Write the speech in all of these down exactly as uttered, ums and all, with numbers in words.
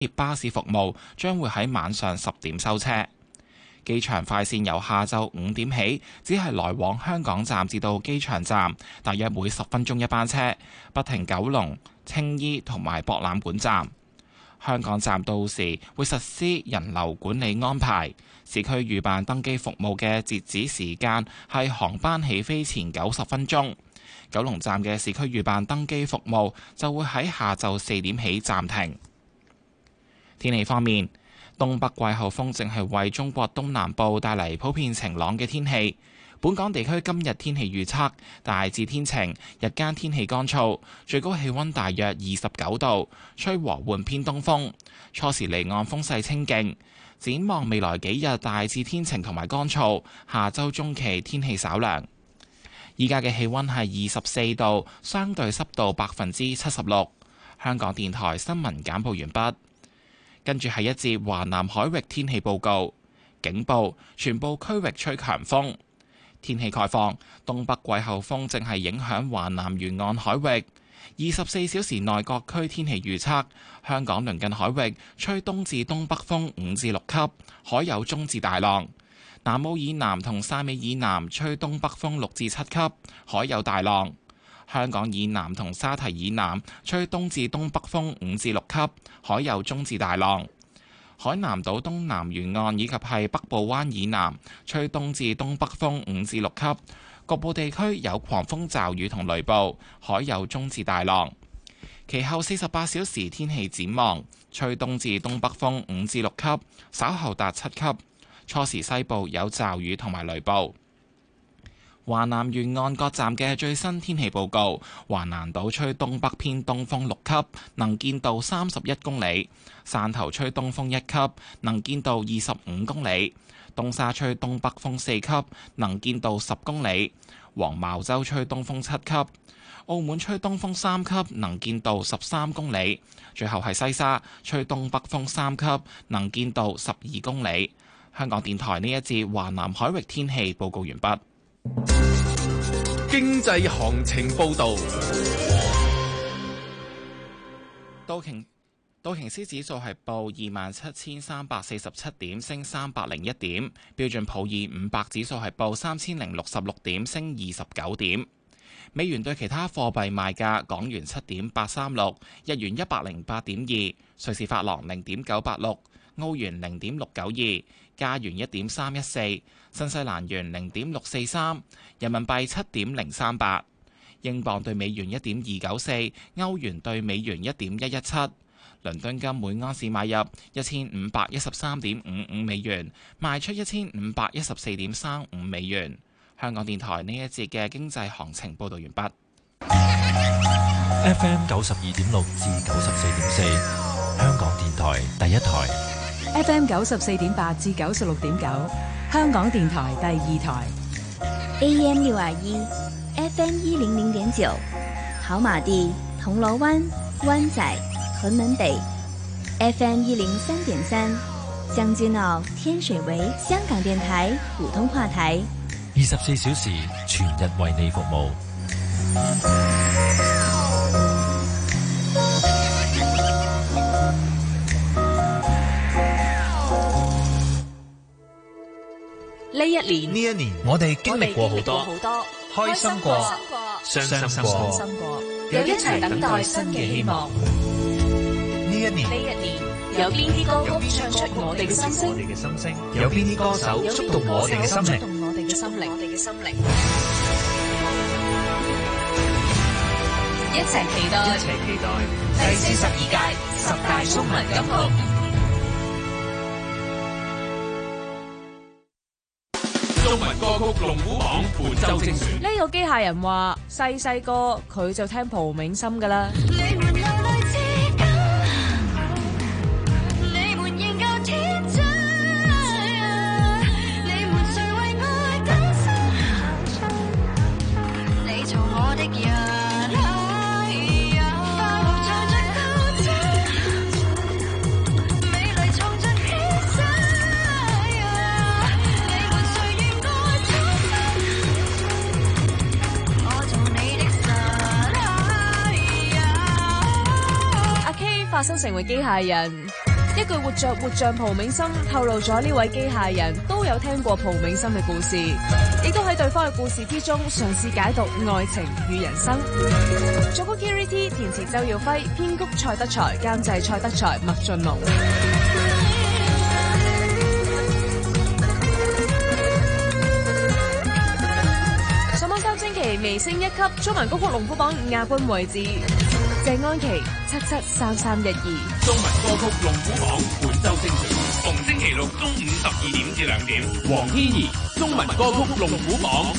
巴士服務將會喺晚上十點收車。機場快線由下晝五點起，只係來往香港站至到機場站，大約每十分鐘一班車，不停九龍、青衣同埋博覽館站。香港站到時會實施人流管理安排。市區預辦登機服務嘅截止時間係航班起飛前九十分鐘。九龍站嘅市區預辦登機服務就會喺下晝四點起暫停。天氣方面，東北季候風正係為中國東南部帶嚟普遍晴朗嘅天氣。本港地區今日天氣預測大致天晴，日間天氣乾燥，最高氣溫大約二十九度，吹和緩偏東風，初時離岸風勢清勁。展望未來幾日大致天晴同埋乾燥，下週中期天氣稍涼。依家嘅氣溫係二十四度，相對濕度百分之七十六。香港電台新聞簡報完畢。跟住係一節華南海域天氣報告，警報，全部區域吹強風。天氣概況，東北季候風正係影響華南沿岸海域。二十四小時內各區天氣預測，香港鄰近海域吹東至東北風五至六級，海有中至大浪。南澳以南同汕尾以南吹東北風六至七級，海有大浪。香港以南同沙堤以南吹東至東北風五至六級，海有中至大浪。海南島東南沿岸以及係北部灣以南吹東至東北風五至六級，局部地區有狂風驟雨同雷暴，海有中至大浪。其後四十八小時天氣展望，吹東至東北風五至六級，稍後達七級，初時西部有驟雨同埋雷暴。華南沿岸各站嘅最新天氣報告：華南島吹東北偏東風六級，能見度三十一公里；汕頭吹東風一級，能見度二十五公里；東沙吹東北風四級，能見度十公里；黃茅洲吹東風七級；澳門吹東風三級，能見度十三公里；最後係西沙吹東北風三級，能見度十二公里。香港電台呢一節華南海域天氣報告完畢。 經濟行情報道。 道瓊道瓊斯指數係報二萬七千三百四十七點，升三百零一點。標準普爾五百指數係報三千零六十六點，升二十九點。美元對其他貨幣賣價：港元七點八三六，日元一百零八點二，瑞士法郎零點九八六，澳元零點六九二，加元一點三一四，新西蘭元零點六四三，人民幣七點零三八，英鎊對美元一點二九四，歐元對美元一點一一七，倫敦金每盎司買入一千五百一十三點五五美元，賣出一千五百一十四點三五美元。香港電台呢一節嘅經濟行情報道完畢。 F M 九十二點六至九十四點四，香港電台第一台。 F M 九十四點八至九十六點九，香港電台第二台。 A M 六二一 ，F M 一零零點九，跑馬地、銅鑼灣、灣仔、屯門北 ，F M 一零三點三，將軍澳、天水圍香港電台普通話台。 二十四小時全日為你服務。 呢一年， 呢一年我哋經歷過好多， 好多開心過、傷心過， 又一齊等待新嘅希望。 呢一年， 呢一年有邊啲歌曲唱出我哋嘅心聲？ 有邊啲歌手觸動我哋嘅心靈？ 我哋嘅心靈，我哋嘅心靈，一齊期待， 一齊期待第四十二屆十大中文金曲。 中文歌曲龍虎榜本周精選。 呢個機械人話：細細個佢就聽蒲銘心噶啦。化身成為機械人， 一句活着活像蒲銘心，透露咗呢位機械人都有聽過蒲銘心嘅故事，亦都喺對方嘅故事之中嘗試解讀愛情與人生。作曲 Kiri T， 填詞周耀輝，編曲蔡德才，監製蔡德才、麥浚龍。上網三星期微升一級，中文歌曲龍虎榜亞軍位置。謝安琪七七三三一二。 中文歌曲龍虎榜本周精選，逢星期六中午十二點至兩點。黃天怡中文歌曲龍虎榜。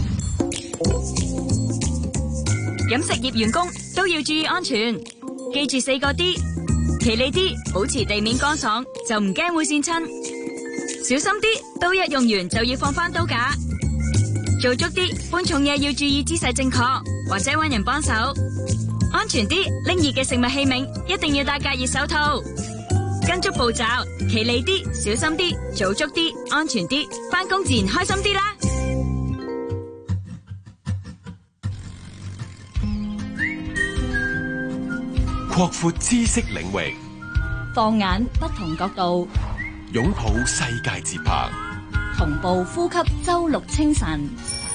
飲食業員工都要注意安全，記住四個 D， 企理啲，保持地面乾爽，就唔驚會跣親；小心啲，刀一用完就要放翻刀架；做足啲，搬重嘢要注意姿勢正確，或者搵人幫手。安全啲，拎熱嘅食物器皿一定要戴隔熱手套。跟足步驟，企理啲，小心啲，做足啲，安全啲，返工自然開心啲啦。 擴闊知識領域， 放眼不同角度， 擁抱世界節拍， 同步呼吸周六清晨。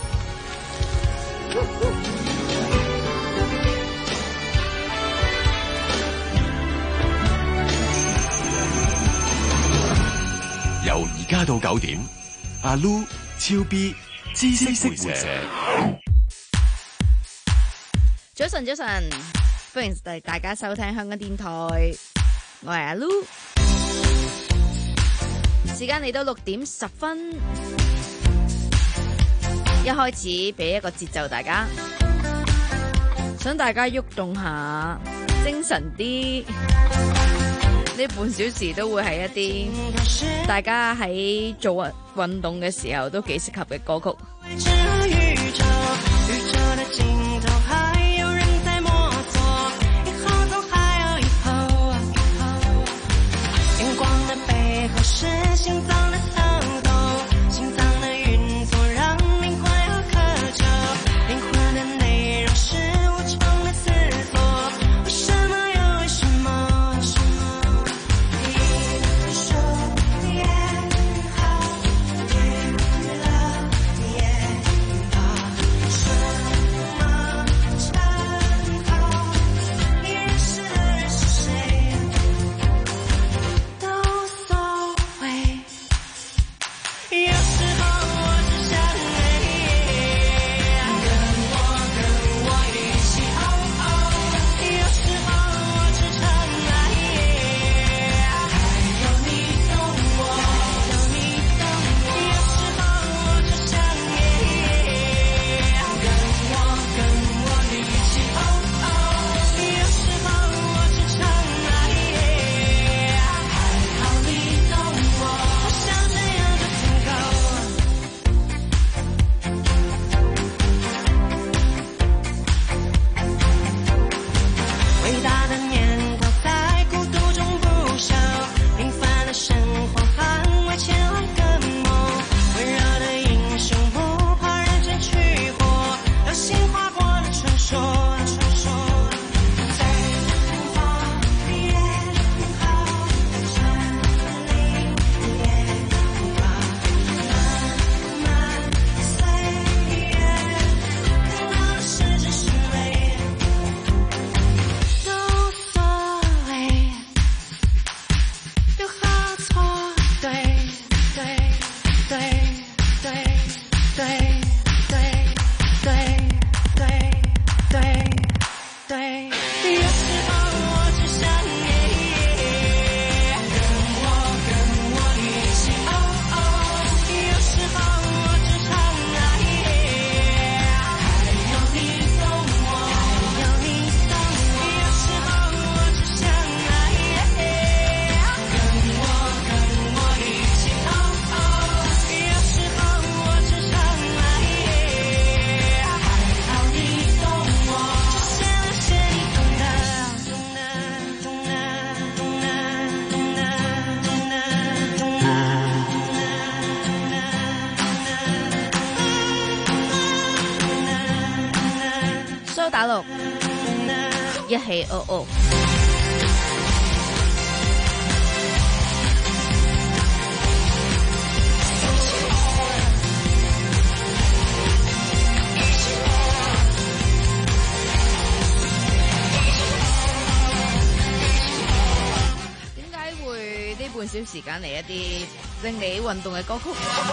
由而家到九點，阿 Lu、超 B、知識會社。 早晨，早晨，歡迎大家收聽香港電台，我係阿 Lu。時間嚟到六點十分，一開始俾一個節奏大家，想大家喐動下，精神啲。呢半小時都會係一啲大家喺做運動嘅時候都幾適合嘅歌曲。打六一起哦哦。 半小時揀嚟一啲令你運動嘅歌曲，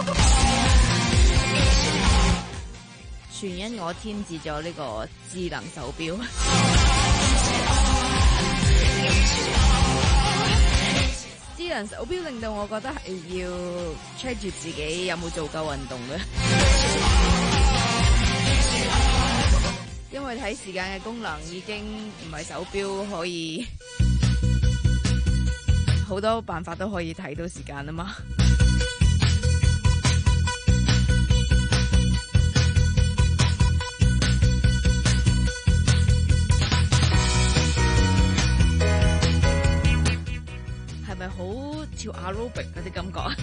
全因我添置咗呢個智能手錶。智能手錶令到我覺得係要 check 住自己有冇做夠運動嘅，因為睇時間嘅功能已經唔係手錶可以，好多辦法都可以睇到時間啊嘛。係咪好跳 aerobic 嗰啲感覺啊？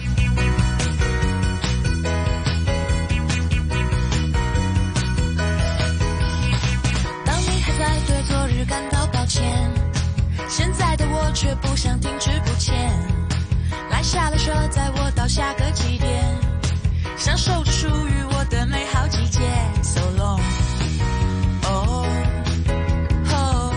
當你還在對昨日感到抱歉，現在的我卻不想停滯不前，攔下了車載我到下個起點，享受着屬於我的美好季節。So long， oh oh，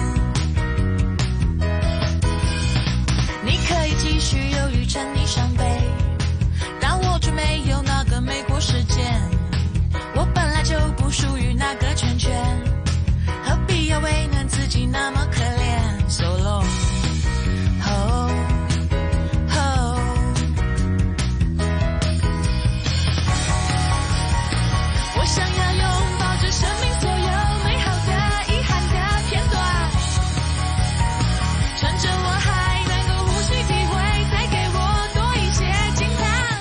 你可以繼續猶豫趁你傷悲，但我卻沒有那個美國時間，我本來就不屬於那個圈圈，何必要為難自己那麼可憐。So long， oh oh， 我想要擁抱着生命所有美好的遺憾的片段，趁着我還能夠呼吸體會，再給我多一些驚嘆。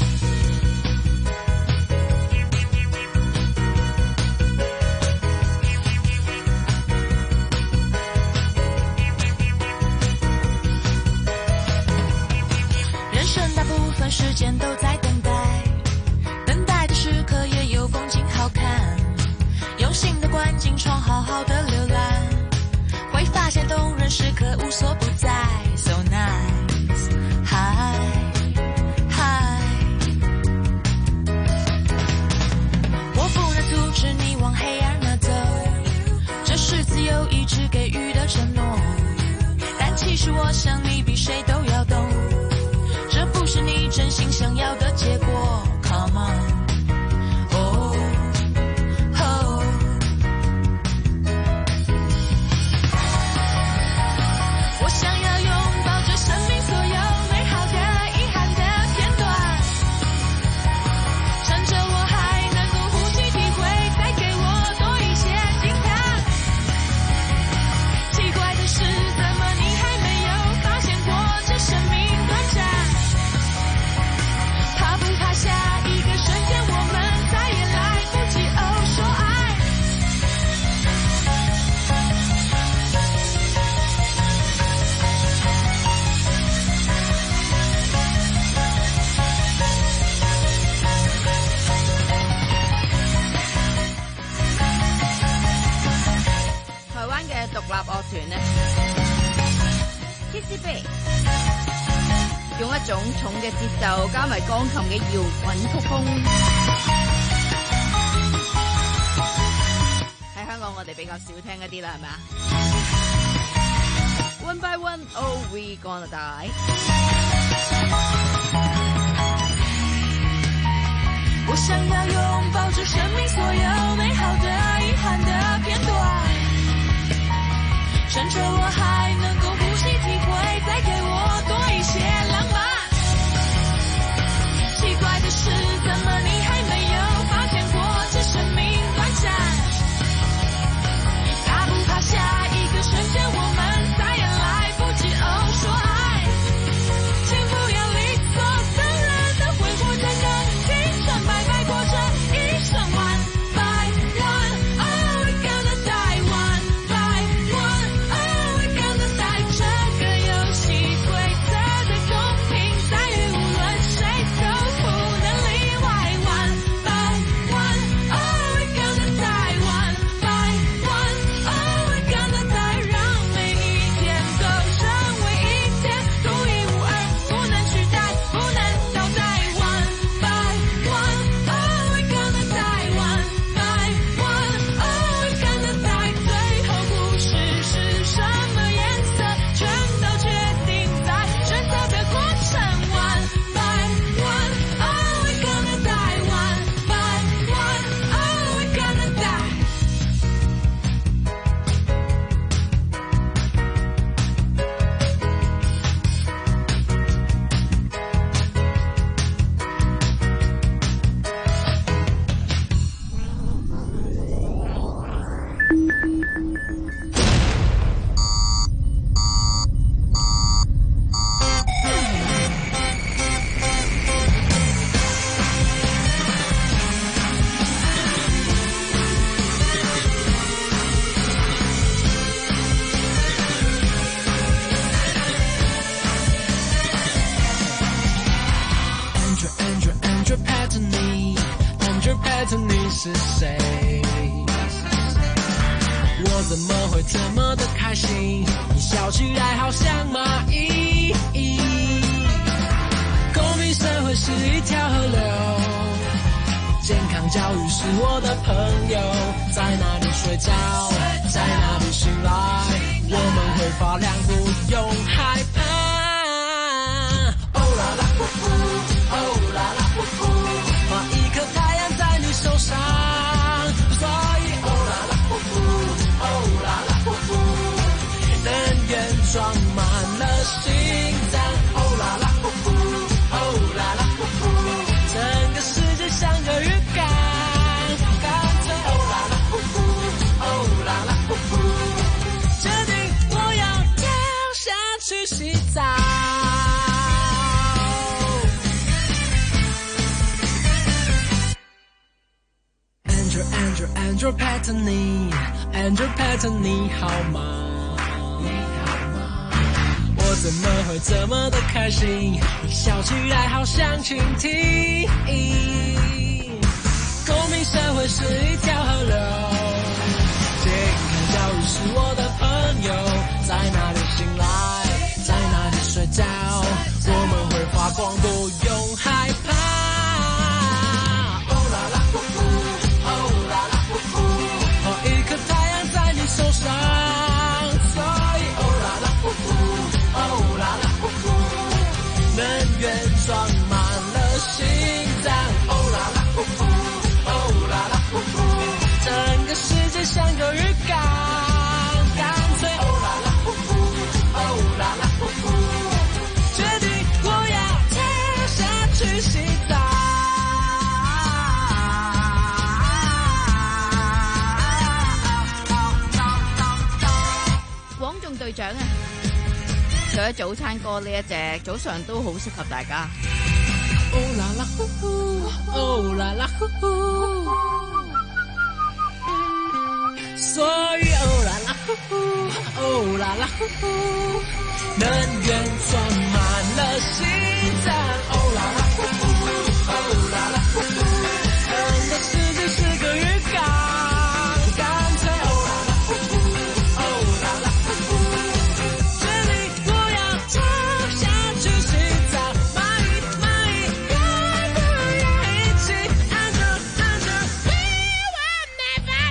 人生大部分時間都在等待，等待的時刻也有風景好看，用心的關進窗好好的瀏覽，會發現動人時刻無所不在。So nice， hi hi， 我不能阻止你往黑暗那走，這是自由意志給予的承諾，但其實我想你比誰都要懂，這不是你真心想要的結果。Come on，oh oh， 我想要擁抱着生命所有美好的遺憾的片段，趁着我還能夠呼吸體會，再給我多一些驚嘆。奇怪的是，怎麼你還沒有發現過這生命短暫？怕不怕下一個瞬間我們再也來不及哦說愛？ 台灣嘅獨立樂團呢 Kissy Bay 用一種重嘅節奏加埋鋼琴嘅搖滾曲風，喺香港我哋比較少聽一啲啦，係咪啊？One by one, oh we gonna die。 我想要擁抱着生命所有美好的遺憾的片段，趁着我還能夠呼吸體會，再給我多一些浪漫。奇怪的是，怎麼你還沒有發現過這生命短暫？怕不怕下一個瞬間我們再也來不及哦說愛？請不要理所當然的揮霍在感情，穿白白過着是谁？我怎么会这么的开心？你笑起来好像蚂蚁。公民社会是一条河流，健康教育是我的朋友。在哪里睡觉，在哪里醒来，我们会发亮，不用害怕。哦啦啦呼呼，哦啦啦呼呼，画一颗太阳在你手上，所以哦啦啦呼呼，哦啦啦呼呼，能源装满了心脏。哦啦啦呼呼，哦啦啦呼呼，整个世界像个鱼缸，干脆哦啦啦呼呼，哦啦啦呼呼，决定我要跳下去洗澡。Andrew Andrew Andrew Patton 你 Andrew Patton 你好吗？我怎么会这么的开心？你笑起来好像蜻蜓。公民社会是一条河流，健康教育是我的朋友。在哪里醒来，在哪里睡觉，我们会发光，不用害怕。哦啦啦呼呼，哦啦啦呼呼，画一颗太阳在你手上，所以哦啦啦呼呼，哦啦啦呼呼，能源装满了心脏。哦啦啦呼呼，哦啦啦呼呼，整个世界像个鱼缸，干脆哦啦啦呼呼，哦啦啦呼呼，决定我要跳下去洗澡。 廣眾隊長啊，除咗早餐歌呢一隻，早上都好適合大家。 哦啦啦呼呼，哦啦啦呼呼，所以哦啦啦呼呼，哦啦啦呼呼，能源装满了心脏。哦啦啦呼呼，哦啦啦呼呼，整个世界是个鱼缸，干脆哦啦啦呼呼，哦啦啦呼呼，决定我要跳下去洗澡。蚂蚁蚂蚁，要不要一起 Andrew Andrew We will never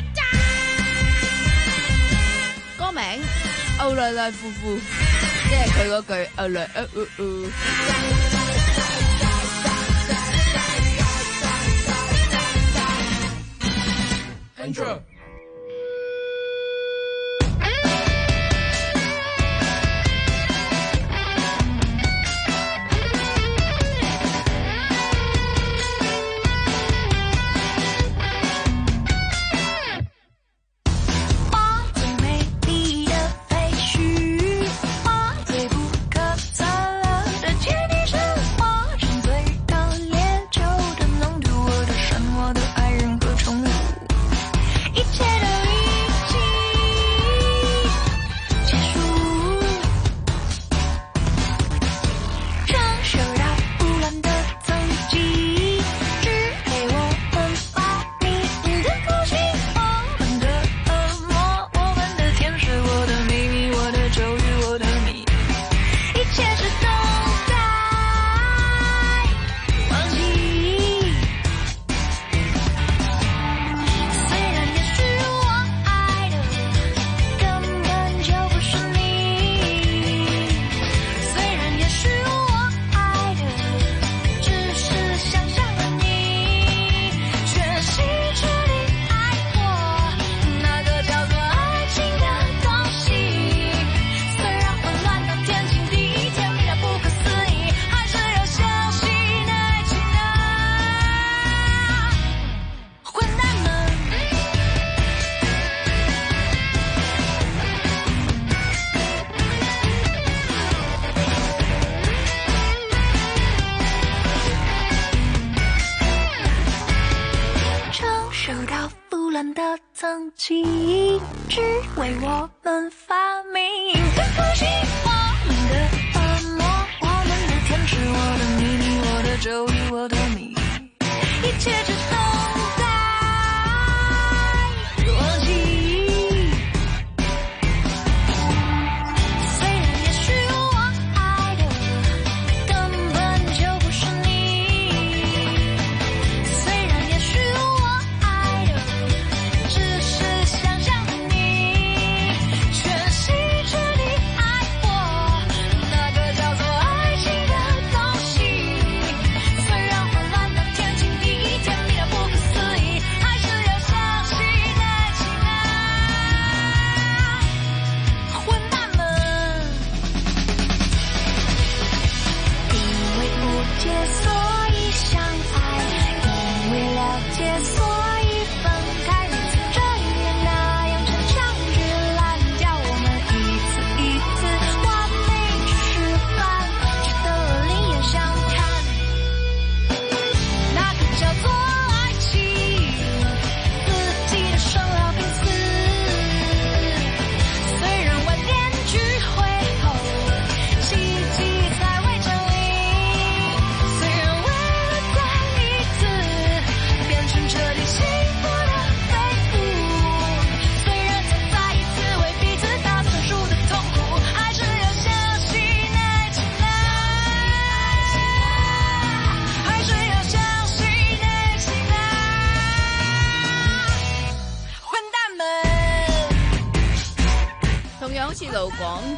die。 歌名歐來來夫婦，即係佢嗰句歐來歐歐歐。 Andrew。 花最美丽的废墟，花最不可测的天地是花沉醉的烈酒的浓度，我的山，我的爱人和宠物，一切都已经结束。长袖绕不乱的踪迹，只给我们发明的呼吸，我们的恶魔，我们的天使，我的秘密，我的咒语，我的谜，一切是都在忘记。虽然也许我爱的根本就不是你，虽然也许我爱的只是想象的你，却希冀你爱我，那个叫做爱情的东西。虽然混乱的天经地义，甜蜜的不可思议，还是要相信爱情的混蛋们。承受到腐烂的曾经，只为我们发明的呼吸，我们的恶魔，我们的天使，我的秘密，我的咒语，我的谜，一切只都在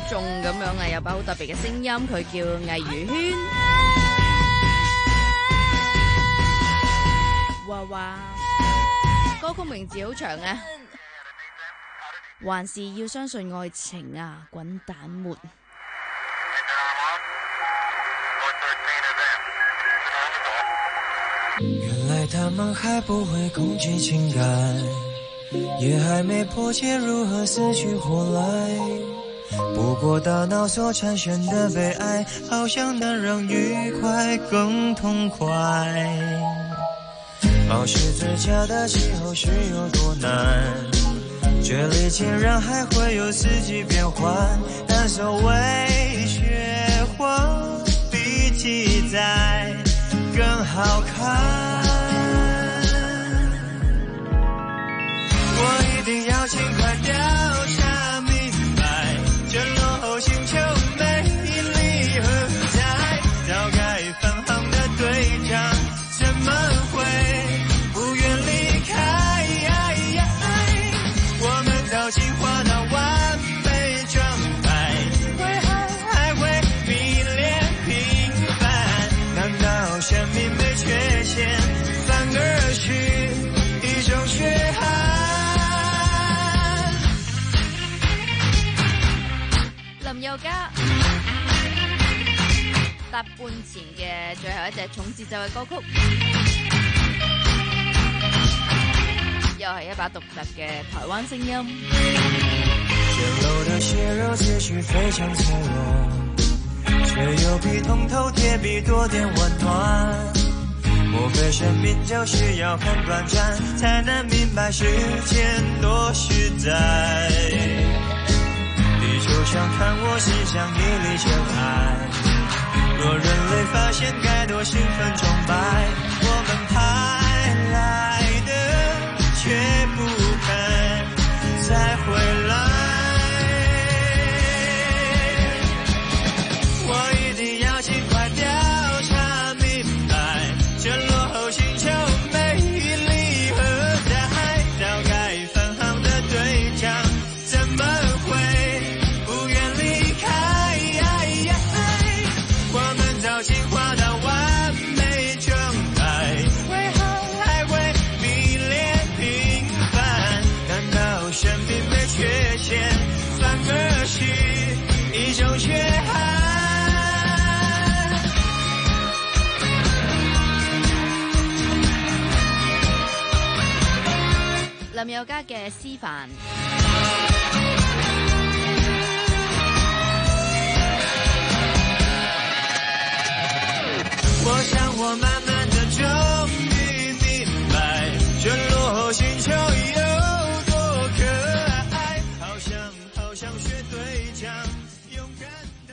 眾咁樣啊，有把好特別嘅聲音，佢叫魏如萱。哇哇，歌曲名字好長啊，還是要相信愛情啊，滾蛋沫。 原來他們還不會攻擊情感，也還沒破解如何死去活來，不過大腦所產生的悲哀，好像能讓愉快更痛快。保持最佳的氣候是有多難，這裡竟然還會有四季變換，但所謂雪花比記載更好看。我一定要盡快調查明白，這落後星球魅力何在？早該返航的隊長怎麼會不願離開？我們早進化到完美狀態，為何還會迷戀平凡？難道生命沒缺陷，反而是一種缺憾？林宥嘉搭半前嘅最後一隻重節奏嘅歌曲，又係一把獨特嘅台灣聲音。簡陋的血肉秩序非常脆弱，卻又比銅頭鐵臂多點溫暖。莫非生命就需要很短暫，才能明白時間多實在？地球上看我心像一粒塵埃，若人類發現該多興奮崇拜，我們派來的卻不肯再回來。我一定要盡快調查明白，這落後星球魅力何在？早該返航的隊長怎麼會不願離開？我們早進化到完美狀態，為何還會迷戀平凡？難道生命沒缺陷，反而是一種缺憾？林宥嘉嘅思凡。我想我慢慢的終於明白，這落後星球有多可愛，好想好想學隊長勇敢的。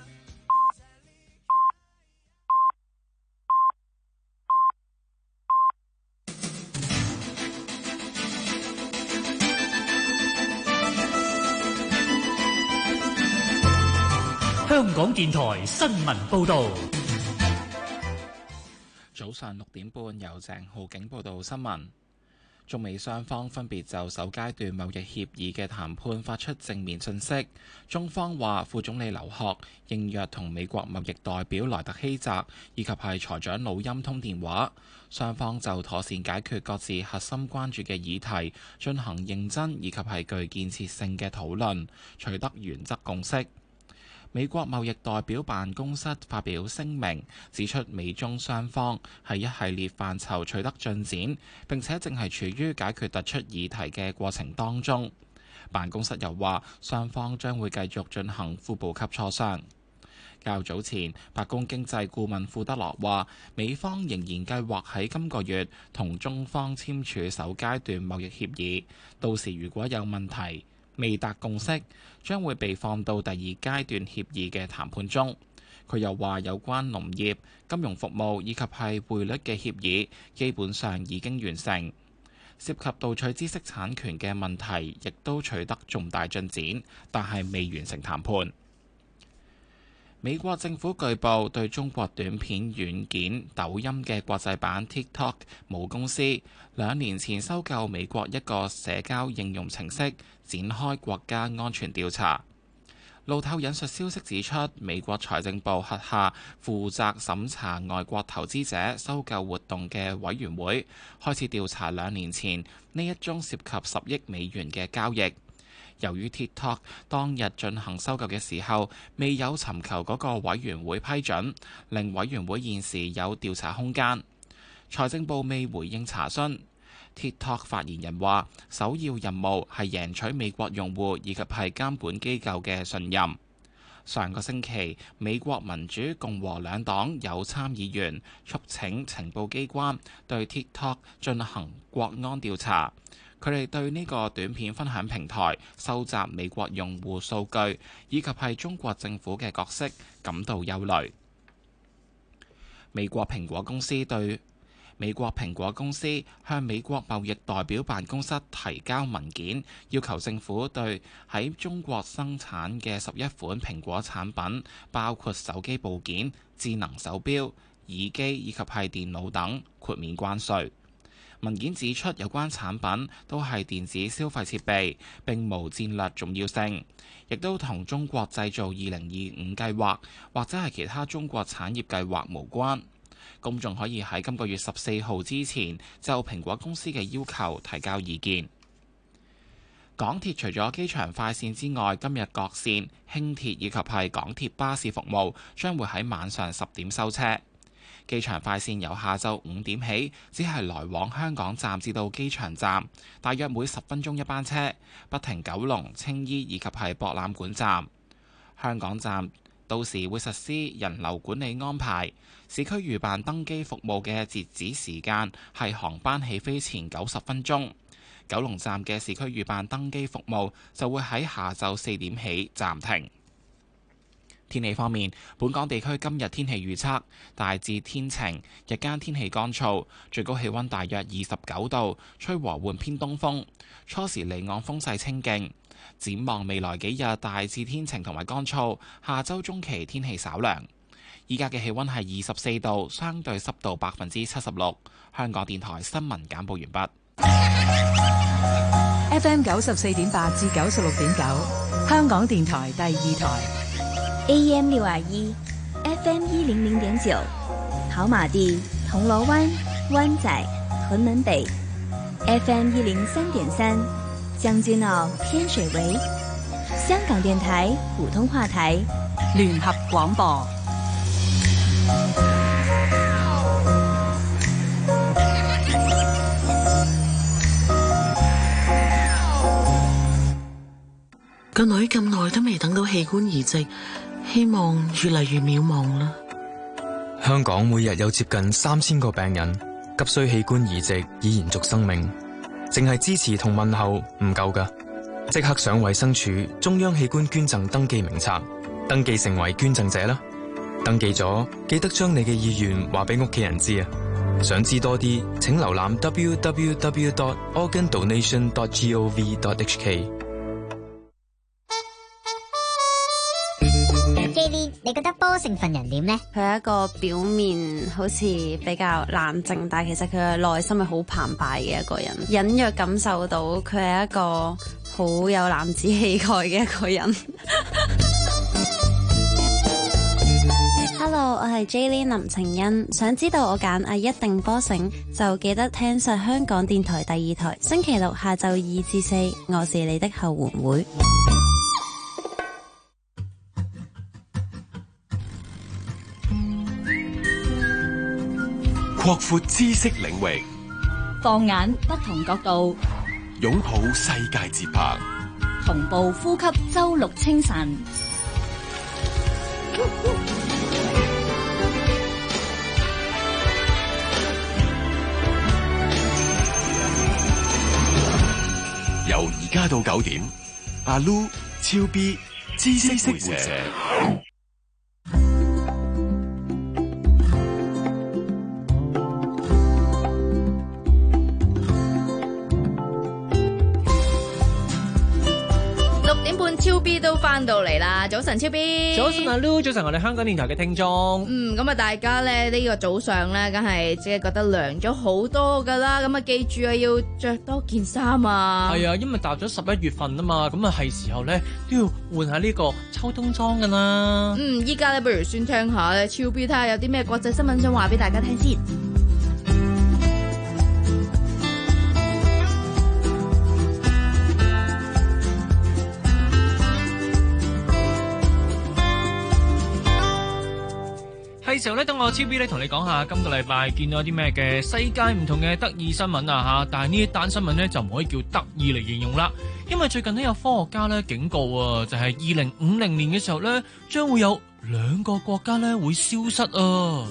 香港電台新聞報導。 早上六點半，由鄭浩景報道新聞。中美雙方分別就首階段貿易協議嘅談判發出正面信息。中方話，副總理劉鶴應約同美國貿易代表萊特希澤以及係財長努欽通電話，雙方就妥善解決各自核心關注嘅議題進行認真以及係具建設性嘅討論，取得原則共識。美國貿易代表辦公室發表聲明，指出美中雙方喺一系列範疇取得進展，並且正係處於解決突出議題嘅過程當中。辦公室又話，雙方將會繼續進行副部級磋商。較早前，白宮經濟顧問庫德羅話，美方仍然計劃喺今個月同中方簽署首階段貿易協議，到時如果有問題未達共識，將會被放到第二階段協議嘅談判中。佢又話，有關農業、金融服務以及係匯率嘅協議基本上已經完成，涉及盜取知識產權嘅問題亦都取得重大進展，但係未完成談判。美國政府據報對中國短片軟件抖音嘅國際版 TikTok 母公司兩年前收購美國一個社交應用程式，展開國家安全調查。 路透引述消息指出，美國財政部轄下負責審查外國投資者收購活動嘅委員會開始調查兩年前呢一宗涉及十億美元嘅交易。由於 TikTok 當日進行收購嘅時候未有尋求嗰個委員會批准，令委員會現時有調查空間。財政部未回應查詢。TikTok 發言人話：首要任務係贏取美國用戶以及係監管機構嘅信任。上個星期，美國民主共和兩黨有參議員促請情報機關對 TikTok 進行國安調查。佢哋對呢個短片分享平台收集美國用戶數據以及係中國政府嘅角色感到憂慮。美國蘋果公司對美國蘋果公司向美國貿易代表辦公室提交文件，要求政府對喺中國生產嘅十一款蘋果產品，包括手機部件、智能手錶、耳機以及係電腦等，豁免關稅。文件指出，有關產品都係電子消費設備，並無戰略重要性，亦都同中國製造二零二五計劃或者係其他中國產業計劃無關。公眾可以喺今個月十四號之前就蘋果公司嘅要求提交意見。港鐵除咗機場快線之外，今日各線、輕鐵以及係港鐵巴士服務將會喺晚上十點收車。機場快線由下晝五點起，只係來往香港站至到機場站，大約每十分鐘一班車，不停九龍、青衣以及係博覽館站。香港站到時會實施人流管理安排。市區預辦登機服務嘅截止時間係航班起飛前九十分鐘。九龍站嘅市區預辦登機服務就會喺下晝四點起暫停。天氣方面，本港地區今日天氣預測大致天晴，日間天氣乾燥，最高氣溫大約二十九度，吹和緩偏東風，初時離岸風勢清勁。展望未來幾日，大致天晴同埋乾燥，下周中期天氣稍涼。依家嘅氣溫係二十四度，相對濕度百分之七十六。香港電台新聞簡報完畢。 F M 九十四點八至九十六點九，香港電台第二台。 A M 六二一，F M 一零零點九，跑馬地、銅鑼灣、灣仔、屯門北 ，F M 一零三點三，將軍澳、天水圍，香港電台普通話台， 聯合廣播。 個女咁耐都未等到器官移植，希望越嚟越渺茫啦。 香港每日有接近三千個病人急需器官移植以延續生命，淨係支持同問候唔夠㗎，即刻上衛生署中央器官捐贈登記名冊，登記成為捐贈者啦。登記咗，記得將你嘅意願話俾屋企人知啊！想知多啲，請瀏覽 w w w dot organ donation dot gov dot h k。 你覺得波成份人點呢？ 佢係一個表面好似比較冷靜，但係其實佢嘅內心係好澎湃嘅一個人，隱約感受到佢係一個好有男子氣概嘅一個人。Hello， 我係 Jayleen 林晴欣，想知道我揀阿一定波成，就記得聽實香港電台第二台，星期六下晝二至四，我是你的後援會。 擴闊知識領域， 放眼不同角度， 擁抱世界節拍， 同步呼吸周六清晨。 由而家到九點，阿 Lu、超 B、知識會社。 超 B 都翻翻到嚟啦，早晨超 B， 早晨阿 Lu， 早晨我哋香港電台嘅聽眾。 嗯，咁啊大家咧呢、呢個早上咧，梗係即係覺得涼咗好多噶啦，咁啊記住啊要着多件衫啊。 係啊，因為踏咗十一月份啊嘛，咁啊係時候咧都要換下呢個秋冬裝噶啦。 嗯，依家咧不如先聽下咧超 B 睇下有啲咩國際新聞想話俾大家聽先。 係時候咧，等我超 B 咧同你講下今個禮拜見到啲咩嘅世界唔同嘅得意新聞啊吓，但係呢一單新聞咧就唔可以叫得意嚟形容啦，因為最近呢有科學家咧警告啊，就係二零五零年嘅時候咧，將會有兩個國家咧會消失啊。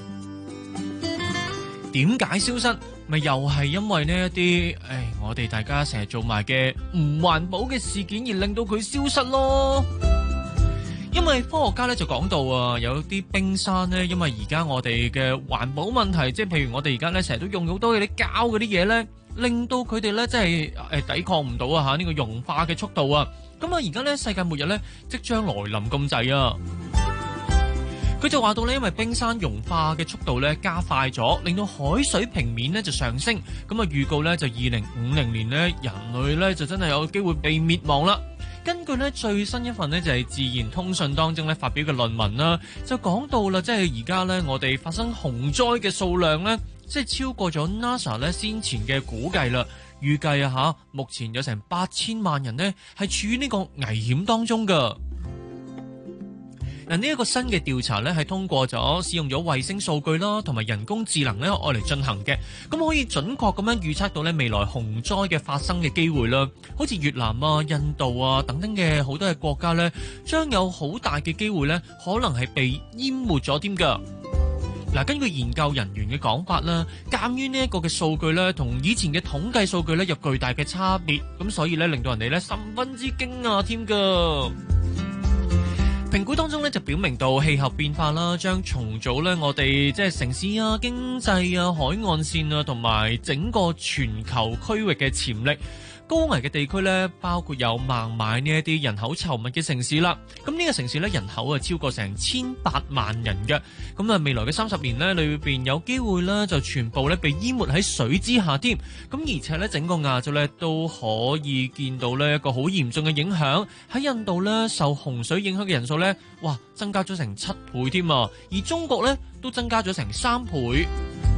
點解消失？咪又係因為呢一啲誒，我哋大家成日做埋嘅唔環保嘅事件而令到佢消失咯。因為科學家咧就講到啊，有啲冰山咧，因為而家我哋嘅環保問題，即係譬如我哋而家咧成日都用好多嗰啲膠嗰啲嘢咧，令到佢哋咧即係誒抵抗唔到啊吓呢個融化嘅速度啊。咁啊而家咧世界末日咧即將來臨咁滯啊！佢就話到咧，因為冰山融化嘅速度咧加快咗，令到海水平面咧就上升。咁啊預告咧就二零五零年咧人類咧就真係有機會被滅亡啦。根據咧最新一份呢，就係自然通訊當中咧發表嘅論文啦，就講到啦，即係而家咧我哋發生洪災嘅數量咧，即係超過咗 NASA 咧先前嘅估計啦。預計啊吓，目前有成八千萬人呢係處於呢個危險當中噶。嗱，呢一個新嘅調查咧，係通過咗使用咗衛星數據啦，同埋人工智能咧，愛嚟進行嘅，咁可以準確咁樣預測到咧未來洪災嘅發生嘅機會啦。好似越南啊、印度啊等等嘅好多嘅國家咧，將有好大嘅機會咧，可能係被淹沒咗添㗎。嗱，根據研究人員嘅講法啦，鑑於呢一個嘅數據咧，同以前嘅統計數據咧有巨大嘅差別，咁所以咧令到人哋咧十分之驚訝添㗎。評估當中咧就表明到氣候變化啦，將重組咧我哋即係城市啊、經濟啊、海岸線啊，同埋整個全球區域嘅潛力。高危嘅地區咧，包括有孟買呢一啲人口稠密嘅城市啦。咁呢個城市咧人口啊超過成千八萬人嘅。咁啊未來嘅三十年咧裏邊有機會咧就全部咧被淹沒喺水之下添。咁而且咧整個亞洲咧都可以見到咧一個好嚴重嘅影響。喺印度咧受洪水影響嘅人數咧，哇增加咗成七倍添啊！而中國咧都增加咗成三倍。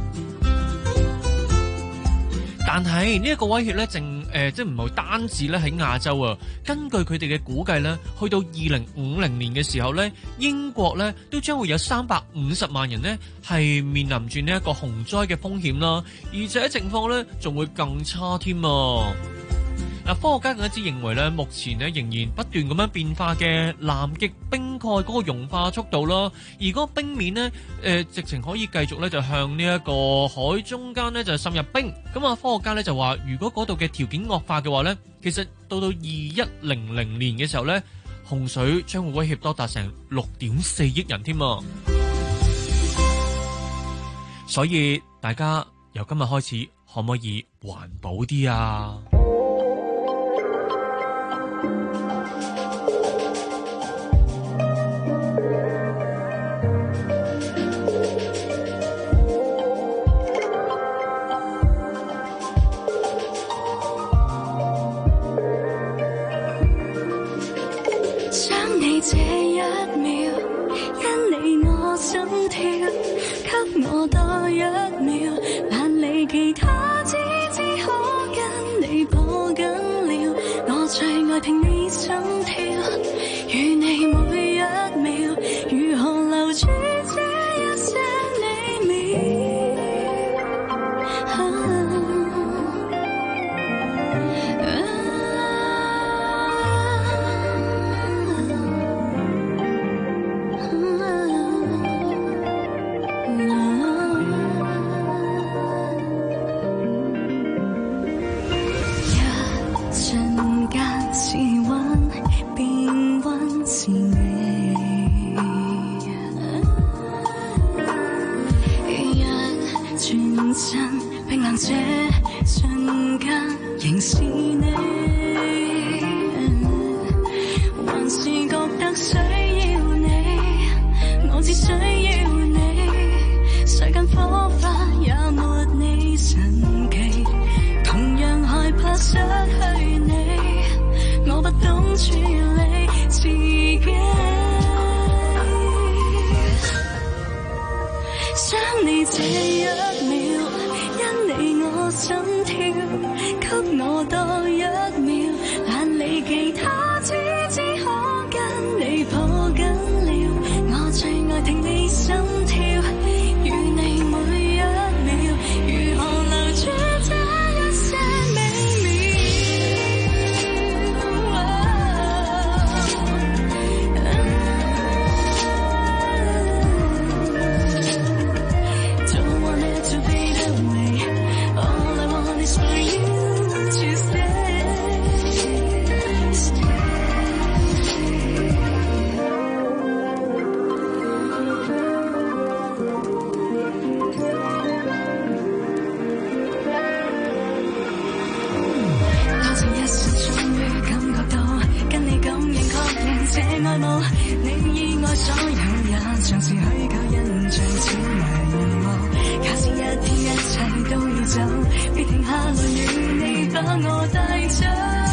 但係呢一個威脅咧，淨誒即係唔係單止咧喺亞洲啊。根據佢哋嘅估計咧，去到二零五零年嘅時候咧，英國咧都將會有三百五十萬人呢係面臨住呢一個洪災嘅風險啦，而且情況咧仲會更差添啊！嗱，科學家更加之認為咧，目前咧仍然不斷咁樣變化嘅南極冰蓋嗰個融化速度啦，而嗰個冰面咧，誒、呃、直情可以繼續咧就向呢一個海中間咧就滲入冰。咁啊，科學家咧就話，如果嗰度嘅條件惡化嘅話咧，其實到到二一零零年嘅時候咧，洪水將會威脅多達成六點四億人添啊！所以大家由今日開始，可唔可以環保啲啊？ 這一秒，因你我心跳，給我多一秒，萬里其他只知可跟你抱緊了，我最愛聽你心跳，與你每一秒，如何留住這一些你秒。啊這瞬間仍是你，還是覺得需要你，我只需要你，世間火花也沒你神奇，同樣害怕失去你，我不懂處理自己，想你這一秒，因你我心跳，給我多一秒，懶理其他，只只可跟你抱緊了，我最愛聽你心跳，與你每一秒，如何留住這一些美妙。Don't want it to fade away, all I want is for you to stay, stay. 多情一瞬，終於感覺到，跟你感應確認這愛慕，你意外所有也像是虛構印象，似迷霧。假使一天一切都要走，別停下來與你把我帶走。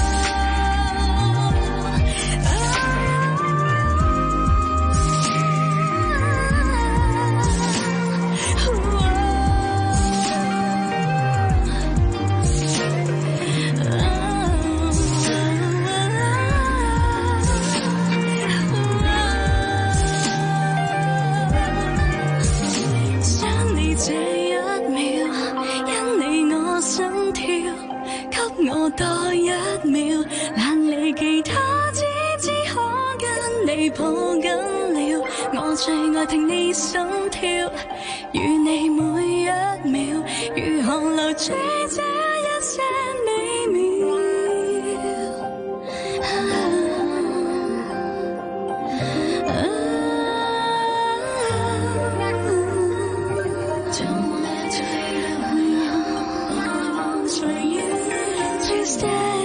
想你這一秒，因你我心跳，給我多一秒，懶理其他，只只可跟你抱緊了，我最愛聽你心跳，與你每一秒，如何留住這一些美妙。Don't want it to fade away, all I want is for you to stay.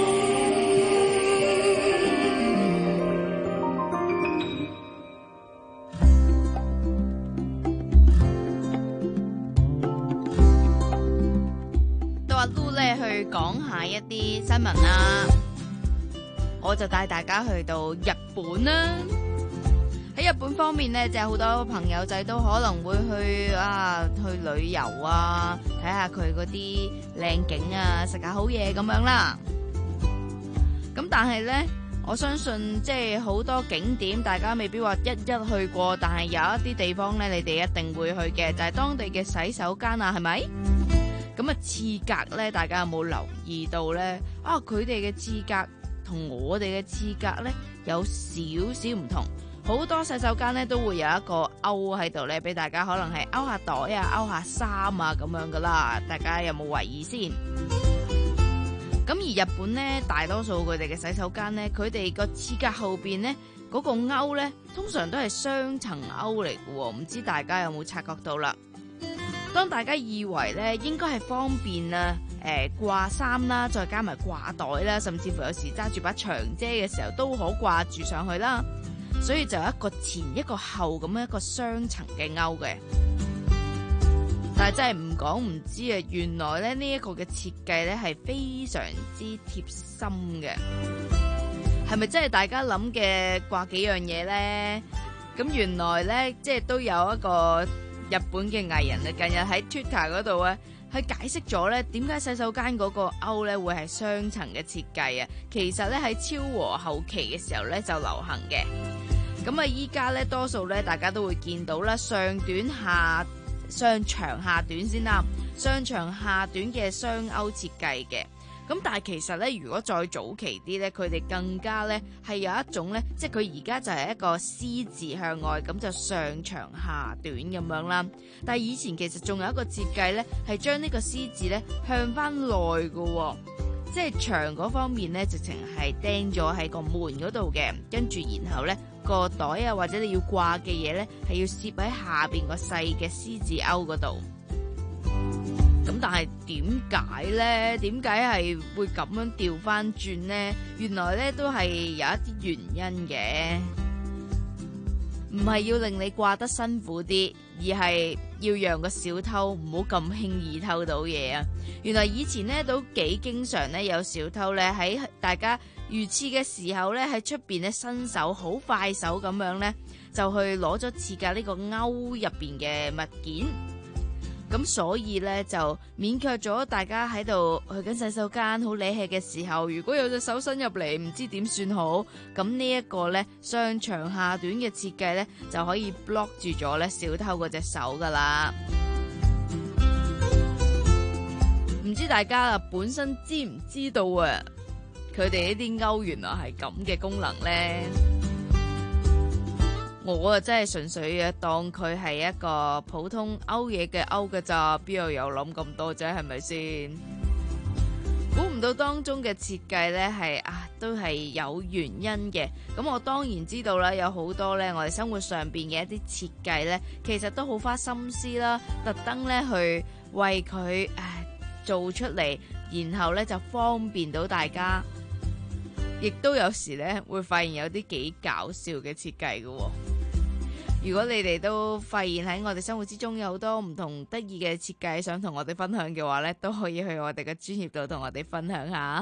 到阿 Lu 咧去講下一啲新聞啦，我就帶大家去到日本啦。喺日本方面呢，就有好多朋友仔都可能會去啊去旅遊啊，睇下佢嗰啲靚景啊，食下好嘢咁樣啦。咁但係呢，我相信即係好多景點，大家未必話一一去過，但係有一啲地方呢，你哋一定會去嘅，就係當地嘅洗手間啊，係咪？咁啊，廁格呢，大家有冇留意到呢？啊，佢哋嘅廁格同我哋嘅廁格呢，有少少唔同。好多洗手間咧都會有一個勾喺度咧，俾大家可能係勾下袋啊、勾下衫啊咁樣噶啦。大家有冇留意先？咁而日本咧，大多數佢哋嘅洗手間咧，佢哋個廁格後邊咧嗰個勾咧，通常都係雙層勾嚟嘅喎。唔知大家有冇察覺到啦？當大家以為咧應該係方便啊，誒、呃、掛衫啦，再加埋掛袋啦，甚至乎有時揸住把長遮嘅時候都可掛住上去啦。所以就有一個前一個後咁樣一個雙層嘅勾嘅，但係真係唔講唔知啊！原來咧呢一個嘅設計咧係非常之貼心嘅，係咪真係大家諗嘅掛幾樣嘢呢？咁原來咧即係都有一個日本嘅藝人啊，近日喺 Twitter 嗰度咧，去解釋咗咧點解洗手間嗰個勾咧會係雙層嘅設計啊！其實咧喺昭和後期嘅時候咧就流行嘅。咁啊，依家咧多數咧大家都會見到啦，上短下上長下短先啦，上長下短嘅雙勾設計嘅。咁但係其實咧，如果再早期啲咧，佢哋更加咧係有一種咧，即係佢而家就係一個 C 字向外，咁就上長下短咁樣啦。但係以前其實仲有一個設計咧，係將呢個 C 字咧向翻內嘅，即係長嗰方面咧，直情係釘咗喺個門嗰度嘅，跟住然後咧個袋啊或者你要掛嘅嘢咧，係要攝喺下邊個細嘅 C 字勾嗰度。咁但係點解咧？點解係會咁樣調翻轉咧？原來咧都係有一啲原因嘅。 唔係要令你掛得辛苦啲，而係要讓個小偷唔好咁輕易偷到嘢啊！原來以前呢都幾經常呢有小偷呢喺大家如廁嘅時候呢喺出邊呢伸手好快手咁樣呢就去攞咗廁格呢個鈎入邊嘅物件。咁所以咧就勉強咗大家喺度去緊洗手間好理氣嘅時候，如果有隻手伸入嚟唔知點算好，咁呢一個咧上長下短嘅設計咧就可以 block 住咗咧小偷嗰隻手噶啦。唔知大家啊本身知唔知道啊？佢哋呢啲鈎原來係咁嘅功能咧。我啊真係純粹嘅當佢係一個普通勾嘢嘅勾嘅咋，邊度有諗咁多啫？係咪先？估唔到當中嘅設計呢係啊，都係有原因嘅。咁我當然知道啦，有好多呢我哋生活上邊嘅一啲設計呢，其實都好花心思啦，特登呢去為佢唉做出嚟，然後呢就方便到大家。亦都有時呢會發現有啲幾搞笑嘅設計嘅。如果你哋都發現喺我哋生活之中有好多唔同得意嘅設計想同我哋分享嘅話呢，都可以去我哋嘅專頁度同我哋分享下。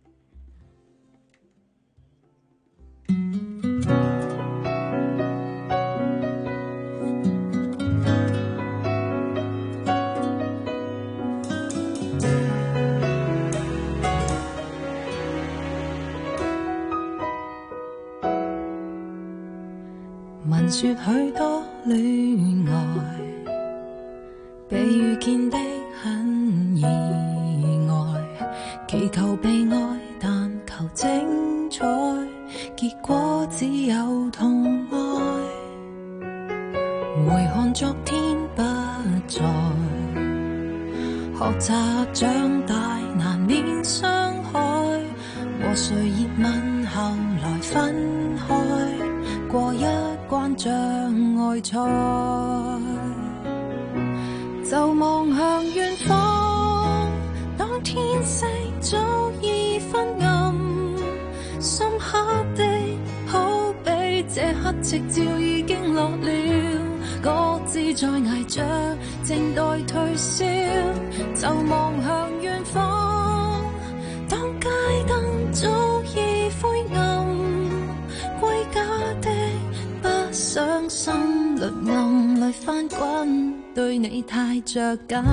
聞說許多戀愛被遇見的很意外，祈求被愛但求精彩，結果只有痛哀。回看昨天不在，學習長大難免傷害，和誰熱吻後來分開，過一關障礙賽，就望向遠方，當天色早已昏暗，深刻的好比這刻夕照已經落了，各自在捱着靜待退燒，就望向遠方，當街燈早已灰暗，歸家的傷心裏暗裏翻滾，對你太着緊。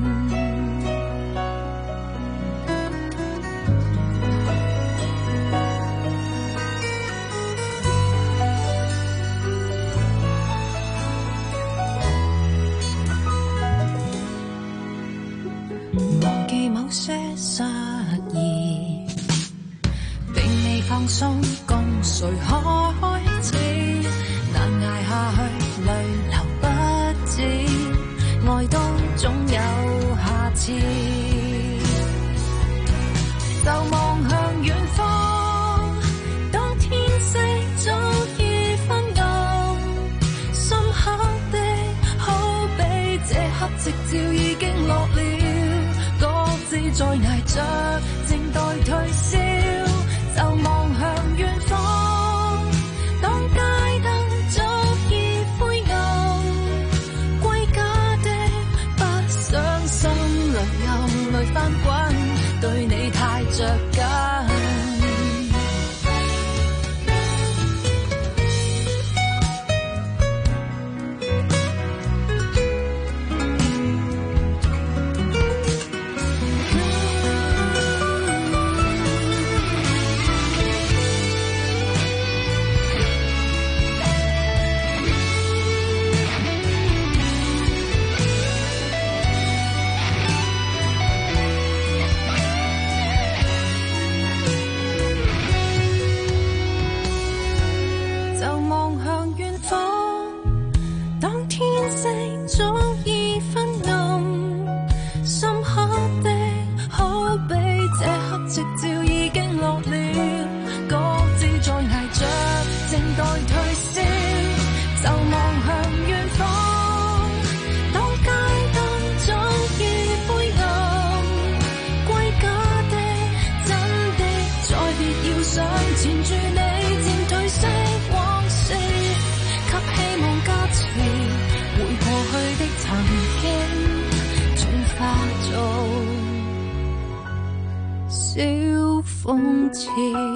忘記某些失意，並未放鬆，共誰開始？難捱下去，淚流不止，愛都總有下次。就望向遠方，當天色早已昏暗，深刻的好比這刻夕照已經落了，各自在捱着靜待退燒，就望向遠方，當街燈早已灰暗，歸家的不想心裏暗裏翻滾，對你太着緊。 少諷刺。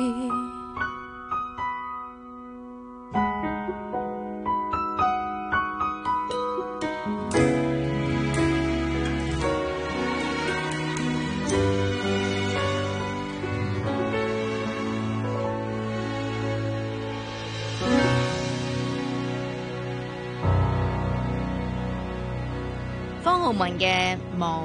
方浩文嘅夢。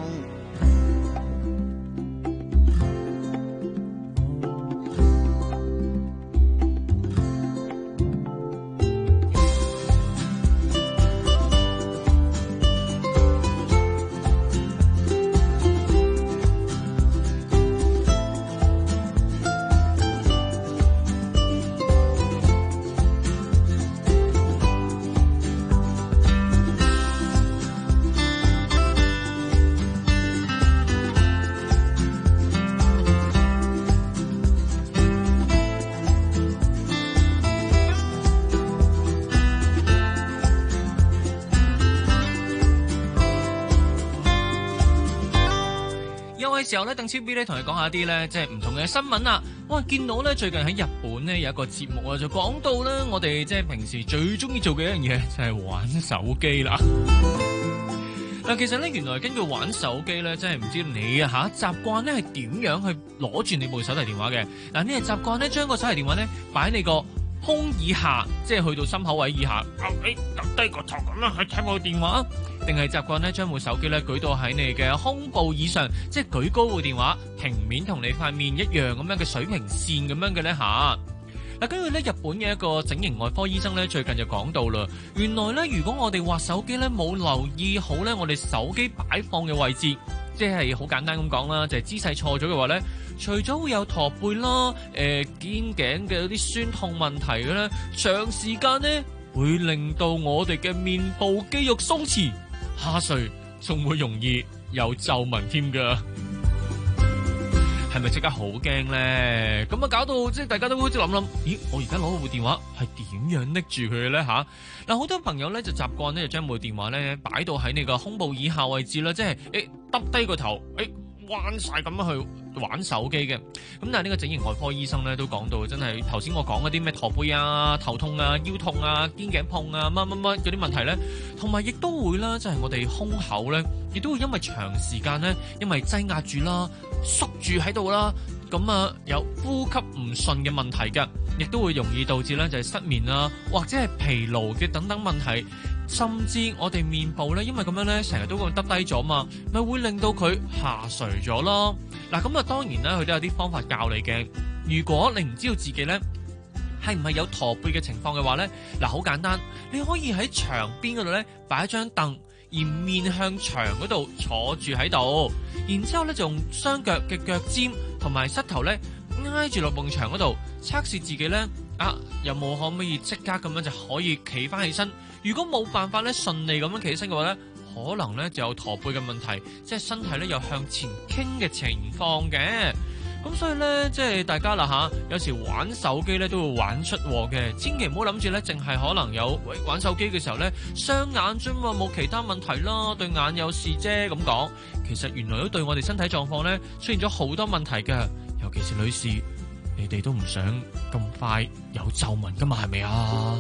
嘅時候咧，鄧超 B 咧同你講下啲咧，即係唔同嘅新聞啊！哇，見到咧最近喺日本咧有一個節目啊，就講到咧我哋即係平時最中意做嘅一樣嘢就係玩手機啦。嗱，其實咧原來根據玩手機咧，真係唔知你啊嚇習慣咧係點樣去攞住你部手提電話嘅？嗱，你係習慣咧將個手提電話咧擺喺你個胸以下，即係去到心口位以下，誒揼低個頭咁樣去睇部電話，定係習慣咧將部手機咧舉到喺你嘅胸部以上，即係舉高部電話平面同你塊面一樣咁樣嘅水平線咁樣嘅咧嚇。嗱，根據咧日本嘅一個整形外科醫生咧，最近就講到啦，原來咧如果我哋畫手機咧冇留意好咧我哋手機擺放嘅位置，即係好簡單咁講啦，就係、是、姿勢錯咗嘅話咧，除咗會有駝背啦、誒、呃、肩頸嘅啲酸痛問題嘅咧，長時間咧會令到我哋嘅面部肌肉鬆弛下垂，仲會容易有皺紋添㗎。係咪即刻好驚咧？咁啊搞到即係大家都好似諗諗，咦？我而家攞部電話係點樣拎住佢嘅咧吓？嗱，好多朋友咧就習慣咧就將部電話咧擺到喺你個胸部以下位置啦，即係誒耷低個頭，誒彎晒咁樣去玩手機嘅。咁但係呢個整形外科醫生咧都講到，真係頭先我講嗰啲咩駝背啊、頭痛啊、腰痛啊、肩頸痛啊、乜乜乜嗰啲問題咧，同埋亦都會啦，即係我哋胸口咧，亦都會因為長時間咧，因為擠壓住啦、縮住喺度啦，咁啊有呼吸唔順嘅問題㗎，亦都會容易導致咧就係失眠啊，或者係疲勞嘅等等問題。甚至我哋面部咧，因為咁樣咧，成日都會耷低咗嘛，咪會令到佢下垂咗咯。嗱，咁啊，當然啦，佢都有啲方法教你嘅。如果你唔知道自己咧係唔係有駝背嘅情況嘅話咧，嗱，好簡單，你可以喺牆邊嗰度咧擺一張凳，而面向牆嗰度坐住喺度，然之後咧就用雙腳嘅腳尖同埋膝頭咧挨住落埲牆嗰度，測試自己咧啊有冇可唔可以即刻咁樣就可以企翻起身。如果冇辦法咧順利咁樣企起身嘅話咧，可能咧就有駝背嘅問題，即係身體咧有向前傾嘅情況嘅。咁所以咧，即係大家啦吓，有時玩手機咧都會玩出禍嘅，千祈唔好諗住咧，淨係可能有玩手機嘅時候咧傷眼啫嘛，冇其他問題啦，對眼有事啫咁講。其實原來都對我哋身體狀況咧出現咗好多問題嘅，尤其是女士，你哋都唔想咁快有皺紋噶嘛，係咪啊？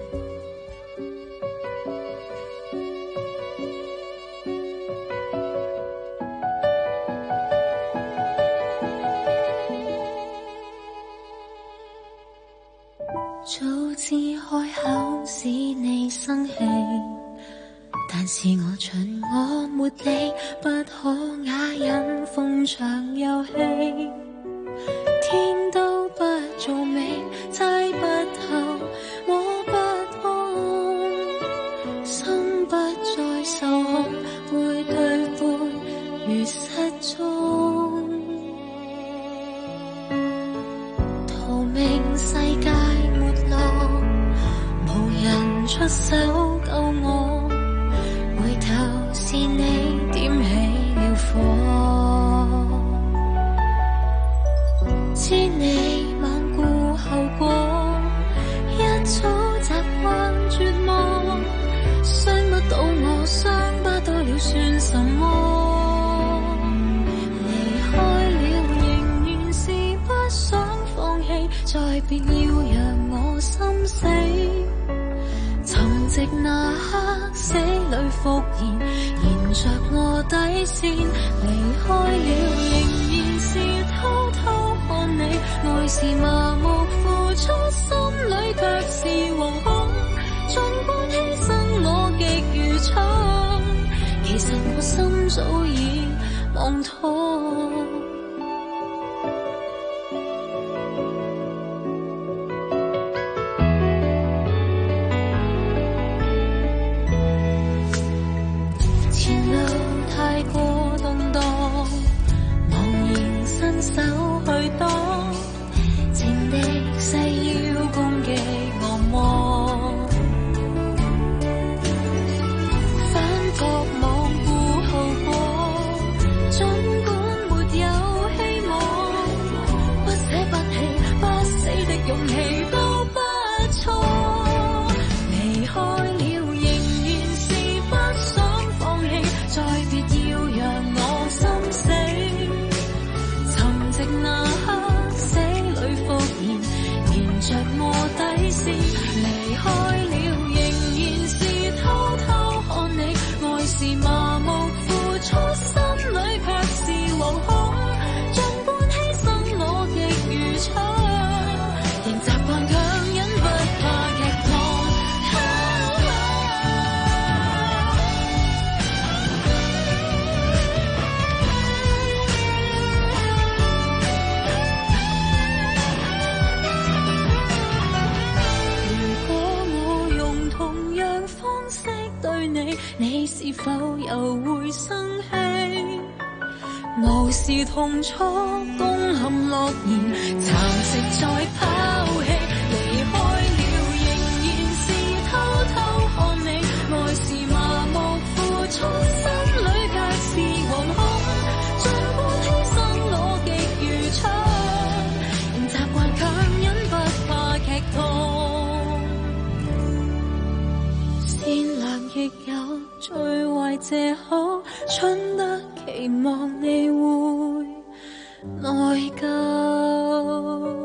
早知開口使你生氣，但是我盡我沒理，不可啞忍逢場遊戲，天都不做美，猜不透摸不空，心不再受控，會退步如失蹤，逃命世界出手救我，回頭是你點起了火，知你罔顧後果，一早習慣絕望，傷不到我，傷不到了算什麼，離開了仍然別要讓我心死。沉寂那刻，死裏復燃，沿着我底線離開了，仍然是偷偷看你，愛是麻木付出，心裏卻是惶恐。儘管犧牲我極愚蠢，其實我心早已忘痛。痛楚攻陷諾言，蠶食再拋棄，離開了仍然是偷偷看你，愛是麻木付出，心裏卻是惶恐。儘管犧牲我極愚蠢，仍習慣強忍不怕劇痛。善良亦有最壞藉口，蠢得期望你會內疚。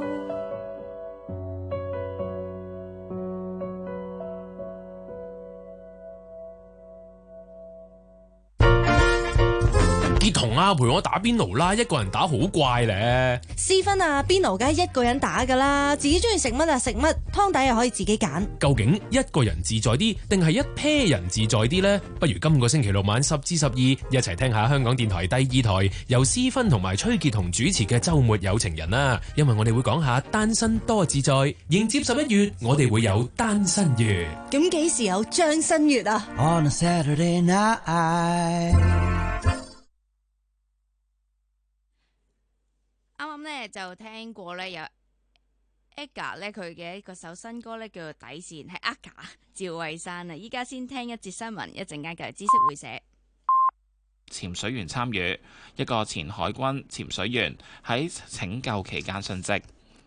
結同啊，陪我打邊爐啦，一個人打好怪咧。 私分啊，邊爐梗係一個人打噶啦，自己中意食乜就食乜，湯底又可以自己揀。 究竟一個人自在啲，定係一 pair 人自在啲呢？不如今個星期六晚十至十二，一齊聽下香港電台第二台由私分同埋崔潔彤主持嘅週末有情人啦。因為我哋會講下單身多自在，迎接十一月，我哋會有單身月。 咁幾時有張新月啊 ？On a Saturday night。 啱啱咧就聽過咧有 Aga 咧佢嘅一個首新歌咧叫做底線，係 Aga 趙慧珊啊！依家先聽一節新聞，一陣間繼續知識會社。 潛水員參與，一個前海軍潛水員喺拯救期間殉職。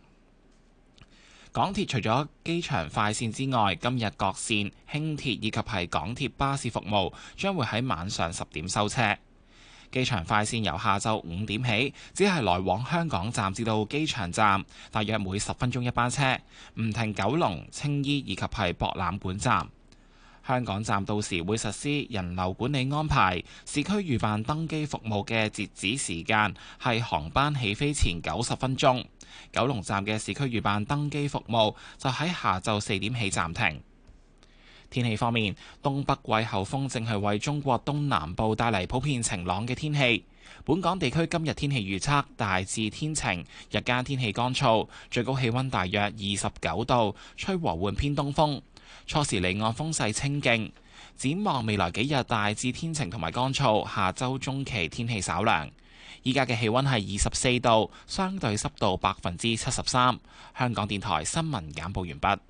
港鐵除咗機場快線之外，今日各線輕鐵以及係港鐵巴士服務將會喺晚上十點收車。機場快線由下晝五點起，只係來往香港站至到機場站，大約每十分鐘一班車，唔停九龍、青衣以及係博覽館站。香港站到時會實施人流管理安排，市區預辦登機服務嘅截止時間係航班起飛前九十分鐘。九龍站嘅市區預辦登機服務就喺下晝四點起暫停。天氣方面，東北季候風正係為中國東南部帶嚟普遍晴朗嘅天氣。本港地區今日天氣預測大致天晴，日間天氣乾燥，最高氣溫大約二十九度，吹和緩偏東風。初時離岸風勢清勁。展望未來幾日大致天晴同埋乾燥，下週中期天氣稍涼。依家嘅氣溫係二十四度，相對濕度百分之七十三。香港電台新聞簡報完畢。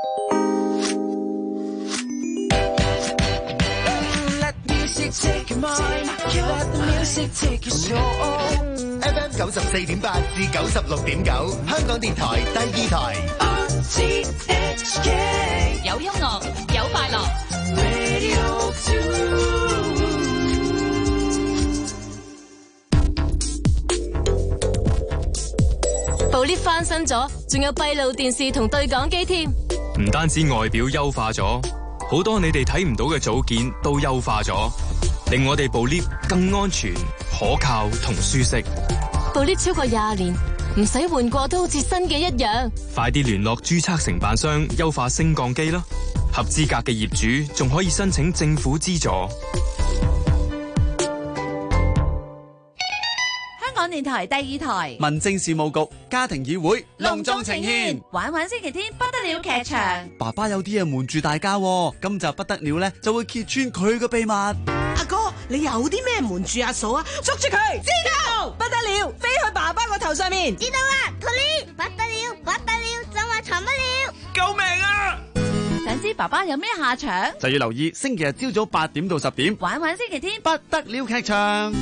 F M 九十四點八至九十六點九，香港電台第二台。 有音樂，有快樂。 部 lift 翻新咗，仲有閉路電視同對講機添。 唔單止外表優化咗，好多你哋睇唔到嘅組件都優化咗，令我哋部 lift 更安全、可靠同舒適。 部 lift 超過廿年，唔使換過都好似新嘅一樣。 快啲聯絡註冊承辦商優化升降機啦！合資格嘅業主仲可以申請政府資助。 香港電台第二台民政事務局家庭議會隆重呈獻玩玩星期天不得了劇場。 爸爸有啲嘢瞞住大家，今集不得了呢就會揭穿佢嘅秘密。 阿哥，你有啲咩瞞住阿嫂啊？捉住佢！知道，不得了，飛去爸爸個頭上面。 知道啦 Tony 不得了，不得了，真話藏不了。 救命啊！ 想知爸爸有咩下場？ 就要留意星期日朝早八點到十點， 玩玩星期天不得了劇場。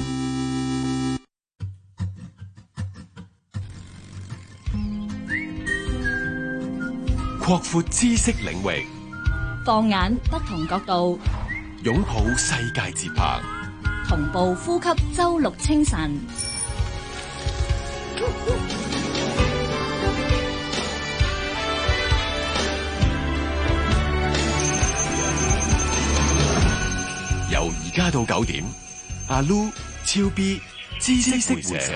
擴闊知識領域， 放眼不同角度， 擁抱世界節拍， 同步呼吸周六清晨。 由而家到九點，阿 Lu、超 B、知識會社。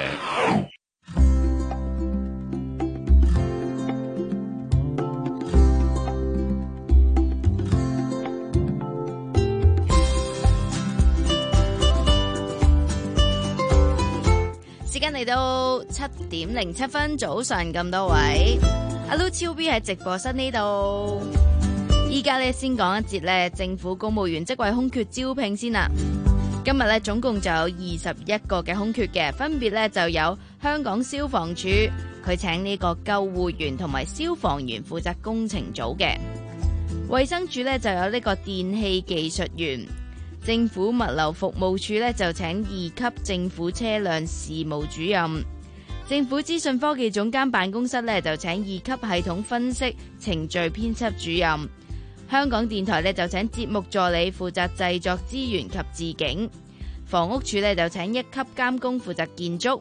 時間嚟到七點零七分，早晨咁多位，阿 Lu 超 B 喺直播室呢度。依家咧先講一節咧政府公務員職位空缺招聘先啦。今日咧總共就有二十一個嘅空缺嘅，分別咧就有香港消防處，佢請呢個救護員同埋消防員負責工程組嘅。衛生署咧就有呢個電氣技術員。政府物流服務處咧就請二級政府車輛事務主任。政府資訊科技總監辦公室咧就請二級系統分析程序編輯主任。香港電台咧就請節目助理負責製作資源及置景。房屋署咧就請一級監工負責建築。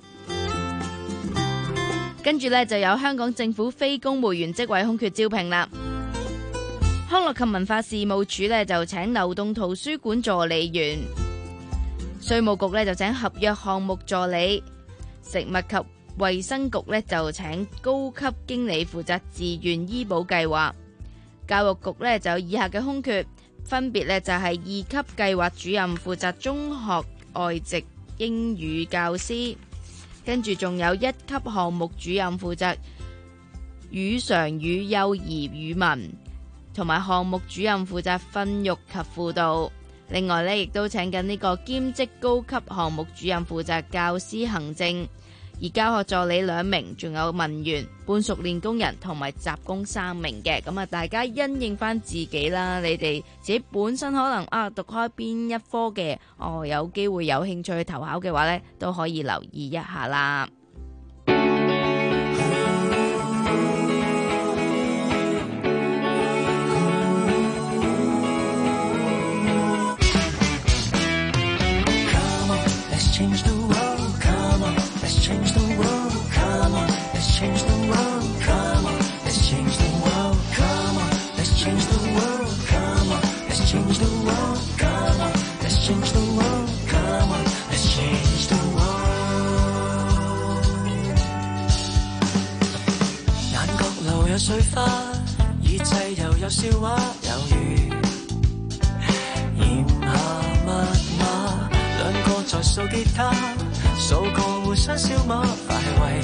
跟住咧就有香港政府非公務員職位空缺招聘啦。康樂及文化事務署咧就請流動圖書館助理員。稅務局咧就請合約項目助理。食物及衛生局咧就請高級經理負責自願醫保計劃。教育局咧就有以下嘅空缺，分別咧就係二級計劃主任負責中學外籍英語教師，跟住仲有一級項目主任負責語常語幼兒語文，同埋項目主任負責訓育及輔導。另外咧亦都請緊呢個兼職高級項目主任負責教師行政。而教學助理兩名，仲有文員、半熟練工人同埋雜工三名嘅。咁啊，大家因應翻自己啦，你哋自己本身可能啊讀開邊一科嘅，哦有機會有興趣去投考嘅話呢，都可以留意一下啦。 有水花，耳際又有笑話，猶如炎夏密碼，兩個在掃吉他，數個互相笑罵，快慰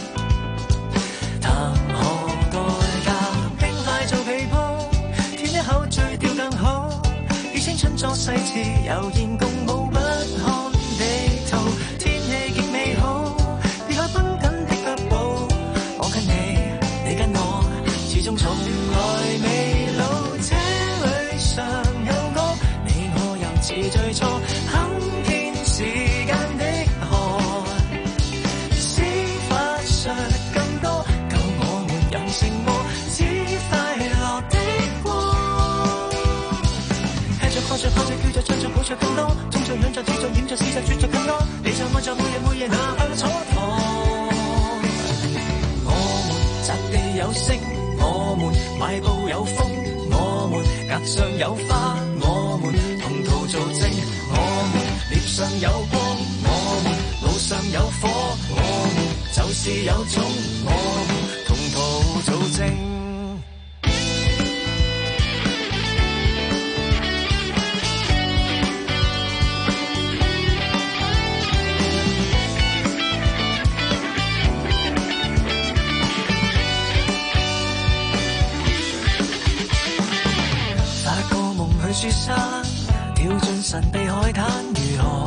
談何代價，冰塊做被鋪，舔一口醉掉更好，以青春作細詞，悠然共舞不看地圖，天氣極美好，別可繃緊的腳步，我跟你，你跟我。始終從來未老，這裏常有我，你我又似最初，肯見時間的河，司法上更多，夠我們人性和只快樂的光。吃着喝着跑着叫着唱着抱着更多，中着養着跳着演着試着說着更多，你就愛着每日每夜哪怕蹉跎。我星，我們邁步有風，我們額上有花，我們同途做證，我們臉上有光，我們路上有火，我們就是有種，我們同途做證。雪山跳進神秘海灘如何？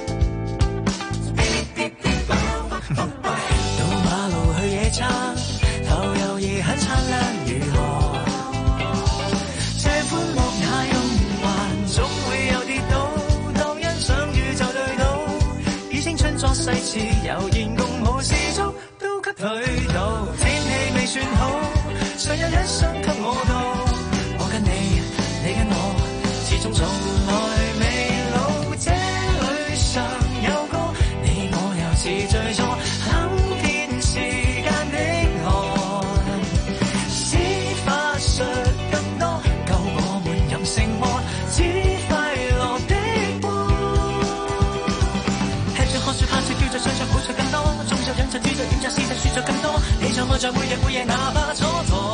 到馬路去野餐，浮遊夜很燦爛如何？這歡樂也用完，總會有跌倒。當欣賞宇宙對賭，以青春作誓詞，悠然共舞時速都給推倒。天氣未算好，誰有一雙給我到？我跟你，你跟我。始終從來未老，這裏常有歌，你我又是最初，肯騙時間的汗，只發出更多，夠我們任性麼？只快樂的光，吃着喝着拍着叫着想着抱着更多，縱就忍着知着點着試着說着更多，你在我在每日每夜哪怕蹉跎。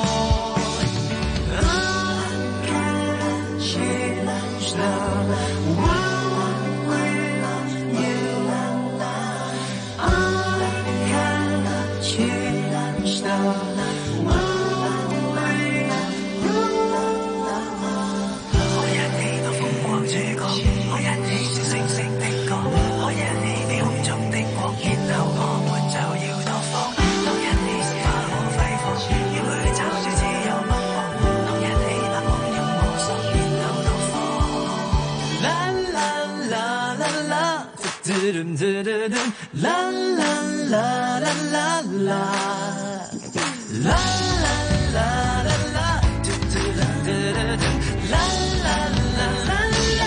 啦啦啦啦啦啦啦啦啦啦啦，嘟嘟嘟嘟嘟，啦啦啦啦啦，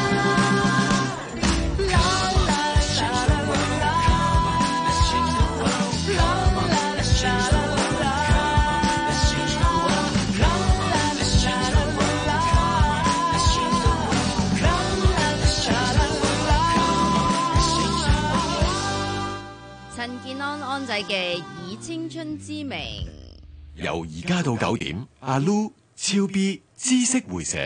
啦啦啦啦啦， 陳健安安仔嘅《以青春之名》， 由而家到九點，阿 Lu 超 B 知識會社。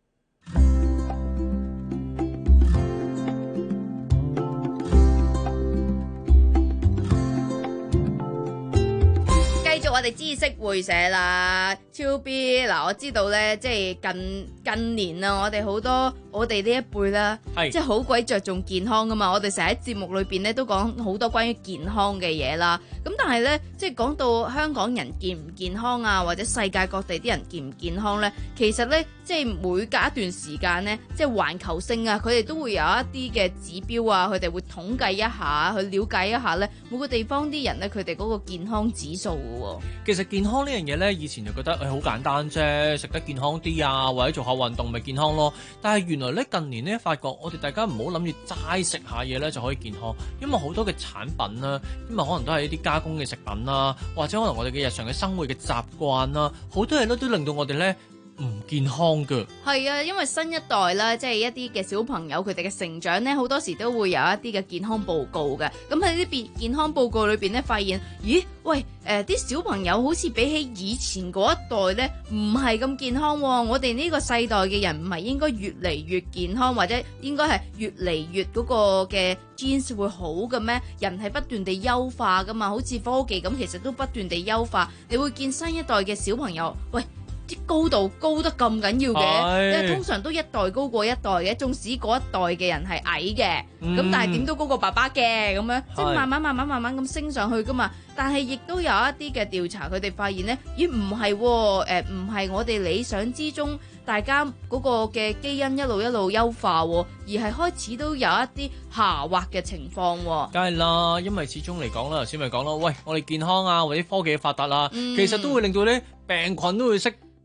繼續我哋知識會社啦，超 B 嗱，我知道咧，即係近近年啊，我哋好多我哋呢一輩啦，即係好鬼着重健康噶嘛，我哋成日喺節目裏邊咧都講好多關於健康嘅嘢啦。咁但係咧，即係講到香港人健唔健康啊，或者世界各地啲人健唔健康咧，其實咧，即係每隔一段時間咧，即係環球性啊，佢哋都會有一啲嘅指標啊，佢哋會統計一下，去了解一下咧，每個地方啲人咧，佢哋嗰個健康指數嘅喎。 其實健康呢樣嘢咧，以前就覺得誒好簡單啫，食得健康啲啊，或者做下運動咪健康咯。但係原來咧近年咧發覺，我哋大家唔好諗住齋食下嘢咧就可以健康，因為好多嘅產品啦，因為可能都係一啲加工嘅食品啦，或者可能我哋嘅日常嘅生活嘅習慣啦，好多嘢咧都令到我哋咧唔健康㗎。係啊，因為新一代啦，即係一啲嘅小朋友佢哋嘅成長咧，好多時都會有一啲嘅健康報告嘅。咁喺呢啲健康報告裏邊咧，發現咦，喂，誒、呃、啲小朋友好似比起以前嗰一代咧，唔係咁健康喎。我哋呢個世代嘅人唔係應該越嚟越健康，或者應該係越嚟越嗰個嘅 genes 會好嘅咩？人係不斷地優化噶嘛，好似科技咁，其實都不斷地優化。你會見新一代嘅小朋友，喂，啲高度高得咁緊要嘅，因為通常都一代高過一代嘅，縱使嗰一代嘅人係矮嘅，咁、嗯、但係點都高過爸爸嘅，咁樣即係慢慢慢慢慢慢咁升上去噶嘛。但係亦都有一啲嘅調查，佢哋發現呢，咦唔係，誒唔係我哋理想之中，大家嗰個嘅基因一路一路優化，而係開始都有一啲下滑嘅情況。 梗係啦，因為始終嚟講啦，頭先咪講咯，喂，我哋健康啊，或者科技發達啦、啊嗯，其實都會令到啲病菌都會識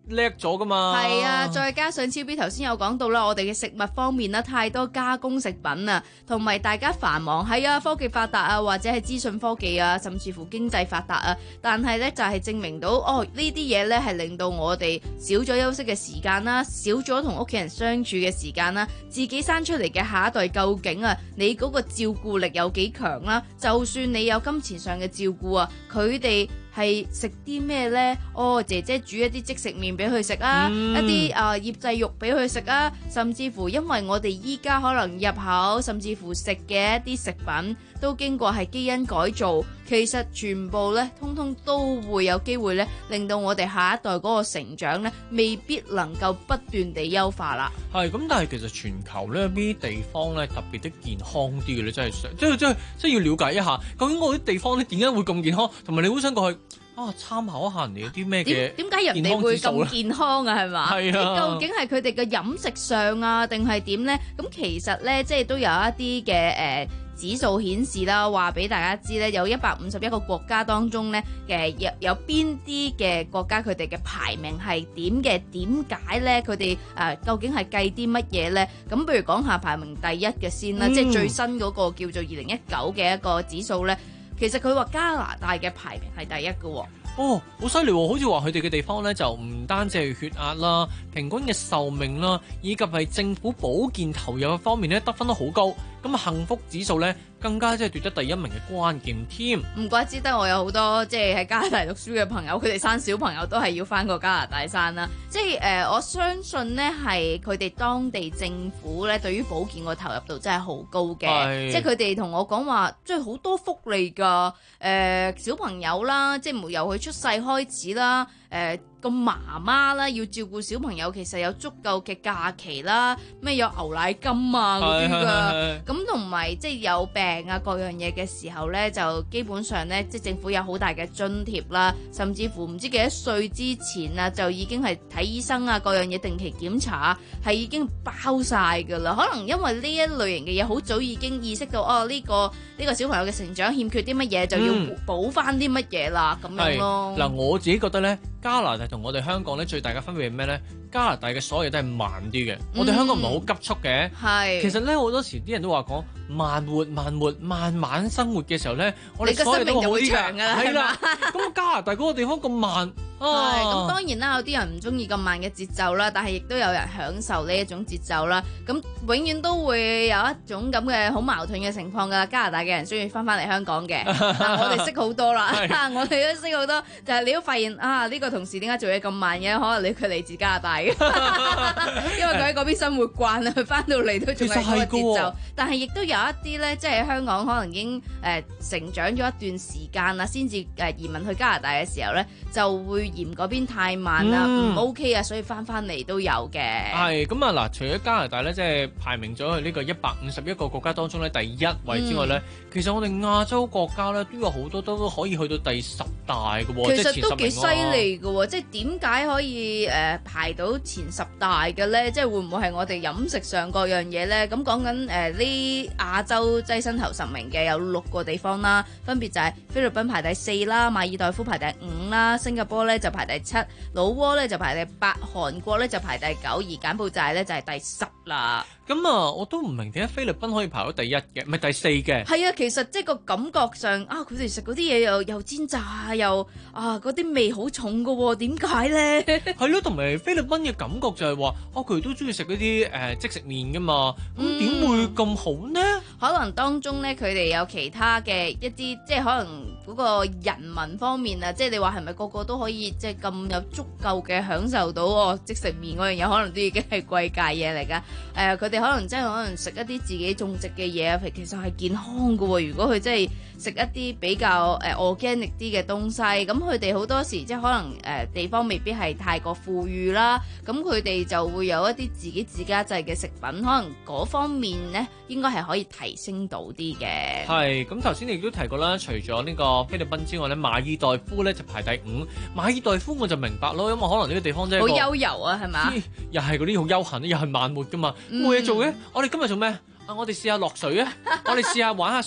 叻咗噶嘛。 係啊，再加上超 B 頭先有講到啦，我哋嘅食物方面啦，太多加工食品啊，同埋大家繁忙，係啊，科技發達啊，或者係資訊科技啊，甚至乎經濟發達啊，但係咧就係、是、證明到哦，呢啲嘢咧係令到我哋少咗休息嘅時間啦，少咗同屋企人相處嘅時間啦，自己生出嚟嘅下一代究竟啊，你嗰個照顧力有幾強啦？就算你有金錢上嘅照顧啊，佢哋係食啲咩呢？哦，姐姐煮一啲即食麵俾佢食啊， 嗯、 一啲啊醃製肉俾佢食啊，甚至乎因為我哋依家可能入口，甚至乎食嘅一啲食品都經過係基因改造，其實全部呢，通通都會有機會呢，令到我哋下一代嗰個成長呢，未必能夠不斷地優化啦。 係咁，但係其實全球呢邊啲地方呢，特別的健康啲嘅咧，真係想即係即係即係要了解一下，究竟我啲地方呢點解會咁健康，同埋你好想過去。啊，參考一下人哋有啲咩嘅點解人哋會咁健康啊？係嘛？ 係啊， 究竟係佢哋嘅飲食上啊，定係點呢？咁其實呢，即係都有一啲嘅誒指數顯示啦，話俾大家知呢，有一百五十一個國家當中呢，嘅有有邊啲嘅國家佢哋嘅排名係點嘅？點解呢？佢哋誒究竟係計啲乜嘢呢？咁不如講下排名第一嘅先啦，嗯、即係最新嗰個叫做二零一九嘅一個指數呢。其實佢話加拿大嘅排名係第一嘅喎。 哦，好犀利喎！好似話佢哋嘅地方咧，就唔單止係血壓啦、平均嘅壽命啦，以及係政府保健投入嘅方面咧，得分都好高。咁啊，幸福指數咧，更加即係奪得第一名嘅關鍵添。 唔怪之得我有好多即係喺加拿大讀書嘅朋友，佢哋生小朋友都係要翻個加拿大生啦。即係誒、呃，我相信呢係佢哋當地政府咧對於保健個投入度真係好高嘅。即係佢哋同我講話，即係好多福利㗎。誒、呃，小朋友啦，即係由佢出世開始啦，誒、呃。個媽媽啦，要照顧小朋友，其實有足夠嘅假期啦，咩有牛奶金啊嗰啲噶，咁同埋即係有病啊各樣嘢嘅時候呢，就基本上呢，即係政府有好大嘅津貼啦，甚至乎唔知幾多歲之前啊，就已經係睇醫生啊各樣嘢定期檢查係已經包晒噶啦。可能因為呢一類型嘅嘢好早已經意識到哦，呢、這個呢、這個小朋友嘅成長欠缺啲乜嘢，就要補翻啲乜嘢啦咁樣咯。 嗱，我自己覺得呢，加拿大同我哋香港咧最大嘅分別係咩咧？加拿大嘅所有嘢都係慢啲嘅，嗯、我哋香港唔係好急促嘅。係，其實咧好多時啲人都話講慢活慢活慢慢生活嘅時候咧，我哋所有都好啲㗎。係啦，咁加拿大嗰個地方咁慢。係， 咁當然啦，有啲人唔中意咁慢嘅節奏啦，但係亦都有人享受呢一種節奏啦。咁永遠都會有一種咁嘅好矛盾嘅情況㗎。加拿大嘅人中意翻返嚟香港嘅，但我哋識好多啦，我哋都識好多，就係、是、你都發現啊，呢、這個同事點解做嘢咁慢嘅？可能你佢嚟自加拿大嘅，因為佢喺嗰邊生活慣啦，佢翻到嚟都仲係嗰個節奏。但係亦都有一啲咧，即係香港可能已經誒、呃、成長咗一段時間啦，先至誒移民去加拿大嘅時候咧，就會嫌嗰邊太慢啦，唔、嗯、OK 啊，所以翻翻嚟都有嘅。 係咁啊嗱，除咗加拿大咧，即係排名咗去呢個一百五十一個國家當中咧第一位之外咧、嗯，其實我哋亞洲國家咧都有好多都可以去到第十大嘅喎， 其實都幾犀利嘅喎，即係點解可以誒、呃、排到前十大嘅咧？即係會唔會係我哋飲食上各樣嘢咧？咁講緊誒呢亞洲躋身頭十名嘅有六個地方啦，分別就係菲律賓排第四啦，馬爾代夫排第五啦，新加坡咧就排第七，老撾咧就排第八，韓國咧就排第九，而柬埔寨咧就係第十啦。 咁啊，我都唔明點解菲律賓可以排到第一嘅，唔係第四嘅。 係啊，其實即係個感覺上啊，佢哋食嗰啲嘢又又煎炸又啊嗰啲味好重㗎喎，點解咧？ 係咯，同埋菲律賓嘅感覺就係話，哦佢哋都中意食嗰啲誒即食麵㗎嘛，咁點、嗯、會咁好呢？ 可能當中咧佢哋有其他嘅一啲，即係可能嗰個人民方面啊，即係你話係咪個個都可以即係咁有足夠嘅享受到哦即食麵嗰樣嘢，可能都已經係貴價嘢嚟㗎。誒佢哋可能真係可能食一啲自己種植嘅嘢，其實係健康㗎喎。如果佢真係食一啲比較誒 organic 啲嘅東西，咁佢哋好多時即係可能誒、呃、地方未必係太過富裕啦，咁佢哋就會有一啲自己自家製嘅食品，可能嗰方面咧應該係可以提升到啲嘅。 係，咁頭先你亦都提過啦，除咗呢個菲律賓之外咧，馬爾代夫咧就排第五。馬爾代夫我就明白咯，因為可能呢個地方真係好悠遊啊，係嘛？ 又係嗰啲好休閒，又係慢活噶嘛，冇、嗯、嘢做嘅。我哋今日做咩？啊！我哋試下落水啊！我哋試下玩下沙，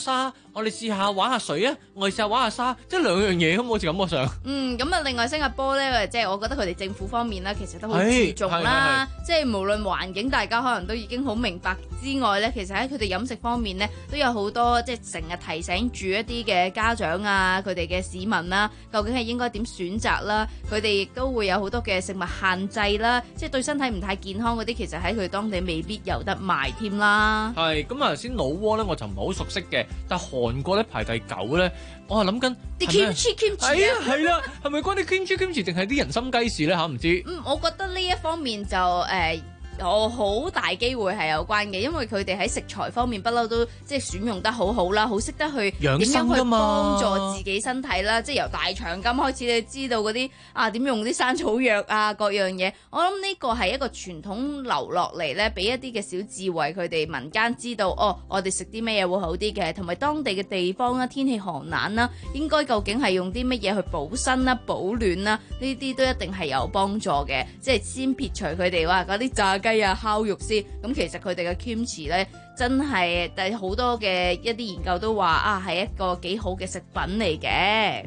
我哋試下玩下水啊，我哋試下玩下沙，即係兩樣嘢咁，好似感覺上。 嗯，咁啊，另外新加坡咧，即係我覺得佢哋政府方面咧，其實都好注重啦。即係無論環境，大家可能都已經好明白之外咧，其實喺佢哋飲食方面咧，都有好多即係成日提醒住一啲嘅家長啊，佢哋嘅市民啦，究竟係應該點選擇啦。佢哋亦都會有好多嘅食物限制啦，即係對身體唔太健康嗰啲，其實喺佢當地未必有得賣添啦。 係咁啊！頭先老窩咧，我就唔係好熟悉嘅，但韓國咧排第九咧，我係諗緊啲 kimchi kimchi 係啊係啦，係咪關啲 kimchi kimchi 定係啲人參雞事咧嚇？唔知。 嗯，我覺得呢一方面就誒。呃我好大機會係有關嘅，因為佢哋喺食材方面不嬲都即係選用得好好啦，好識得去點樣去幫助自己身體啦。即係由大腸咁開始，你知道嗰啲啊點用啲山草藥啊各樣嘢。我諗呢個係一個傳統流落嚟咧，俾一啲嘅小智慧，佢哋民間知道哦，我哋食啲咩嘢會好啲嘅，同埋當地嘅地方啦、天氣寒冷啦，應該究竟係用啲乜嘢去補身啦、保暖啦，呢啲都一定係有幫助嘅。即係先撇除佢哋話嗰啲炸雞啊、烤肉先，咁其實佢哋嘅 kimchi 咧，真係第好多嘅一啲研究都話啊，係一個幾好嘅食品嚟嘅。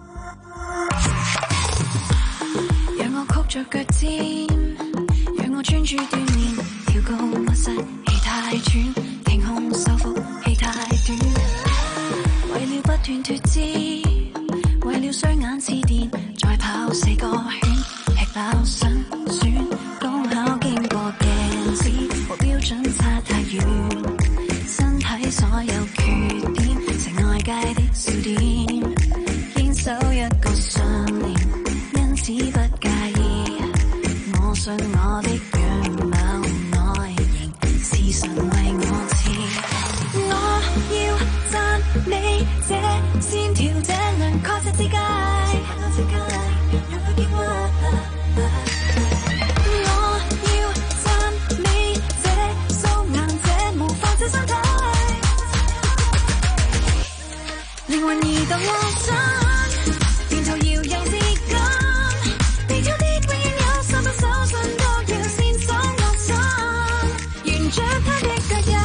讓我曲着腳尖，讓我專注鍛鍊，跳高密實，氣太喘，挺胸收腹，氣太短，為了不斷脫脂，為了雙眼似電，再跑四個圈，吃飽辛酸，剛巧經過鏡子，和標準差太遠，身體所有缺點，成外界的笑點，堅守一個信念，因此不介意，我信我的樣貌內形是神為我設，我要讚你這線條，這輪廓這之界，讓佢見我。靈魂移動落身，沿途搖曳至今，地球的永遠有手把手信都要先鎖我心，沿着他的腳印，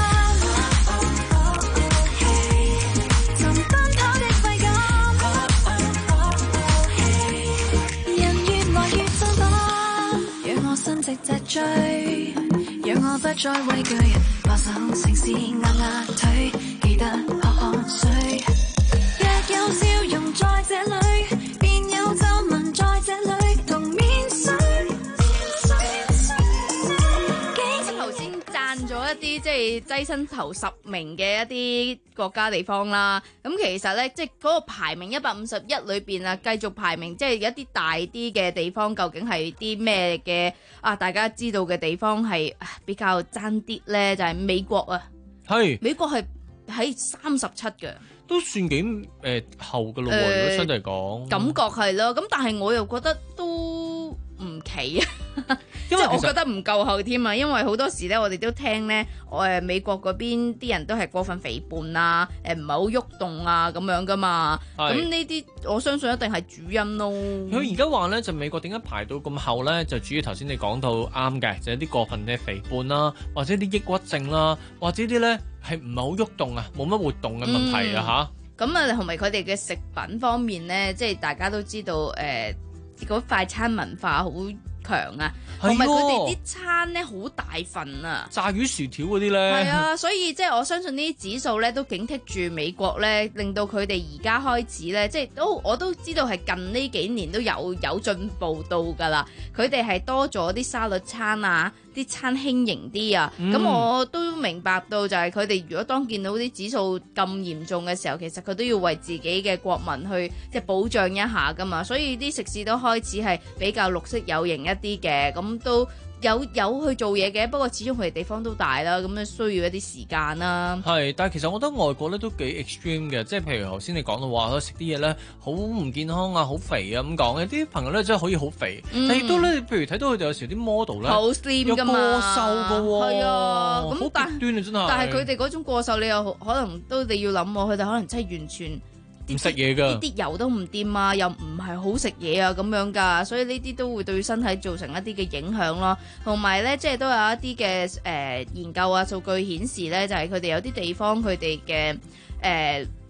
尋奔跑的快感，人越來越進步，讓我伸直脊椎，讓我不再畏懼，把手城市壓壓腿，記得喝喝水。有笑容在這裏，便有皺紋在這裏，同面水。 頭先讚咗一啲即係躋身頭十名嘅一啲國家地方啦，咁其實呢，即係嗰個排名一百五十一裏邊啊，繼續排名即係一啲大啲嘅地方，究竟係啲咩嘅啊？大家知道嘅地方係比較爭啲呢，就係、是、美國啊， 係美國係喺三十七嘅。 都算幾誒、呃、後嘅咯喎，如果相對嚟講， 感覺係咯，咁但係我又覺得都唔奇啊，因為我覺得唔夠後添啊，因為好多時咧，我哋都聽咧，誒美國嗰邊啲人都係過分肥胖啊，誒唔係好喐動啊咁樣噶嘛，咁呢啲我相信一定係主因咯。 佢而家話咧，就美國點解排到咁後咧？就主要頭先你講到啱嘅，就係、是、啲過分嘅肥胖啦，或者啲抑鬱症啦，或者啲咧。係唔係好喐動啊？冇乜活動嘅問題啊吓。 咁啊，同埋佢哋嘅食品方面咧，即係大家都知道，誒、呃，嗰快餐文化好強啊，同埋佢哋啲餐咧好大份啊， 炸魚薯條嗰啲咧， 係啊，所以即係我相信呢啲指數咧都警惕住美國咧，令到佢哋而家開始咧，即係都我都知道係近呢幾年都有有進步到㗎啦，佢哋係多咗啲沙律餐啊。啲餐輕盈啲啊，咁、嗯、我都明白到就係佢哋如果當見到啲指數咁嚴重嘅時候，其實佢都要為自己嘅國民去即係保障一下噶嘛，所以啲食肆都開始係比較綠色有型一啲嘅，咁都有有去做嘢嘅，不過始終佢哋地方都大啦，咁樣需要一啲時間啦。係， 但係其實我覺得外國咧都幾 extreme 嘅，即係譬如頭先你講到話食啲嘢咧好唔健康啊，好肥啊咁講，有啲朋友咧真係可以好肥，嗯、但亦都咧，譬如睇到佢哋有時啲 model 咧好 slim 噶嘛， 過瘦噶喎， 係啊，咁好極端啊真係。 但係佢哋嗰種過瘦，你又可能都你要諗喎，佢哋可能真係完全。 唔食嘢㗎， 啲油都唔掂啊，又唔係好食嘢啊咁樣㗎，所以呢啲都會對身體造成一啲嘅影響咯。同埋咧，即係都有一啲嘅誒研究啊，數據顯示咧，就係佢哋有啲地方佢哋嘅誒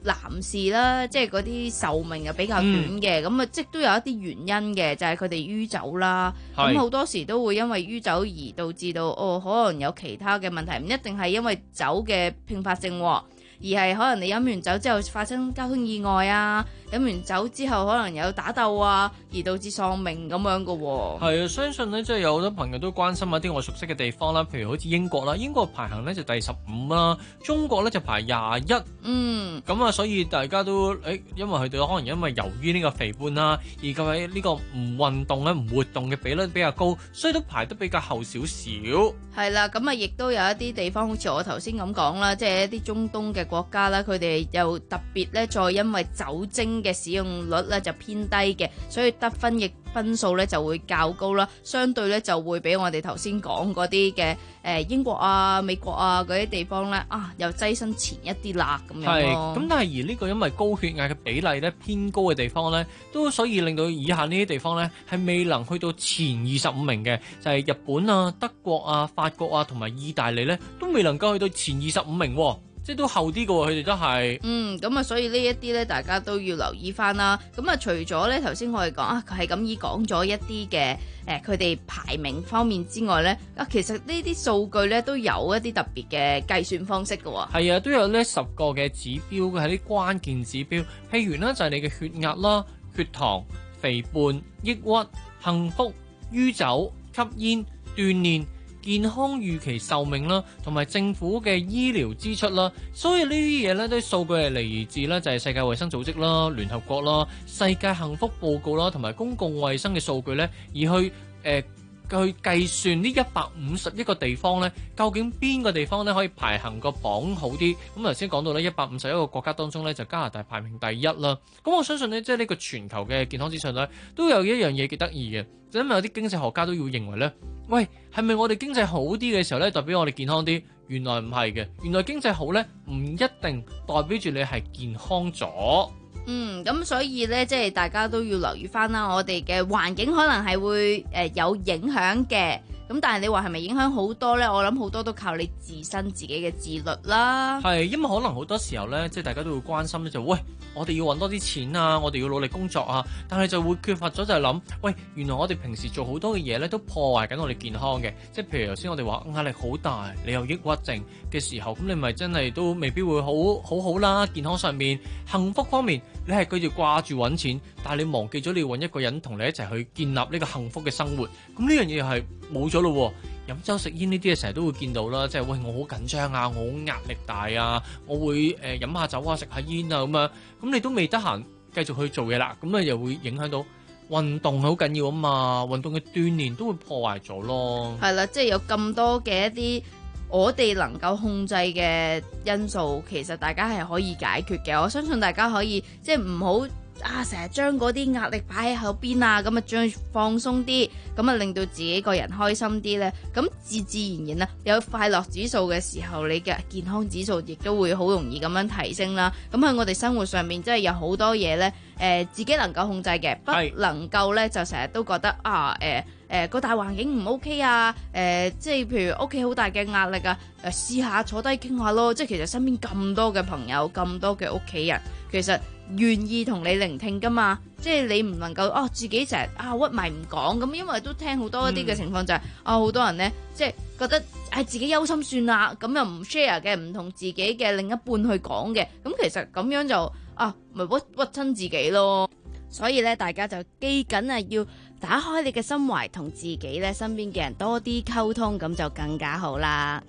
男士啦，即係嗰啲壽命又比較短嘅，咁啊、嗯、即都有一啲原因嘅，就係佢哋酗酒啦。咁好多時都會因為酗酒而導致到哦，可能有其他嘅問題，唔一定係因為酒嘅併發症，而係可能你飲完酒之後發生交通意外啊，飲完酒之後可能有打鬥啊，而導致喪命咁樣嘅喎。 係啊，相信呢，即係有好多朋友都關心一啲我熟悉嘅地方啦，譬如好似英國啦，英國排行呢就第十五啦，中國呢就排廿一。嗯，咁啊，所以大家都誒，因為佢哋可能因為由於呢個肥胖啦，而咁喺呢個唔運動咧、唔活動嘅比率比較高，所以都排得比較後少少。 係啦，咁啊，亦都有一啲地方，好似我頭先咁講啦，即係一啲中東嘅國家啦，佢哋又特別咧，再因為酒精嘅使用率咧就偏低嘅，所以得分亦分數咧就會較高啦。相對咧就會比我哋頭先講嗰啲嘅誒英國啊、美國啊嗰啲地方咧啊，又躋身前一啲啦咁樣咯。 係，咁但係而呢個因為高血壓嘅比例咧偏高嘅地方咧，都所以令到以下呢啲地方咧係未能去到前二十五名嘅，就係、是、日本啊、德國啊、法國啊同埋意大利咧都未能夠去到前二十五名喎。即係都後啲嘅喎，佢哋都係。嗯，咁啊，所以呢一啲咧，大家都要留意翻啦。咁啊，除咗咧頭先我哋講啊，係咁已講咗一啲嘅誒，佢哋排名方面之外咧，啊，其實呢啲數據咧都有一啲特別嘅計算方式嘅喎。係啊，都有呢十個嘅指標嘅，係啲關鍵指標。譬如咧就係你嘅血壓啦、血糖、肥胖、抑鬱、幸福、酗酒、吸煙、鍛鍊、健康預期壽命啦，同埋政府嘅醫療支出啦，所以呢啲嘢咧，啲數據係嚟自咧就係世界衛生組織啦、聯合國啦、世界幸福報告啦，同埋公共衛生嘅數據咧，而去誒、呃、去計算呢一百五十一個地方咧，究竟邊個地方咧可以排行個榜好啲？咁頭先講到咧，一百五十一個國家當中咧，就加拿大排名第一啦。咁我相信咧，即係呢個全球嘅健康資訊咧，都有一樣嘢幾得意嘅，就因為有啲經濟學家都要認為咧。喂，係咪我哋經濟好啲嘅時候咧，代表我哋健康啲？原來唔係嘅，原來經濟好咧，唔一定代表住你係健康咗。嗯，咁所以咧，即係大家都要留意翻啦，我哋嘅環境可能係會誒有影響嘅。咁但係你話係咪影響好多呢？我諗好多都靠你自身自己嘅自律啦。係，因為可能好多時候呢，即係大家都會關心咧，就喂，我哋要揾多啲錢啊，我哋要努力工作啊，但係就會缺乏咗就係諗，喂，原來我哋平時做好多嘅嘢呢，都破壞緊我哋健康嘅。即係譬如頭先我哋話壓力好大，你有抑鬱症嘅時候，咁你咪真係都未必會好好好啦。健康上面、幸福方面，你係繼續掛住揾錢，但係你忘記咗你要揾一個人同你一齊去建立呢個幸福嘅生活。咁呢樣嘢係冇咗咯。飲酒食煙呢啲嘢成日都會見到啦，即係喂，我好緊張啊，我好壓力大啊，我會誒飲下酒啊，食下煙啊咁樣，咁你都未得閒繼續去做嘢啦，咁啊又會影響到運動，好緊要啊嘛，運動嘅鍛鍊都會破壞咗咯。係啦，即係有咁多嘅一啲我哋能夠控制嘅因素，其實大家係可以解決嘅。我相信大家可以即係唔好啊，成日將嗰啲壓力擺喺後邊啊，咁啊將佢放鬆啲，咁啊令到自己個人開心啲呢。咁自自然然啦，有快樂指數嘅時候，你嘅健康指數亦都會好容易咁樣提升啦。咁喺我哋生活上面，真係有好多嘢呢，誒、呃、自己能夠控制嘅，不能夠呢就成日都覺得啊，誒誒個大環境唔 OK 啊，誒、呃、即係譬如屋企好大嘅壓力啊，誒、呃、試下坐低傾下咯。即係其實身邊咁多嘅朋友，咁多嘅屋企人，其實願意同你聆聽噶嘛，即係你唔能夠哦自己成日啊屈埋唔講咁，因為都聽好多一啲嘅情況就係、是嗯、啊好多人呢，即係覺得係自己憂心算啦，咁又唔 share 嘅，唔同自己嘅另一半去講嘅，咁其實咁樣就啊咪屈屈親自己咯。所以咧，大家就記緊啊，要打開你嘅心懷，同自己咧身邊嘅人多啲溝通，咁就更加好啦。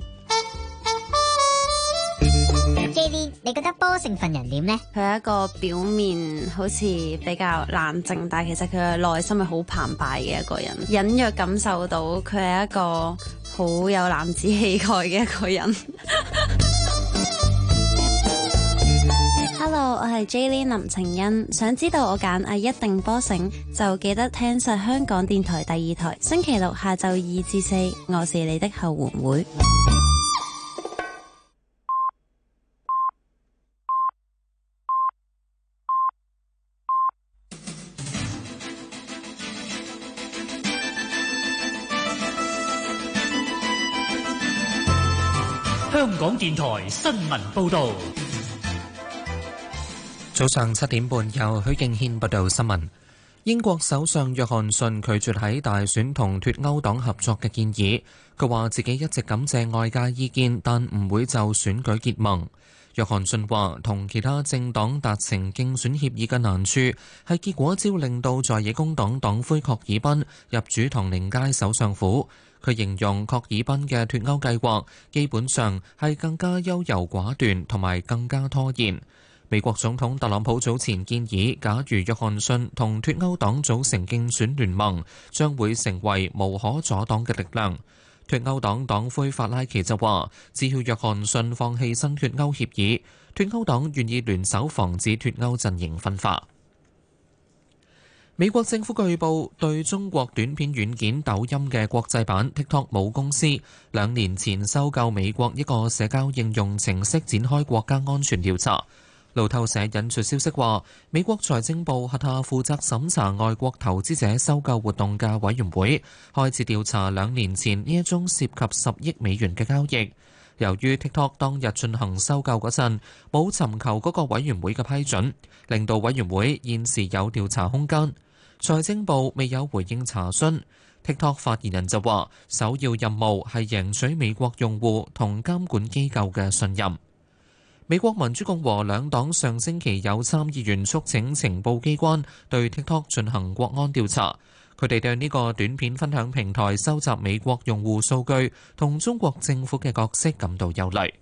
J-Lee， 你覺得波成份人點呢？ 佢係一個表面好似比較冷靜，但係其實佢嘅內心係好澎湃嘅一個人，隱約感受到佢係一個好有男子氣概嘅一個人。Hello， 我係 J-Lee 林晴欣，想知道我揀藝一定波成，就記得聽實香港電台第二台，星期六下晝二至四，我是你的後援會。 香港電台新聞報道。 早上七點半，由許敬軒報道新聞。英國首相約翰遜拒絕喺大選同脫歐黨合作嘅建議。佢話自己一直感謝外界意見，但唔會就選舉結盟。約翰遜話同其他政黨達成競選協議嘅難處係結果招令到在野工黨黨魁郝爾彬入主唐寧街首相府。佢形容郝爾彬嘅脫歐計劃基本上係更加優柔寡斷同埋更加拖延。美國總統特朗普早前建議，假如約翰遜同脫歐黨組成競選聯盟，將會成為無可阻擋嘅力量。脫歐黨黨魁法拉奇就話，只要約翰遜放棄新脫歐協議，脫歐黨願意聯手防止脫歐陣營分化。美國政府據報對中國短片軟件抖音嘅國際版 TikTok 母公司兩年前收購美國一個社交應用程式展開國家安全調查。路透社引述消息話，美國財政部轄下負責審查外國投資者收購活動嘅委員會開始調查兩年前呢一宗涉及十億美元嘅交易。由於 TikTok 當日進行收購嗰陣冇尋求嗰個委員會嘅批准，令到委員會現時有調查空間。財政部未有回應查詢。TikTok 發言人就話，首要任務係贏取美國用戶同監管機構嘅信任。美國民主共和兩黨上星期有參議員促請情報機關對 TikTok 進行國安調查。佢哋對呢個短片分享平台收集美國用戶數據同中國政府嘅角色感到憂慮。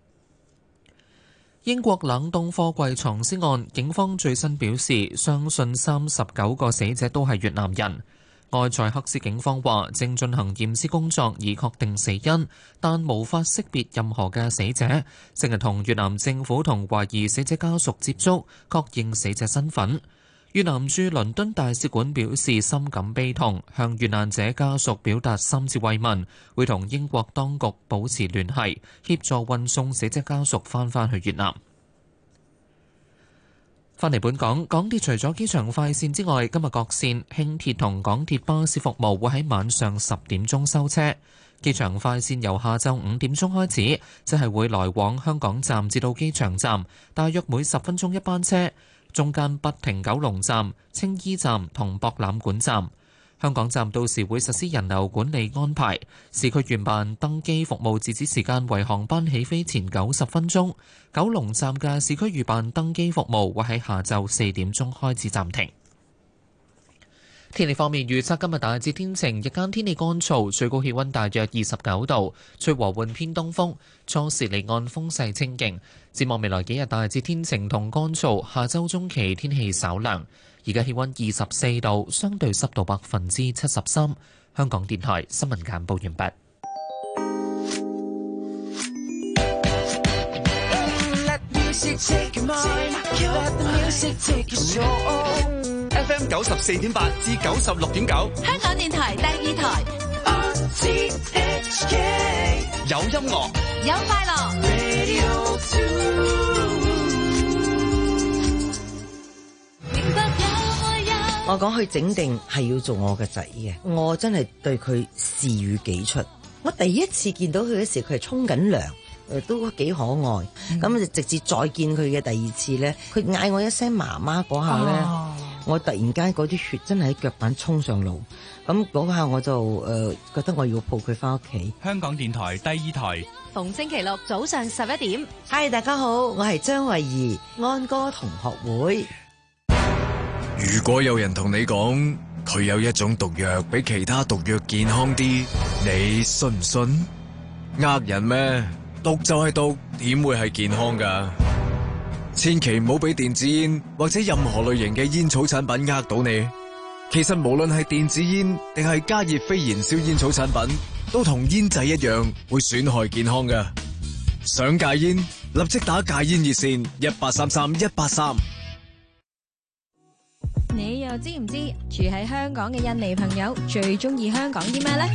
英國冷凍貨櫃藏屍案，警方最新表示，相信三十九個死者都係越南人。埃塞克斯警方話正進行驗屍工作以確定死因，但無法識別任何嘅死者，正係同越南政府同懷疑死者家屬接觸，確認死者身份。越南駐倫敦大使館表示深感悲痛，向遇難者家屬表達深切慰問，會同英國當局保持聯繫，協助運送死者家屬翻返去越南。返嚟本港，港鐵除咗機場快線之外，今日各線輕鐵同港鐵巴士服務會喺晚上十點鐘收車。機場快線由下晝五點鐘開始，即係會來往香港站至到機場站，大約每十分鐘一班車，中間不停九龍站、青衣站同博覽館站。香港站到時會實施人流管理安排，市區原辦登機服務截止時間為航班起飛前九十分鐘。九龍站嘅市區預辦登機服務會喺下晝四點鐘開始暫停。天氣方面預測今日大致天晴，日間天氣乾燥，最高氣溫大約二十九度，吹和緩偏東風，初時離岸風勢清勁。展望未來幾日大致天晴同乾燥，下週中期天氣稍涼。而家氣溫二十四度，相對濕度百分之七十三。香港電台新聞簡報完畢。 F M 九十四點八至九十六點九， 香港電台第二台。 有音樂， 有快樂。 我講佢整定係要做我嘅仔嘅，我真係對佢視如己出。我第一次見到佢嗰時，佢係沖緊涼，誒都幾可愛。咁、嗯、就直至再見佢嘅第二次咧，佢嗌我一聲媽媽嗰下咧，哦、我突然間嗰啲血真係喺腳板衝上腦。咁嗰下我就誒、呃、覺得我要抱佢翻屋企。 香港電台第二台， 逢星期六早上十一點。 嗨，大家好，我係張慧儀，安歌同學會。 如果有人同你講佢有一種毒藥比其他毒藥健康啲，你信唔信？呃人咩？毒就係毒，點會係健康噶？千祈唔好俾電子煙或者任何類型嘅煙草產品呃到你。其實無論係電子煙定係加熱非燃燒煙草產品，都同煙仔一樣會損害健康噶。想戒煙，立即打戒煙熱線一八三三一八三。 你又知唔知住喺香港嘅印尼朋友最中意香港啲咩呢？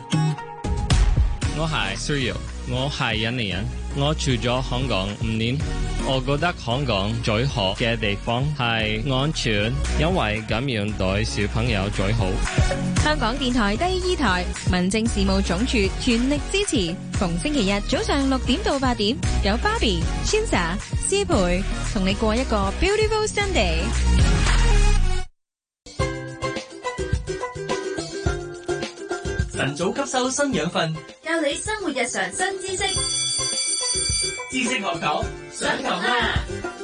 我係 Surreal， 我係印尼人，我住咗香港五年。我覺得香港最好嘅地方係安全，因為咁樣對小朋友最好。 香港電台第二台民政事務總署全力支持，逢星期日早上六點到八點有 Barbie、Chinsa、 詩培，同你過一個 Beautiful Sunday。 晨早吸收新養分， 教你生活日常新知識。 知識學堂上堂啦！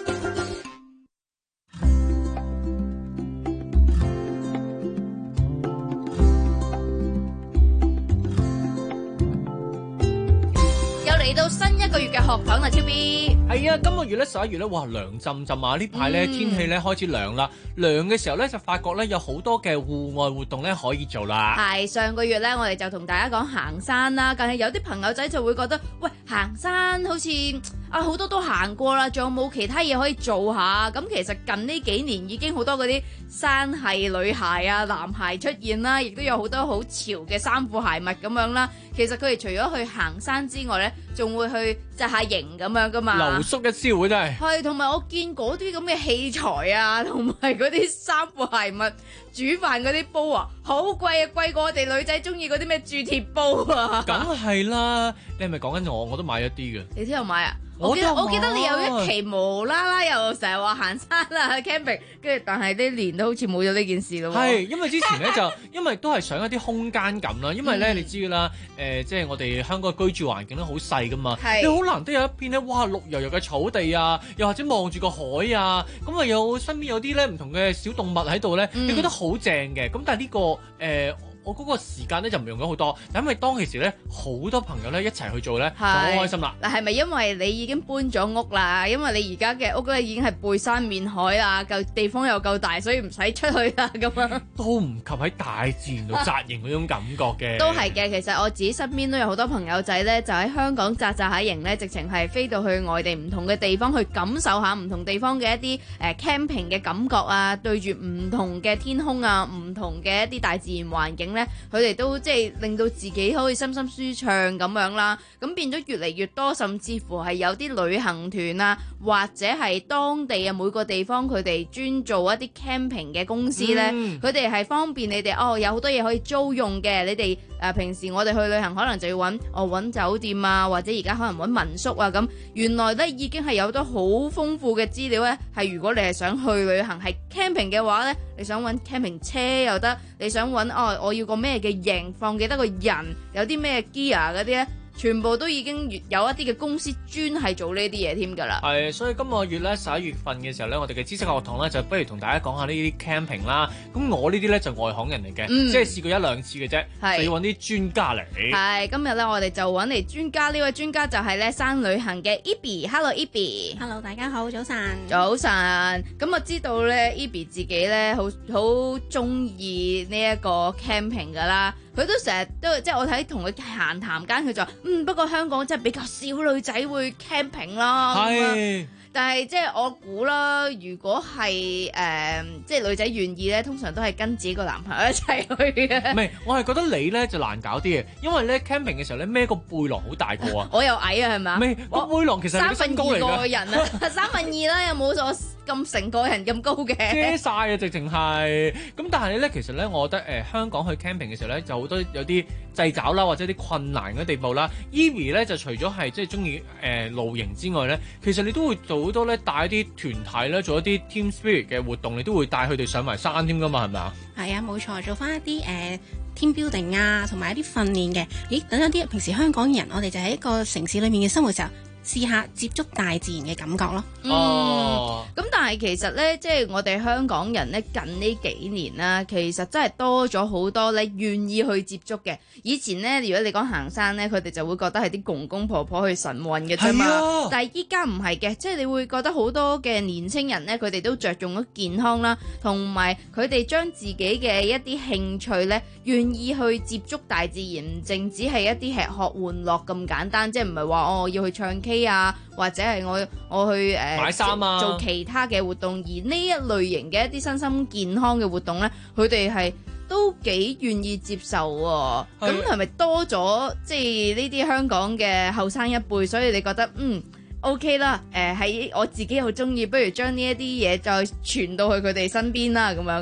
嚟到新一個月嘅學堂啦，超 B。 係啊，今個月咧十一月咧，哇涼浸浸啊！呢排咧天氣咧開始涼啦，涼嘅時候咧就發覺咧有好多嘅戶外活動咧可以做啦。 係上個月咧，我哋就同大家講行山啦，但係有啲朋友仔就會覺得，喂，行山好似啊好多都行過啦，仲有冇其他嘢可以做下？咁其實近呢幾年已經好多嗰啲山系女孩啊、男孩出現啦，亦都有好多好潮嘅衫褲鞋襪咁樣啦。其實佢哋除咗去行山之外咧，仲會去紮下營咁樣噶嘛， 留宿一宵真係。 係，同埋我見嗰啲咁嘅器材啊，同埋嗰啲衫褲鞋襪、煮飯嗰啲煲啊，好貴啊，貴過我哋女仔中意嗰啲咩鑄鐵煲啊。 梗係啦，你係咪講緊我？我都買咗啲嘅。 你都有買啊？我記得我記得你有一期無啦啦又成日話行山啦 camping， 跟住但係呢年都好似冇咗呢件事咯。 係因為之前咧就因為都係想一啲空間感啦，因為咧、嗯、你知啦，誒、呃、即係我哋香港嘅居住環境都好細噶嘛，你好難得有一片咧，哇綠油油嘅草地啊，又或者望住個海啊，咁啊有身邊有啲咧唔同嘅小動物喺度咧，嗯、你覺得好正嘅。咁但係、這、呢個誒。呃我嗰個時間咧就唔用咗好多，但因為當其時咧好多朋友咧一齊去做咧，就好開心啦。 嗱，係咪因為你已經搬咗屋啦？因為你而家嘅屋咧已經係背山面海啦，夠地方又夠大，所以唔使出去啦咁樣。 都唔及喺大自然度紮營嗰種感覺嘅。 都係嘅，其實我自己身邊都有好多朋友仔咧，就喺香港紮紮下營咧，直情係飛到去外地唔同嘅地方去感受下唔同地方嘅一啲誒、呃、camping 嘅感覺啊，對住唔同嘅天空啊，唔同嘅一啲大自然環境咧，佢哋都即係令到自己可以心心舒暢咁樣啦。咁變咗越嚟越多，甚至乎係有啲旅行團啊，或者係當地啊每個地方佢哋專做一啲 camping 嘅公司咧，佢哋係方便你哋哦，有好多嘢可以租用嘅。你哋誒、呃、平時我哋去旅行可能就要揾哦揾酒店啊，或者而家可能揾民宿啊咁。原來咧已經係有得好豐富嘅資料咧，係如果你係想去旅行係 camping 嘅話咧，你想揾 camping 車又得，你想揾哦我要個咩嘅營放幾多個人，有啲咩 gear 嗰啲咧，全部都已經有一啲嘅公司專係做呢啲嘢添㗎啦。 係，所以今個月咧十一月份嘅時候咧，我哋嘅知識學堂咧就不如同大家講下呢啲 camping 啦。咁我呢啲咧就外行人嚟嘅，嗯、即係試過一兩次嘅啫，就要揾啲專家嚟。 係，今日咧我哋就揾嚟專家，呢位專家就係咧山旅行嘅 Eby。Hello Eby。Hello， 大家好，早晨。 早晨。咁我知道咧 Eby 自己咧好好中意呢一個 camping 㗎啦。佢都成日都即係我睇同佢閒談間，佢就話嗯不過香港真係比較少女仔會 camping 啦。係，但係即係我估啦，如果係誒、呃、即係女仔願意咧，通常都係跟自己個男朋友一齊去嘅。 唔係，我係覺得你咧就難搞啲嘅，因為咧 camping 嘅時候咧孭個背囊好大個啊。 我又矮啊，係咪啊？ 未個背囊其實係你身高嚟㗎。三分二個人啊，三分二啦，有冇我咁成個人咁高嘅？ 遮晒啊，直情係。咁但係咧，其實咧，我覺得誒、呃、香港去 camping 嘅時候咧，就好多有啲掣肘啦，或者啲困難嘅地步啦。Eby 咧就除咗係即係中意誒露營之外咧，其實你都會做好多咧帶啲團體咧，做一啲 team spirit 嘅活動，你都會帶佢哋上埋山添㗎嘛，係咪啊？ 係啊，冇錯，做翻一啲誒、呃、team building 啊，同埋一啲訓練嘅。咦，等一啲平時香港人，我哋就喺一個城市裏面嘅生活時候，試下接觸大自然嘅感覺咯。 哦，咁、嗯、但係其實咧，即係我哋香港人咧，近呢幾年啦，其實真係多咗好多咧願意去接觸嘅。以前咧，如果你講行山咧，佢哋就會覺得係啲公公婆婆去晨運嘅啫嘛。啊、但係依家唔係嘅，即係你會覺得好多嘅年青人咧，佢哋都着重咗健康啦，同埋佢哋將自己嘅一啲興趣咧，願意去接觸大自然，唔淨只係一啲吃喝玩樂咁簡單，即係唔係話哦要去唱 K 啊，或者係我我去誒、呃、 買衫啊， 做其他嘅活動。而呢一類型嘅一啲身心健康嘅活動咧，佢哋係都幾願意接受喎。咁係咪多咗即係呢啲香港嘅後生一輩？所以你覺得嗯 OK 啦？誒、呃、喺我自己好中意，不如將呢一啲嘢再傳到去佢哋身邊啦，咁樣啊？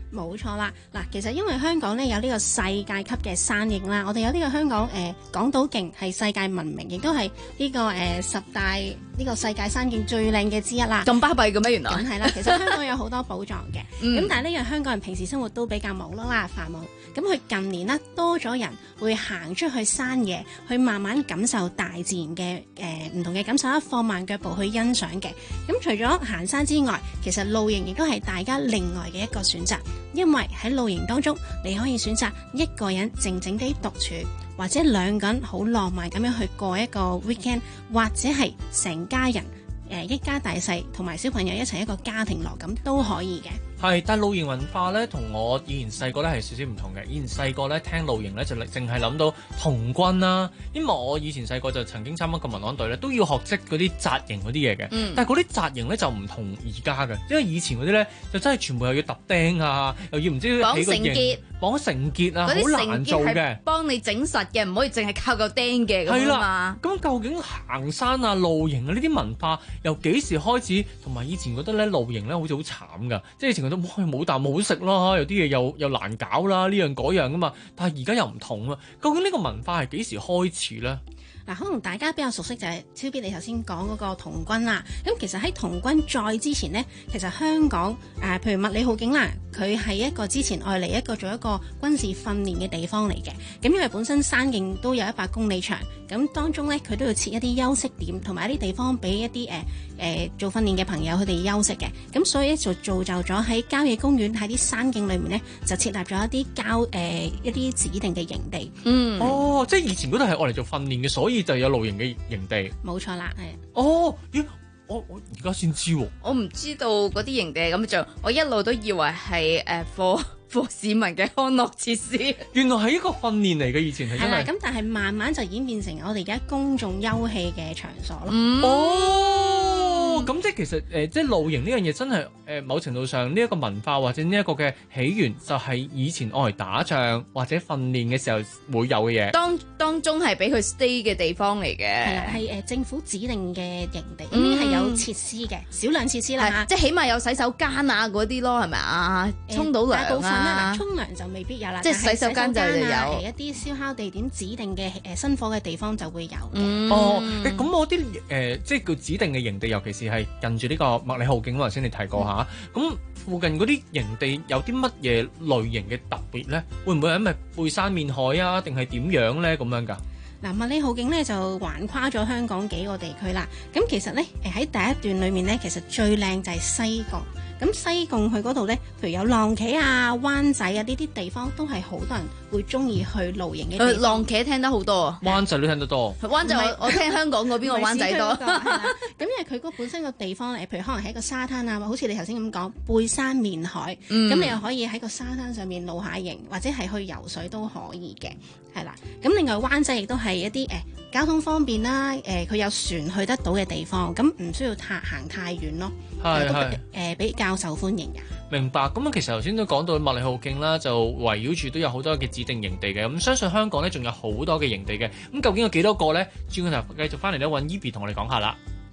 冇錯啦，嗱，其實因為香港咧有呢個世界級嘅山徑啦，我哋有呢個香港誒、呃、港島徑係世界聞名，亦都係呢個誒、呃、十大呢個世界山徑最靚嘅之一啦。 咁巴閉嘅咩？原來梗係啦，其實香港有好多寶藏嘅，咁、 嗯、 但係呢樣香港人平時生活都比較忙碌啦、繁忙，咁佢近年呢，多咗人會行出去山野，去慢慢感受大自然嘅誒唔同嘅感受啦，放慢腳步去欣賞嘅。咁除咗行山之外，其實露營亦都係大家另外嘅一個選擇。因為喺露營當中，你可以選擇一個人靜靜地獨處，或者兩個人好浪漫咁樣去過一個 weekend， 或者係成家人誒、呃、一家大細同埋小朋友一齊一個家庭樂咁都可以嘅。 係，但係露營文化咧，同我以前細個咧係少少唔同嘅。以前細個咧聽露營咧就淨係諗到童軍啦，因為我以前細個就曾經參加過民安隊咧，都要學識嗰啲紮營嗰啲嘢嘅。嗯、但係嗰啲紮營咧就唔同而家嘅，因為以前嗰啲咧就真係全部又要揼釘啊，又要唔知綁起個營綁繩結啊，好難做嘅。 幫你整實嘅，唔可以淨係靠個釘嘅咁啊嘛。 咁究竟行山啊、露營啊呢啲文化由幾時開始？同埋以前覺得咧露營咧好似好慘㗎，即係以前覺得冇啖好食啦，有啲嘢又又難搞啦，呢樣嗰樣噶嘛。但係而家又唔同啊。究竟呢個文化係幾時開始咧？ 嗱，可能大家比較熟悉就係超必你頭先講嗰個童軍啦。咁其實喺童軍再之前呢，其實香港誒、呃，譬如麥理浩徑啦，佢係一個之前愛嚟一個做一個軍事訓練嘅地方嚟嘅。咁因為本身山徑都有一百公里長，咁當中咧佢都要設一啲休息點，同埋一啲地方俾一啲誒誒做訓練嘅朋友佢哋休息嘅。咁所以咧就造就咗喺郊野公園喺啲山徑裏面咧，就設立咗一啲郊誒一啲指定嘅營地。 嗯， 哦，即係以前嗰度係愛嚟做訓練嘅，所以就有露營嘅營地。 冇錯啦，係。 哦，咦，我我而家先知喎。 我唔知道嗰啲營地係咁做，我一路都以為係誒 for for 市民嘅康樂設施。 原來係一個訓練嚟嘅，以前係真係。 咁但係慢慢就演變成我哋而家公眾休憩嘅場所咯。 嗯、哦，咁即係其實誒、呃，即係露營呢樣嘢真係誒、呃，某程度上呢一個文化或者呢一個嘅起源，就係以前愛嚟打仗或者訓練嘅時候會有嘅嘢。 當當中係俾佢 stay 嘅地方嚟嘅， 係啦，係誒政府指定嘅營地，咁呢係有設施嘅，少量設施啦， 即係起碼有洗手間啊嗰啲咯，係咪啊？沖到涼啊？ 大部分啦，嗱，沖涼就未必有啦， 即係洗手間就有， 誒一啲燒烤地點指定嘅誒生火嘅地方就會有嘅。 嗯、 哦，咁我啲誒即係叫指定嘅營地，尤其是係近住呢個麥理浩徑，頭先你提過嚇，咁、嗯、附近嗰啲營地有啲乜嘢類型嘅特別咧？會唔會係因為背山面海啊，定係點樣咧？咁樣㗎？ 嗱，麥理浩徑咧就橫跨咗香港幾個地區啦。咁其實咧誒喺第一段裏面咧，其實最靚就係西貢。咁西貢去嗰度咧，譬如有浪茄啊、灣仔啊呢啲地方，都係好多人會中意去露營嘅地方。 浪茄聽得好多啊， 灣仔都聽得多。 灣仔我我聽香港嗰邊個灣仔多。 咁因為佢嗰本身個地方誒，譬如可能喺個沙灘啊，好似你頭先咁講，背山面海，咁、嗯、你又可以喺個沙灘上面露下營，或者係去游水都可以嘅，係啦。咁另外灣仔亦都係一啲誒、呃、交通方便啦，誒、呃、佢有船去得到嘅地方，咁唔需要太行太遠咯。係係誒比較受歡迎嘅。 明白。咁啊，其實頭先都講到麥理浩徑啦，就圍繞住都有好多嘅指定營地嘅。咁相信香港咧仲有好多嘅營地嘅。咁究竟有幾多個咧？轉個頭繼續翻嚟咧，揾 Eby 同我哋講下啦。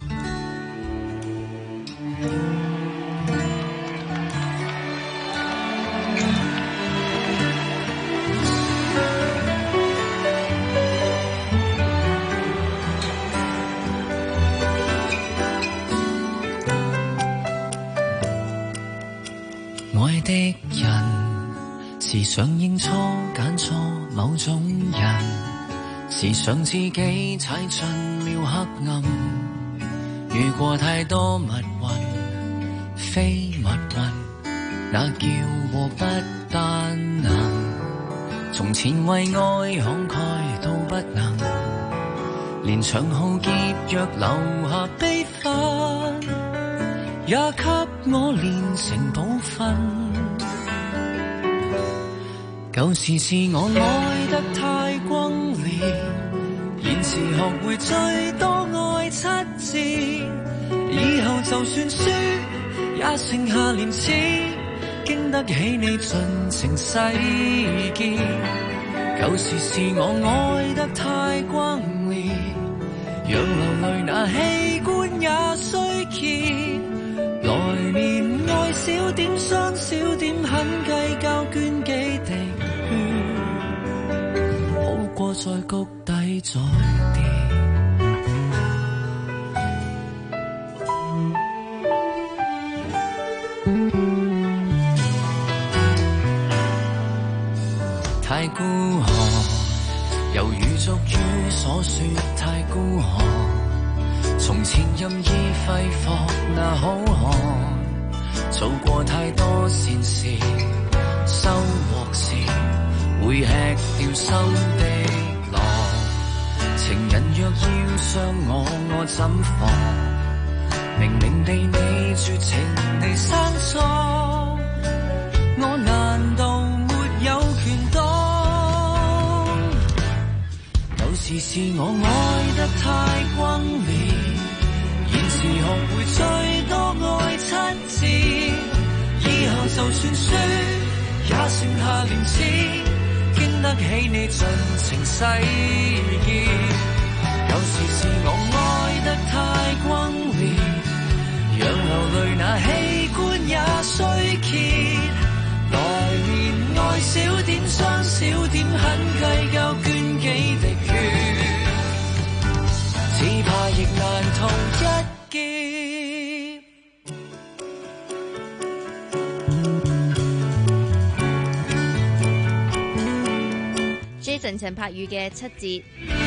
愛的人時常認錯揀錯某種人，時常自己踩進了黑暗，遇過太多密雲非密雲，那叫禍不單能，從前為愛慷慨都不能，連長號結約留下悲憤，也給我練成寶訓。舊時是我愛得太轟烈，現時學會最多愛七字，以後就算輸也剩下廉恥，經得起你盡情洗劫。舊時是我愛得太轟烈，讓流淚那器官也衰竭，來年愛少點傷少點很計在谷底再跌。太孤寒，猶如俗語所說太孤寒。從前任意揮霍那好漢，做過太多善事，收穫時會吃掉心的浪。情人若要傷我，我怎防？明明地你絕情地生錯，我難道沒有權當？有時是我愛得太轟烈，現時學會最多愛七次，以後就算輸也剩下廉恥，經得起你盡情洗劫。有時是我愛得太轟烈，讓流淚那器官也衰竭。來年愛少點傷少點，很計較捐幾滴血，只怕亦難逃一劫。 Jason 陳柏宇嘅七節。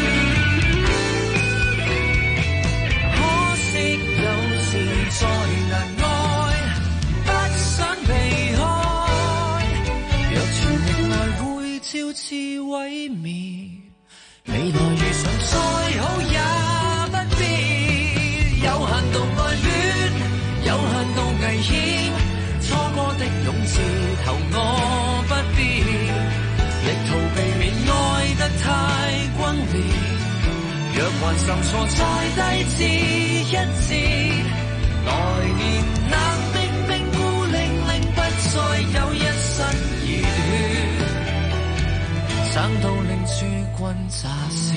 可惜有時再難愛，不想避開。若全力愛會招致毀滅，未來遇上再好也不必。有限度愛戀，有限度危險，錯過的勇字頭我不必，力圖避免愛得太轟烈。若還受挫再低至一節，來年冷冰冰孤零零，不再有一身熱血，省到令諸君咋舌。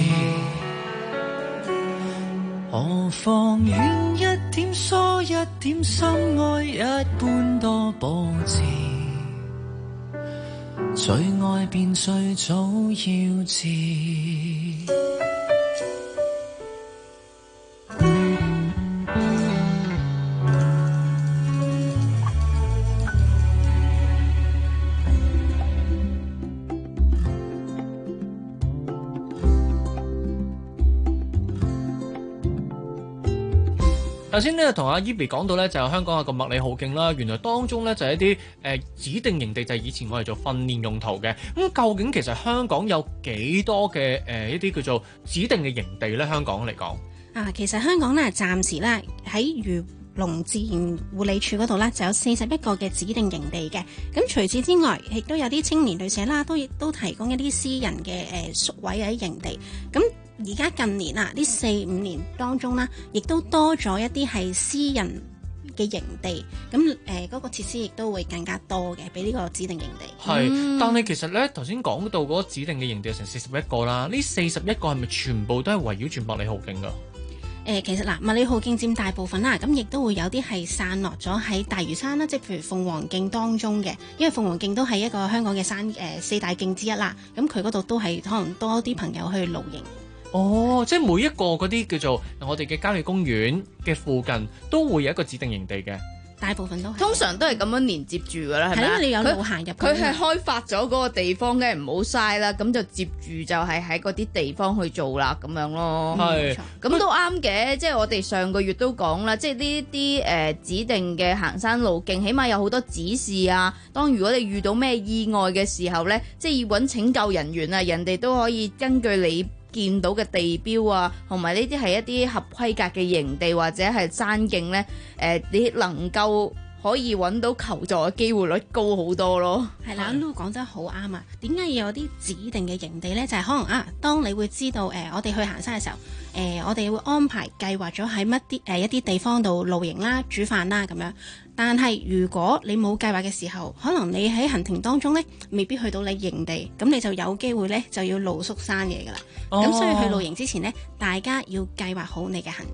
何況遠一點疏一點，心愛一般多波折，最愛便最早要知。 頭先咧同阿 Ivy 講到咧，就係香港有個麥理浩徑啦，原來當中咧就係一啲誒、呃、指定營地，就係以前我哋做訓練用途嘅。咁究竟其實香港有幾多嘅誒、呃、一啲叫做指定嘅營地咧？香港嚟講啊，其實香港咧暫時咧喺漁農自然護理署嗰度咧就有四十一個嘅指定營地嘅。咁除此之外，亦都有啲青年旅社啦，都亦都提供一啲私人嘅誒宿位喺營地。咁而家近年啊，呢四五年當中啦，亦都多咗一啲係私人嘅營地，咁誒嗰個設施亦都會更加多嘅，比呢個指定營地。 係、 嗯， 但係其實咧頭先講到嗰個指定嘅營地有成四十一個啦，呢四十一個係咪全部都係圍繞住麥理浩徑㗎？誒、 呃，其實嗱，麥理浩徑佔大部分啦，咁亦都會有啲係散落咗喺大嶼山啦，即係譬如鳳凰徑當中嘅，因為鳳凰徑都係一個香港嘅山誒、呃、四大徑之一啦，咁佢嗰度都係可能多啲朋友去露營。 哦，即係每一個嗰啲叫做我哋嘅郊野公園嘅附近都會有一個指定營地嘅， 大部分都係， 通常都係咁樣連接住噶啦，係咪？ 因為你有路行入去， 佢係開發咗嗰個地方，梗係唔好嘥啦，咁就接住就係喺嗰啲地方去做啦，咁樣咯。 係， 咁都啱嘅。即係我哋上個月都講啦，即係呢啲誒指定嘅行山路徑，起碼有好多指示啊。當如果你遇到咩意外嘅時候咧，即係要揾拯救人員啊，人哋都可以根據你見到嘅地標啊，同埋呢啲係一啲合規格嘅營地或者係山徑咧，誒、呃，你能夠可以揾到求助嘅機會率高好多咯。 係啦，Lu講得好啱啊！點解要有啲指定嘅營地咧？就係、是、可能啊，當你會知道誒、呃，我哋去行山嘅時候，誒、呃，我哋會安排計劃咗喺乜啲誒一啲地方度露營啦、煮飯啦咁樣。但係如果你冇計劃嘅時候，可能你喺行程當中咧，未必去到你營地，咁你就有機會咧就要露宿山野噶啦。咁、哦、所以去露營之前咧，大家要計劃好你嘅行程。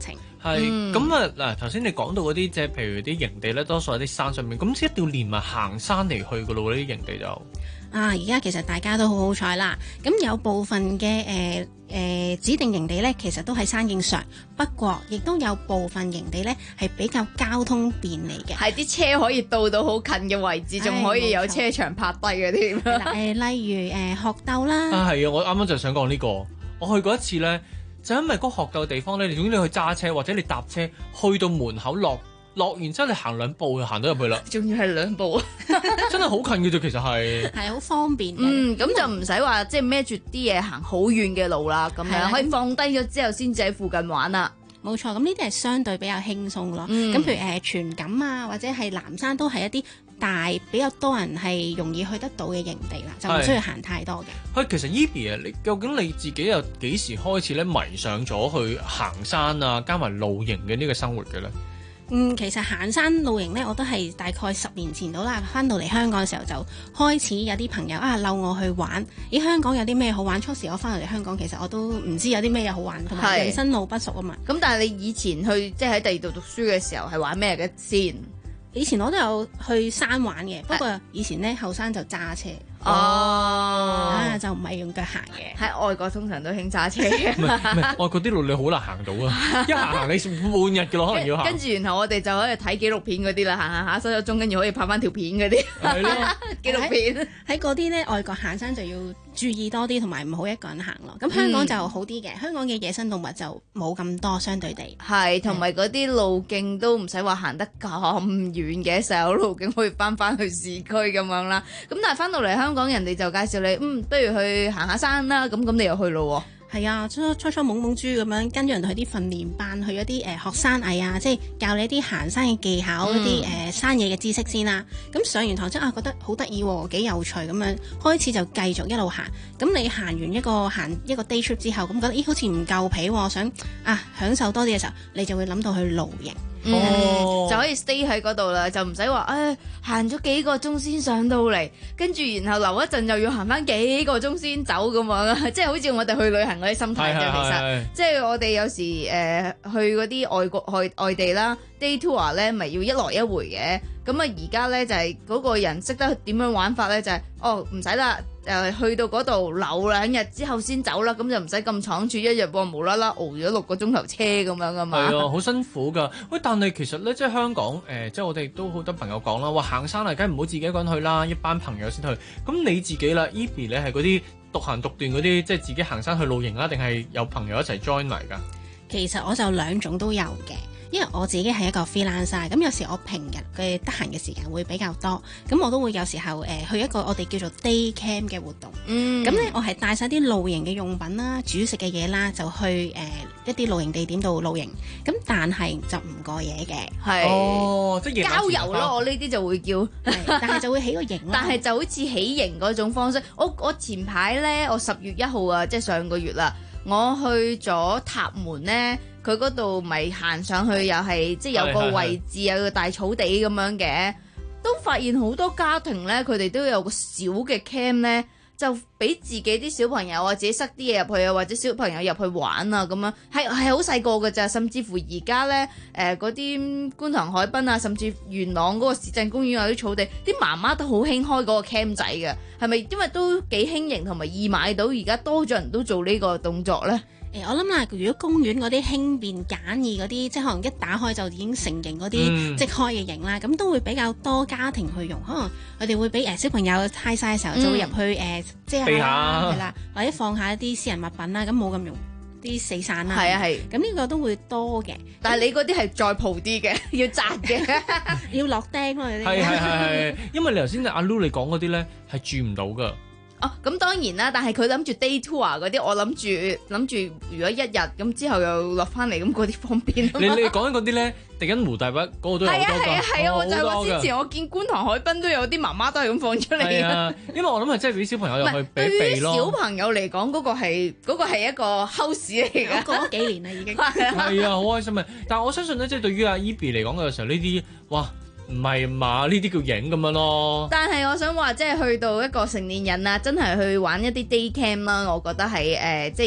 係咁啊！嗱，頭先你講到嗰啲即係譬如啲營地咧，多數喺啲山上面，咁一定要連埋行山嚟去噶咯喎，呢啲營地就啊！而家其實大家都好好彩啦，咁有部分嘅誒誒指定營地咧，其實都喺山徑上，不過亦都有部分營地咧係比較交通便利嘅， 係啲車可以到到好近嘅位置，仲可以有車場泊低嘅添。誒、 呃，例如誒、呃、學鬥啦， 啊係啊！我啱啱就想講呢、這個，我去過一次咧，就因為嗰學鬥嘅地方咧，你總之你去揸車或者你搭車去到門口落。落完之後，你行兩步就行到入去啦。 仲要係兩步， 真係好近嘅啫。其實係係好方便嘅。 嗯，咁就唔使話即係孭住啲嘢行好遠嘅路啦。咁樣可以放低咗之後，先至喺附近玩啦。 冇錯，咁呢啲係相對比較輕鬆咯。咁、嗯、譬如誒荃錦啊，或者係南山都係一啲大比較多人係容易去得到嘅營地啦，就唔需要行太多嘅。 係，其實 Eby 啊，你究竟你自己又幾時開始咧迷上咗去行山啊，加埋露營嘅呢個生活嘅咧？ 嗯，其實行山露營咧，我都係大概十年前到啦，翻到嚟香港嘅時候就開始有啲朋友啊溜我去玩。咦，香港有啲咩好玩？初時我翻到嚟香港，其實我都唔知有啲咩嘢好玩，同埋人生路不熟啊嘛。 咁但係你以前去即係喺第二度讀書嘅時候係玩咩嘅先？ 以前我都有去山玩嘅，不過以前咧後生就揸車。 哦， 啊，就唔係用腳行嘅。 喺外國通常都興揸車。 唔係唔係，外國啲路你好難行到啊！一行行你半日嘅咯，可能要行。 跟住然後我哋就可以睇紀錄片嗰啲啦，行行下收咗鐘，跟住可以拍翻條片嗰啲。係咯，紀錄片喺嗰啲咧，外國行山就要注意多啲，同埋唔好一個人行咯。咁香港就好啲嘅，嗯、香港嘅野生動物就冇咁多，相對地係，同埋嗰啲路徑都唔使話行得咁遠嘅，成有路徑可以翻翻去市區咁樣啦。咁但係翻到嚟香港。講人哋就介紹你，嗯，不如去行下山啦，咁咁你又去咯喎？ 係啊，初初初懵懵豬咁樣跟住人去啲訓練班，去一啲誒、呃、學山藝啊，即係教你一啲行山嘅技巧，一啲誒山野嘅知識先啦。咁上完堂之後啊，覺得好得意喎，幾有趣咁樣，開始就繼續一路行。咁你行完一個行一個 day trip 之後，咁覺得咦好似唔夠皮喎，想啊享受多啲嘅時候，你就會諗到去露營。 嗯哦、就可以 stay 喺嗰度啦，就唔使話誒行咗幾個鐘先上到嚟，跟住然後留一陣又要行翻幾個鐘先走咁樣啦，即係好似我哋去旅行嗰啲心態啫。其實即係我哋有時誒、呃、去嗰啲外國外外地啦 day tour 咧，咪要一來一回嘅。咁啊而家咧就係、是、嗰個人識得點樣玩法咧，就係、是、哦唔使啦。誒、呃、去到嗰度留兩日之後先走啦，咁就唔使咁倉促，一日噃無啦啦熬咗六個鐘頭車咁樣噶嘛。 係啊，好辛苦噶。喂，但係其實咧，即係香港誒、呃，即係我哋都好多朋友講啦，話行山啊，梗係唔好自己一個人去啦，一班朋友先去。咁你自己啦 Eby 咧係嗰啲獨行獨斷嗰啲，即係自己行山去露營啊，定係有朋友一齊 join 埋㗎？ 其實我就兩種都有嘅。因為我自己係一個 freelancer，咁有時我平日嘅得閒嘅時間會比較多，咁我都會有時候誒、呃、去一個我哋叫做 day camp 嘅活動，咁咧、嗯、我係帶晒啲露營嘅用品啦、煮食嘅嘢啦，就去誒、呃、一啲露營地點度露營，咁但係就唔過夜嘅， 係哦，即係郊遊咯，我呢啲就會叫， 但係就會起個營， 但係就好似起營嗰種方式。我我前排咧，我十月一號啊，即係上個月啦，我去咗塔門咧。佢嗰度咪行上去又係即係有個位置有個大草地咁樣嘅，都發現好多家庭咧，佢哋都有個小嘅 camp 咧，就俾自己啲小朋友啊，自己塞啲嘢入去啊，或者小朋友入去玩啊咁樣，係係好細個㗎咋，甚至乎而家咧誒嗰啲觀塘海濱啊，甚至元朗嗰個市鎮公園有啲草地，啲媽媽都好興開嗰個 camp 仔嘅，係咪因為都幾輕型同埋易買到，而家多咗人都做呢個動作咧？ 誒，我諗啦，如果公園嗰啲輕便簡易嗰啲，即係可能一打開就已經成型嗰啲即開嘅營啦，咁、嗯、都會比較多家庭去用。可能佢哋會俾誒小朋友太晒嘅時候，就會入去誒遮下啦，係啦，或者放下一啲私人物品啦，咁冇咁容啲死散啦。係啊係。咁呢個都會多嘅， 但係你嗰啲係再蒲啲嘅，要紮嘅， 要落釘咯。係係係係，因為你頭先阿 Lu 你講嗰啲咧係住唔到㗎。 哦，咁當然啦，但係佢諗住 day tour 嗰啲，我諗住諗住如果一日咁之後又落翻嚟，咁嗰啲方便。你你講緊嗰啲咧，地緊湖大北嗰個都有好多㗎。係啊係啊係啊， 我就係話之前我見觀塘海濱都有啲媽媽都係咁放出嚟。係啊， 因為我諗係真係俾小朋友入去避避咯。 對於小朋友嚟講，嗰、嗰個係嗰、嗰個係一個 house 嚟㗎， 過咗幾年啦已經。 係啊，好開心啊！但係我相信咧，即係對於阿 Eby 嚟講嘅時候，呢啲哇〜唔係嘛？呢啲叫影咁樣咯。 但係我想話，即係去到一個成年人啊，真係去玩一啲 day camp 啦，我覺得係誒、呃，即係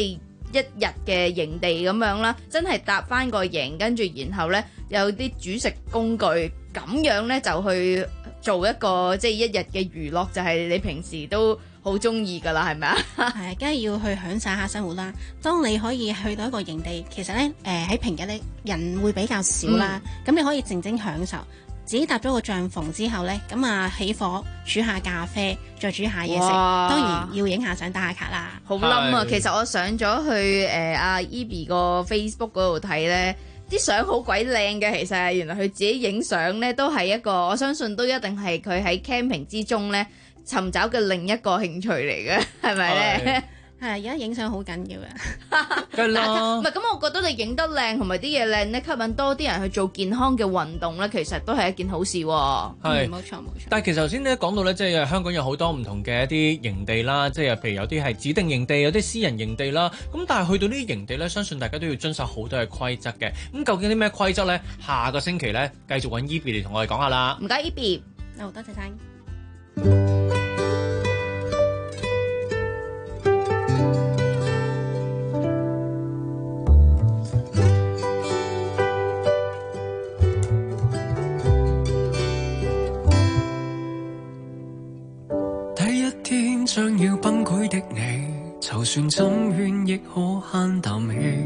一日嘅營地咁樣啦，真係搭翻個營，跟住然後呢，有啲煮食工具，咁樣呢，就去做一個即係一日嘅娛樂，就係、是、你平時都好中意噶啦，係咪啊？ 係，梗係要去享受下生活啦。當你可以去到一個營地，其實呢，誒、呃、喺平日呢，人會比較少啦，咁、嗯、你可以靜靜享受。自己搭咗個帳篷之後呢，咁啊起火煮下咖啡，再煮下嘢食，當然要影下相打下卡啦。 好冧啊！其實我上咗去誒阿 Ebe 個 Facebook 嗰度睇呢，啲相好鬼靚嘅。其實原來佢自己影相呢，都係一個，我相信都一定係佢喺 camping 之中呢尋找嘅另一個興趣嚟嘅，係咪呢？係，而家影相好緊要嘅， 梗啦。 唔係咁，我覺得你影得靚同埋啲嘢靚咧，吸引多啲人去做健康嘅運動咧，其實都係一件好事喎。 係， 冇錯冇錯。 但係其實頭先咧講到咧，即係香港有好多唔同嘅一啲營地啦，即係譬如有啲係指定營地，有啲私人營地啦。咁但係去到呢啲營地咧，相信大家都要遵守好多嘅規則嘅。咁究竟啲咩規則咧？下個星期咧，繼續揾 Ebe 嚟同我哋講下啦。 唔該 Ebe， 好多謝晒。 將要崩潰的你，就算怎勸亦可慳啖氣。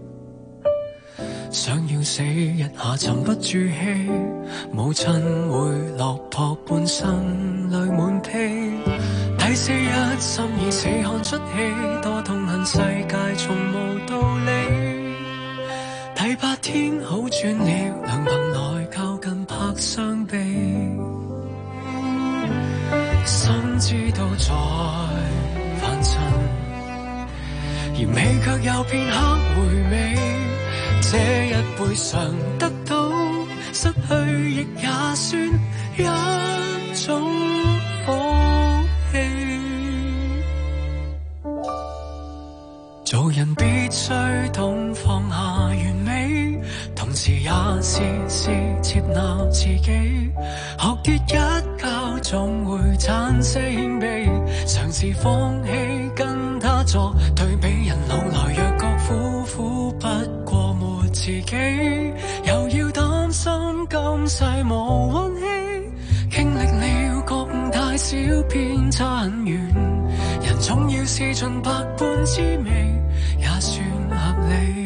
想要死一下沉不住氣，母親會落魄半生淚滿披。第四日心已死看出戲，多痛恨世界從無道理。第八天好轉了，良朋來靠近拍傷悲。心知道在凡塵，而未卻有片刻回味。這一輩常得到，失去亦也算一種福氣。做人必須懂放下完美，同時也時時接納自己。學跌一跤總會產生謙卑，嘗試放棄跟他作對比。人老來若覺苦苦，不過沒自己，又要擔心今世無運氣。經歷了各大小偏差很遠，人總要試盡百般滋味，也算合理。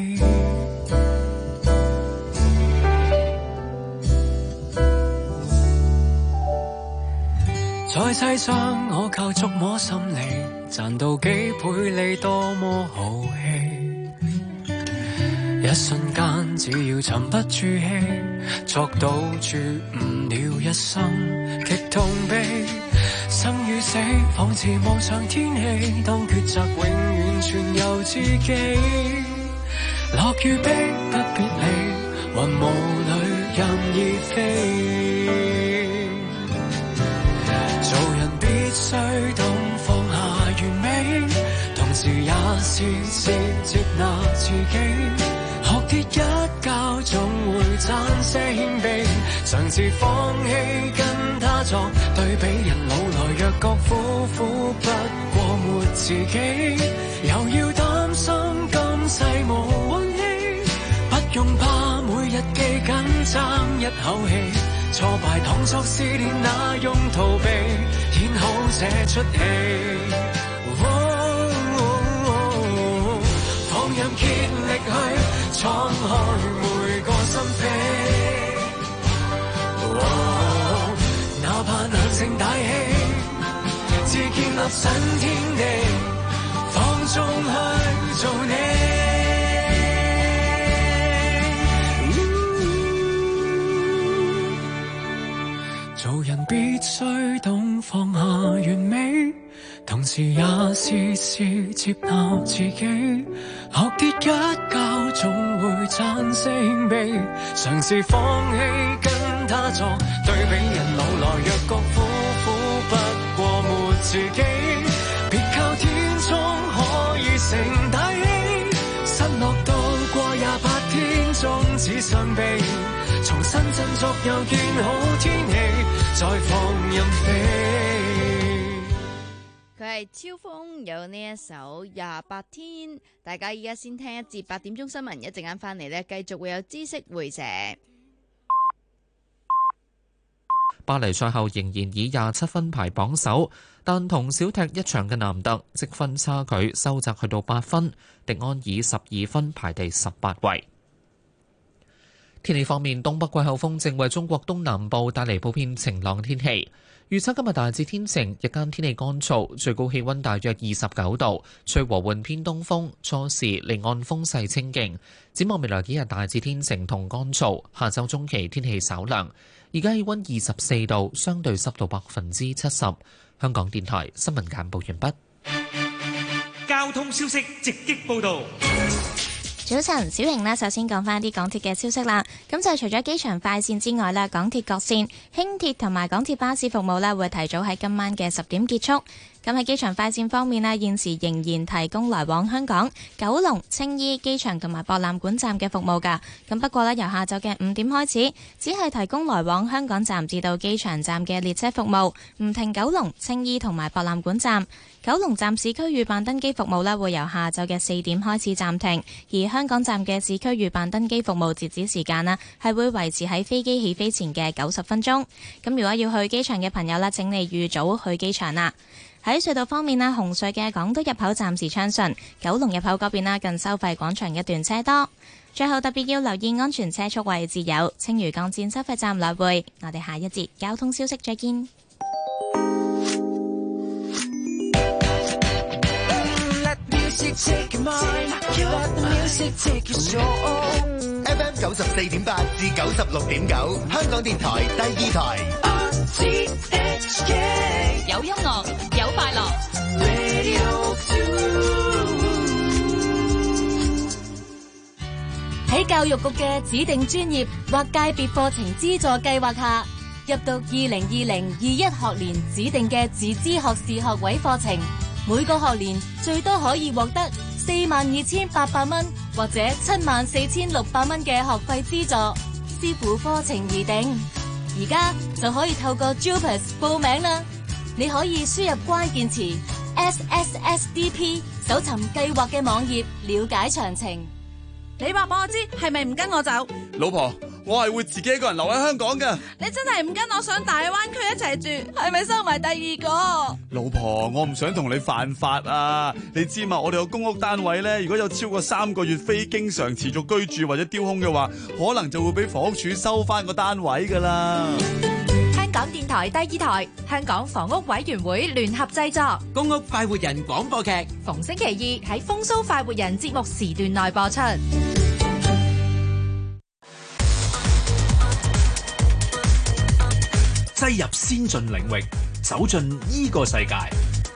在世上我靠觸摸心理，賺到幾倍利多麼豪氣。一瞬間只要沉不住氣，作賭注誤了一生極痛悲。生與死仿似望上天氣，當抉擇永遠全由自己。樂與悲不別離，雲霧裏任意飛。做人必須懂放下完美，同時也時時接納自己。學跌一跤總會產些謙卑，嘗試放棄跟他作對比。人老來若覺苦苦，不過沒自己，又要擔心今世無運氣。不用怕每日記緊爭一口氣，挫敗當作試煉，那用逃避演好這出戲。哦哦哦、放任竭力去闖開每個心扉。哦、哪怕難成大器，自建立新天地，放縱去做你。做人必須懂放下完美，同時也時時接納自己。學跌一跤總會產些謙卑，嘗試放棄跟他作對比。人老來若覺苦苦，不過沒自己，別靠天終可以成大器。失落到過廿八天，終止傷悲，重新振作又見好天氣，再放任飛。 佢係係超風有呢一首廿八天，大家依家先聽一節八點鐘新聞，一陣間翻嚟呢，繼續會有知識回射。 巴黎賽後仍然以廿七分排榜首，但同少踢一場嘅南特積分差距收窄去到八分，迪安以十二分排第十八位。天氣方面，東北季候風正為中國東南部帶嚟普遍晴朗天氣。預測今日大致天晴，日間天氣乾燥，最高氣溫大約二十九度，吹和緩偏東風，初時離岸風勢清勁。展望未來幾日大致天晴同乾燥，下週中期天氣稍涼。而家氣溫二十四度，相對濕度百分之七十。香港電台新聞簡報完畢。 交通消息直擊報道。 早晨，小瑩呢，首先講翻啲港鐵嘅消息啦。咁就除咗機場快線之外呢，港鐵各線、輕鐵同埋港鐵巴士服務呢，會提早喺今晚嘅十點結束。咁喺機場快線方面呢，現時仍然提供來往香港、九龍、青衣機場同埋博覽館站嘅服務㗎。咁不過呢，由下晝嘅五點開始，只係提供來往香港站至到機場站嘅列車服務，唔停九龍、青衣同埋博覽館站。九龍站市區預辦登機服務呢，會由下晝嘅四點開始暫停，而香港站嘅市區預辦登機服務截止時間呢，係會維持喺飛機起飛前嘅九十分鐘。咁如果要去機場嘅朋友呢，請你預早去機場啦。喺隧道方面啦，紅隧嘅港島入口暫時暢順，九龍入口嗰邊啦，近收費廣場一段車多。最後特別要留意安全車速位置有青嶼幹線收費站來回。我哋下一節交通消息再見。 F M 九十四點八至九十六點九，香港電台第二台。 有音樂，有快樂。喺教育局嘅指定專業或界別課程資助計劃下，入讀二零二零二一學年指定嘅自資學士學位課程，每個學年最多可以獲得四萬二千八百蚊或者七萬四千六百蚊嘅學費資助，視乎課程而定。而家就可以透過 Jupas 報名啦。你可以輸入關鍵詞 S S S D P， 搜尋計劃嘅網頁，了解詳情。 你話俾我知係咪唔跟我走？ 老婆，我係會自己一個人留喺香港㗎。 你真係唔跟我上大灣區一齊住，係咪收埋第二個？ 老婆，我唔想同你犯法啊！你知嘛，我哋個公屋單位咧，如果有超過三個月非經常持續居住或者丟空嘅話，可能就會俾房屋署收翻個單位噶啦。 香港電台第二台，香港房屋委員會聯合製作公屋快活人廣播劇， 逢星期二喺風騷快活人節目時段內播出。 擠入先進領域，走進呢個世界。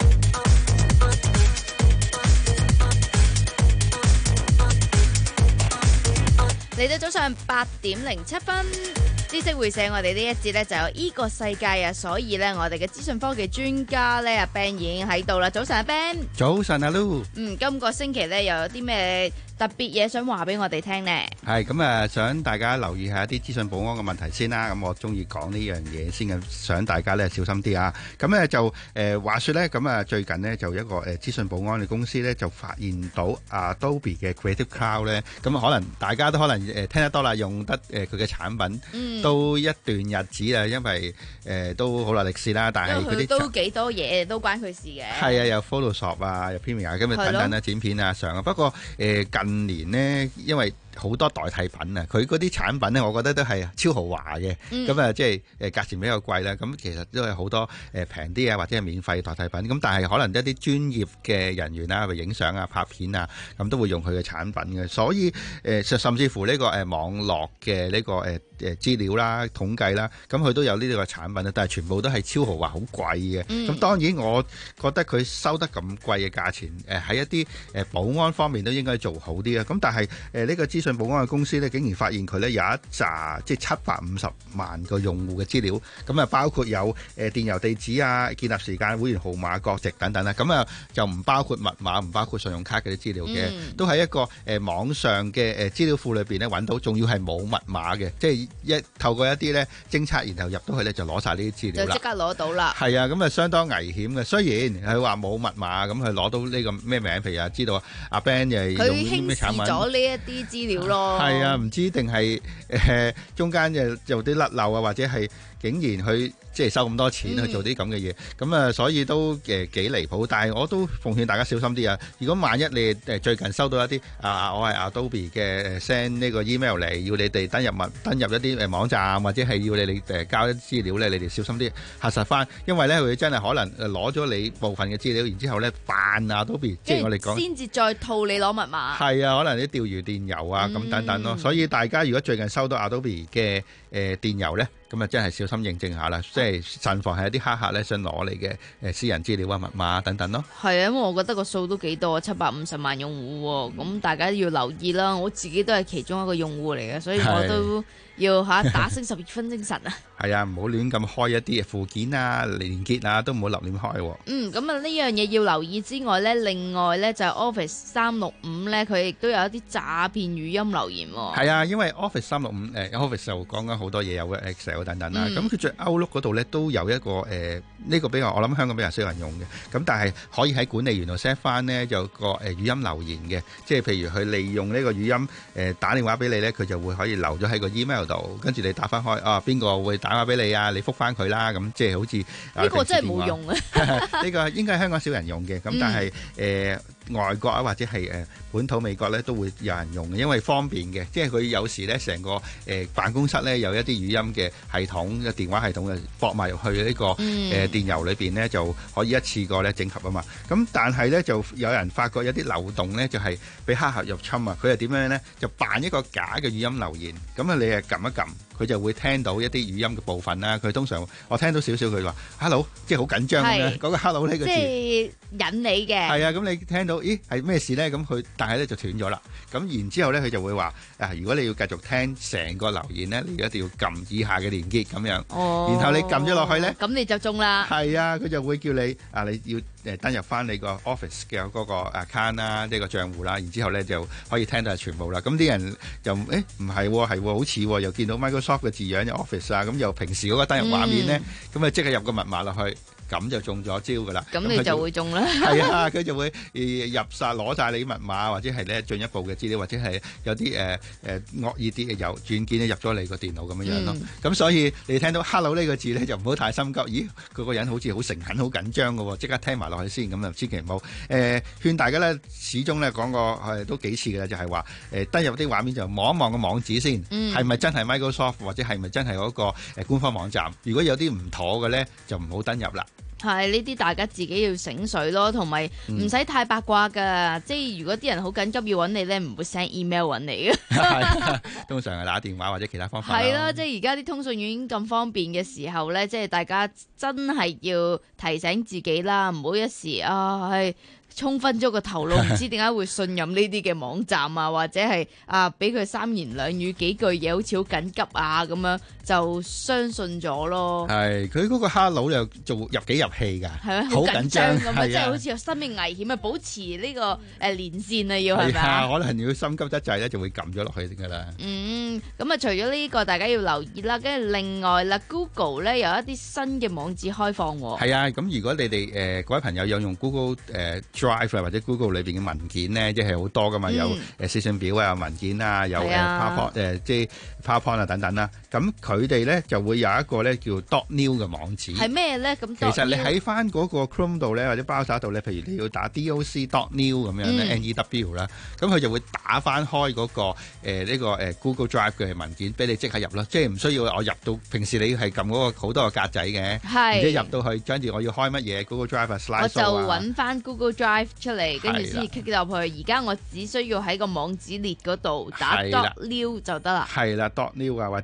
嚟到早上八點零七分，知識會社我哋呢一節呢就有依個世界啊，所以呢，我哋嘅資訊科技專家呢，阿 Ben 已經喺度啦。早晨阿 Ben。 早晨阿 Lu。 嗯，今個星期呢，又有啲咩特別嘢想話俾我哋聽呢？ 係咁啊，想大家留意下一啲資訊保安嘅問題先啦。咁我中意講呢樣嘢先嘅，想大家咧小心啲啊。咁咧就誒、呃、話說咧，咁啊最近呢，就一個誒資訊保安嘅公司咧就發現到 Adobe 嘅 Creative Cloud 咧，咁可能大家都可能誒聽得多啦，用得誒佢嘅產品、嗯、都一段日子啦，因為誒、呃、都好耐歷史啦，但係佢啲都幾多嘢都關佢事嘅。係啊，有 Photoshop 啊，有 Premiere 咁啊等等啦，剪片啊上啊。不過誒、呃、近近年呢，因為好多代替品啊，佢嗰啲產品呢，我覺得都係超豪華嘅，咁啊、嗯，即係誒價錢比較貴啦。咁其實都係好多誒平啲啊，或者係免費代替品。咁但係可能一啲專業嘅人員啊，譬如影相啊、拍片啊，咁都會用佢嘅產品嘅。所以誒、呃，甚至乎呢、這個誒、呃、網絡嘅呢、這個誒誒、呃、資料啦、統計啦，咁佢都有呢個產品啊。但係全部都係超豪華、好貴嘅。咁、嗯、當然，我覺得佢收得咁貴嘅價錢，誒、呃、喺一啲誒保安方面都應該做好啲啊。咁但係誒呢個資訊信保安嘅公司咧，竟然發現佢咧有一紮即係七百五十萬個用戶嘅資料，咁啊包括有誒電郵地址啊、建立時間、會員號碼、國籍等等啦，咁啊就唔包括密碼，唔包括信用卡嘅啲資料嘅，嗯、都喺一個誒、呃、網上嘅誒資料庫裏邊咧揾到，仲要係冇密碼嘅，即係一透過一啲咧偵測，然後入到去咧就攞晒呢啲資料啦， 就即刻攞到啦。 係啊，咁啊相當危險嘅。雖然佢話冇密碼，咁佢攞到呢個咩名？譬如啊，知道阿 Ben 又係用啲咩產品？佢輕視咗呢一啲資料咯。係啊，唔知定係誒中間又有啲甩漏啊，或者係竟然佢即係收咁多錢去做啲咁嘅嘢，咁啊、嗯，所以都誒幾離譜。但係我都奉勸大家小心啲啊！如果萬一你誒最近收到一啲啊，我係 Adobe 嘅 send 呢個 email 嚟，要你哋登入密登入一啲誒網站，或者係要你哋誒交一啲資料咧，你哋小心啲核實翻，因為咧佢真係可能誒攞咗你部分嘅資料，然之後咧扮 Adobe， 即係我哋講先至再套你攞密碼。 係啊，可能啲釣魚電郵啊咁、嗯、等等咯。所以大家如果最近收到 Adobe 嘅誒電郵咧，咁啊真係小心認證下啦，即係慎防係一啲黑客咧想攞你嘅誒私人資料啊、密碼等等咯。 係啊，因為我覺得個數都幾多，七百五十萬用戶喎，咁、嗯、大家要留意啦。我自己都係其中一個用戶嚟嘅，所以我都要嚇打醒十二分精神啊。 係啊，唔好亂咁開一啲附件啊、連結啊，都唔好立亂開。 嗯，咁啊呢樣嘢要留意之外咧，另外咧就係 Office 三六五咧，佢亦都有一啲詐騙語音留言喎。 係啊，因為 Office 三六五誒 Office 就講緊好多嘢，有 Excel 等等啦。咁佢在 Outlook 嗰度咧都有一個誒呢、呃呢個比較，我諗香港比較少人用嘅。咁但係可以喺管理員度 set 翻呢，有個誒語音留言嘅，即係譬如佢利用呢個語音誒打電話俾你咧，佢就會可以留咗喺個 email 度，跟住你打翻開啊邊個會打電話俾你啊，你覆翻佢啦，咁即係好似呢個真係冇用啊！ 呢個應該係香港少人用嘅，咁但係誒。嗯呃外國啊，或者係誒本土美國咧，都會有人用嘅，因為方便嘅。即係佢有時咧，成個誒、呃、辦公室咧有一啲語音嘅系統嘅電話系統嘅駁埋入去呢、這個誒、嗯呃、電郵裏邊咧，就可以一次過咧整合啊嘛。咁但係咧就有人發覺有啲漏洞咧，就係、是、俾黑客入侵啊！佢係點樣咧？就扮一個假嘅語音留言，咁啊你係撳一撳，佢就會聽到一啲語音嘅部分啦。佢通常我聽到少少佢話 hello， 即係好緊張咁樣，嗰、那個 hello 呢個字，即係引你嘅。係啊，咁你聽到。咦，係咩事咧？咁佢，但係咧就斷咗啦。咁然之後咧，佢就會話：啊，如果你要繼續聽成個留言咧，你一定要撳以下嘅連結咁樣。哦。然後你撳咗落去咧， 咁你就中啦。係啊，佢就會叫你啊，你要誒登入翻你個 Office 嘅嗰個 account 啦，呢個賬戶啦。然之後咧就可以聽到係全部啦。咁啲人就誒唔係喎，係喎，好似喎，又見到 Microsoft 嘅字樣有 Office 啊，咁又平時嗰個登入畫面咧，咁啊即刻入個密碼落去。咁就中咗招噶啦， 咁你就會中啦。 係啊，佢就會入晒攞晒你密碼，或者係咧進一步嘅資料，或者係有啲誒誒惡意啲嘅郵軟件咧入咗你個電腦咁樣樣咯。咁、嗯、所以你聽到 hello 呢個字咧，就唔好太心急。咦，佢個人好似好誠懇、好緊張嘅喎，即刻聽埋落去先。咁就千祈唔好誒勸大家咧，始終咧講過係都幾次嘅啦，就係話誒登入啲畫面就望一望個網址先，係咪、嗯、真係 Microsoft 或者係咪真係嗰個誒官方網站？如果有啲唔妥嘅咧，就唔好登入啦。 係呢啲大家自己要醒水咯，同埋唔使太八卦噶。嗯、即係如果啲人好緊急要揾你咧，唔會 send email 揾你嘅。 通常係打電話或者其他方法。 係啦，即係而家啲通訊已經咁方便嘅時候咧，即係大家真係要提醒自己啦，唔好一時啊係。沖昏咗個頭腦，唔知點解會信任呢啲嘅網站啊，或者係啊俾佢三言兩語幾句嘢，好似好緊急啊咁樣就相信咗咯。 係佢嗰個 hello 又做入幾入氣㗎， 係咪好緊張咁啊？即係好似有生命危險啊！保持呢個誒連線啊，要係咪啊？ 可能要心急得滯咧，就會撳咗落去㗎啦。 嗯，咁啊，除咗呢個大家要留意啦，跟住另外啦 ，Google 咧有一啲新嘅網址開放喎。係啊，咁如果你哋誒各位朋友有用 Google 誒 Drive 或者 Google 裏邊嘅文件咧，即係好多噶嘛，有誒寫信表啊、文件啊，有誒 PowerPoint 誒即係 PowerPoint 啊等等啦。咁佢哋咧就會有一個咧叫 .new 嘅網址。係咩咧？咁其實你喺翻嗰個 Chrome 度咧，或者 browser 度咧，譬如你要打 doc.new 咁樣咧 ，N E W 啦，咁佢就會打翻開嗰個誒呢個誒 Google Drive 嘅文件俾你即刻入咯，即係唔需要我入到平時你係撳嗰個好多個格仔嘅，然之後入到去跟住我要開乜嘢 Google Drive 啊 Slide Show 啊， 我就揾翻 Google Drive 出嚟，跟住先至 click 入去。而家我只需要喺個網址列嗰度打 .new 就得啦。 係啦，.new 啊，或者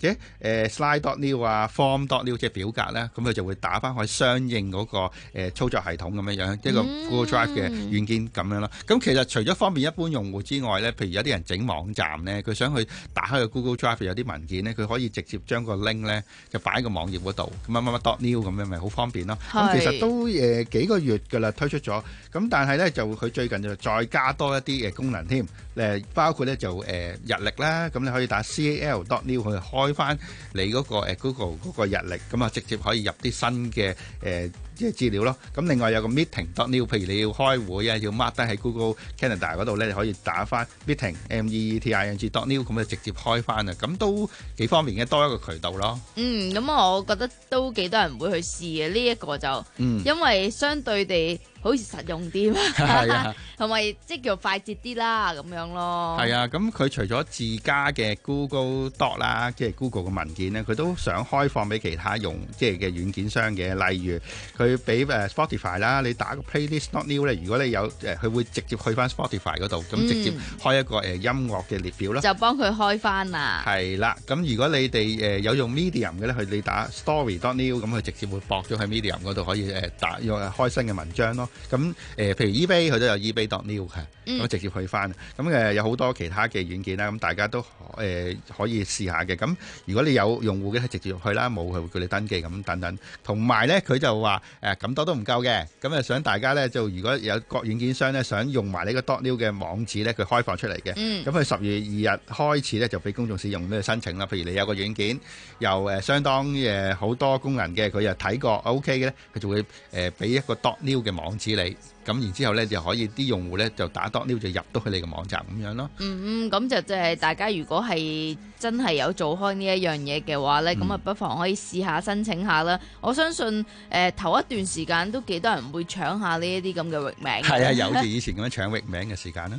誒 slide.new 啊 form.new 即係表格咧，咁佢就會打翻去相應嗰個誒操作系統咁樣樣，一個 Google Drive 嘅軟件咁樣咯。咁其實除咗方便一般用戶之外咧，譬如有啲人整網站咧，佢想去打開個 Google Drive 有啲文件咧，佢可以直接將個 link 咧就擺喺個網頁嗰度，咁乜乜乜 dot new 咁樣咪好方便咯。咁其實都誒幾個月㗎啦，推出咗。咁但係咧就佢最近就再加多一啲嘅功能添，誒包括咧就誒日曆啦，咁你可以打 cal dot new 去開翻你嗰個誒 Google 嗰個日曆，咁啊直接可以入啲新嘅誒即係資料咯。咁另外有個 meeting dot new， 譬如你要開會啊，要 mark 低喺 Google Calendar 嗰度咧，你可以打翻 meeting m e e t i n g dot new， 咁就直接開翻啊。咁都幾方便嘅，多一個渠道咯。 嗯，咁我覺得都幾多人會去試嘅呢一個就，嗯、因為相對地好似實用啲，同埋即係叫快捷啲啦咁樣咯。 係啊，咁佢除咗自家嘅 Google Doc 啦，即係 Google 嘅文件咧，佢都想開放俾其他用即係嘅軟件商嘅，例如佢俾誒 Spotify 啦，你打個 Playlist dot new 咧，如果你有誒，佢會直接去翻 Spotify 嗰度，咁直接開一個誒音樂嘅列表咯， 就幫佢開翻啦。 係啦，咁如果你哋誒有用 Medium 嘅咧，佢你打 Story dot new， 咁佢直接會駁咗喺 Medium 嗰度，可以誒打用開新嘅文章咯。咁誒、呃，譬如 eBay 佢都有 eBay dot new 嘅，咁、嗯、直接去翻。咁誒有好多其他嘅軟件啦，咁大家都誒、呃、可以試下嘅。咁如果你有用戶嘅，係直接去啦，冇佢會叫你登記咁等等。同埋咧，佢就話誒咁多都唔夠嘅，咁誒想大家咧就如果有各軟件商咧想用埋呢個 dot new 嘅網址咧，佢開放出嚟嘅。咁佢十月二日開始咧就俾公眾使用咧申請啦。譬如你有個軟件又誒相當誒好多功能嘅，佢又睇過 OK 嘅咧，佢就會誒俾、呃、一個 dot new 嘅網址你。咁然之後咧就可以啲用戶咧就打 dot new 就入到去你個網站咁樣咯。 嗯嗯，咁就即係大家如果係真係有做開呢一樣嘢嘅話咧，咁啊、嗯、不妨可以試下申請下啦。我相信誒、呃、頭一段時間都幾多人會搶下呢一啲咁嘅域名。 係啊，有似以前咁樣搶域名嘅時間啦。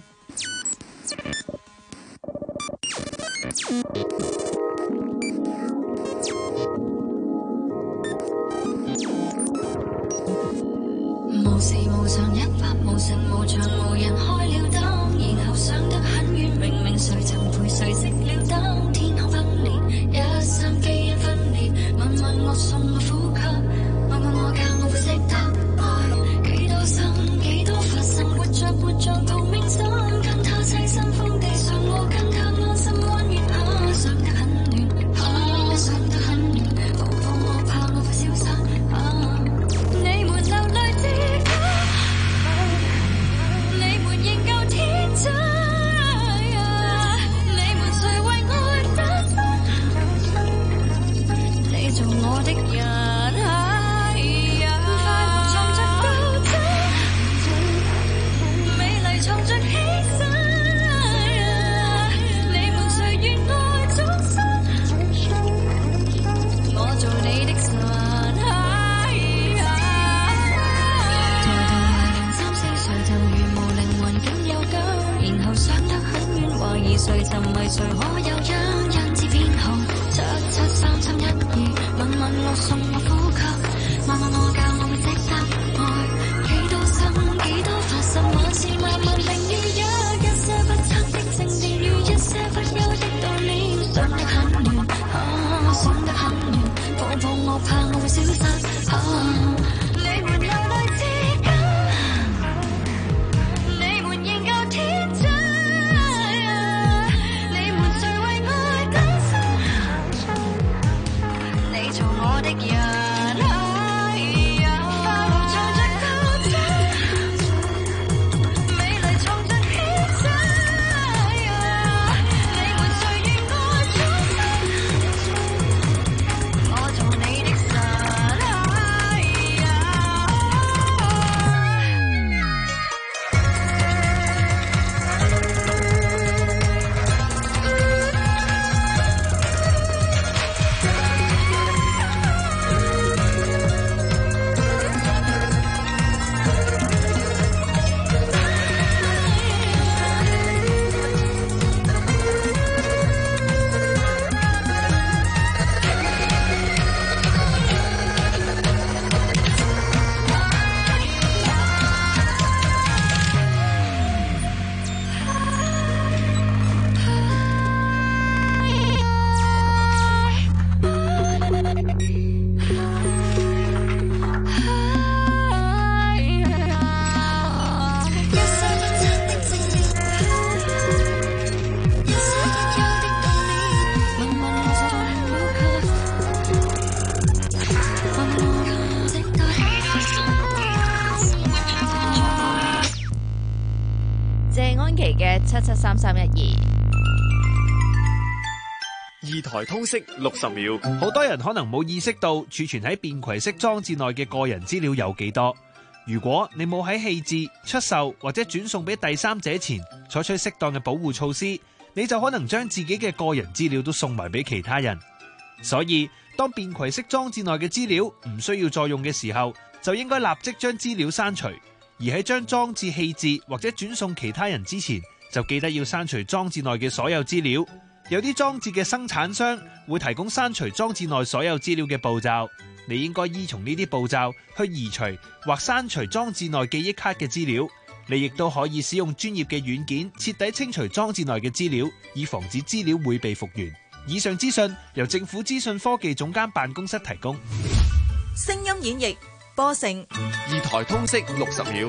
無時無常，一發無成無常，無人開了燈，然後想得很遠，明明誰曾陪誰熄了燈，天空分裂，一生基因分裂，問問我送我呼吸，問問我教我會識得愛，幾多生幾多發生，活着活着同命心，跟他棲身風地上，我跟他安心安然啊，想得很遠啊，想得很遠，抱抱我怕我會消失啊，你們流淚之做我的人。 七七三三一二。 二台通識六十秒，好多人可能冇意識到儲存喺便攜式裝置內嘅個人資料有幾多。如果你冇喺棄置、出售或者轉送俾第三者前採取適當嘅保護措施，你就可能將自己嘅個人資料都送埋俾其他人。所以，當便攜式裝置內嘅資料唔需要再用嘅時候，就應該立即將資料刪除。而喺將裝置棄置或者轉送其他人之前，就記得要刪除裝置內嘅所有資料。有啲裝置嘅生產商會提供刪除裝置內所有資料嘅步驟，你應該依從呢啲步驟去移除或刪除裝置內記憶卡嘅資料。你亦都可以使用專業嘅軟件徹底清除裝置內嘅資料，以防止資料會被復原。以上資訊由政府資訊科技總監辦公室提供。 聲音演繹播成二台通識六十秒。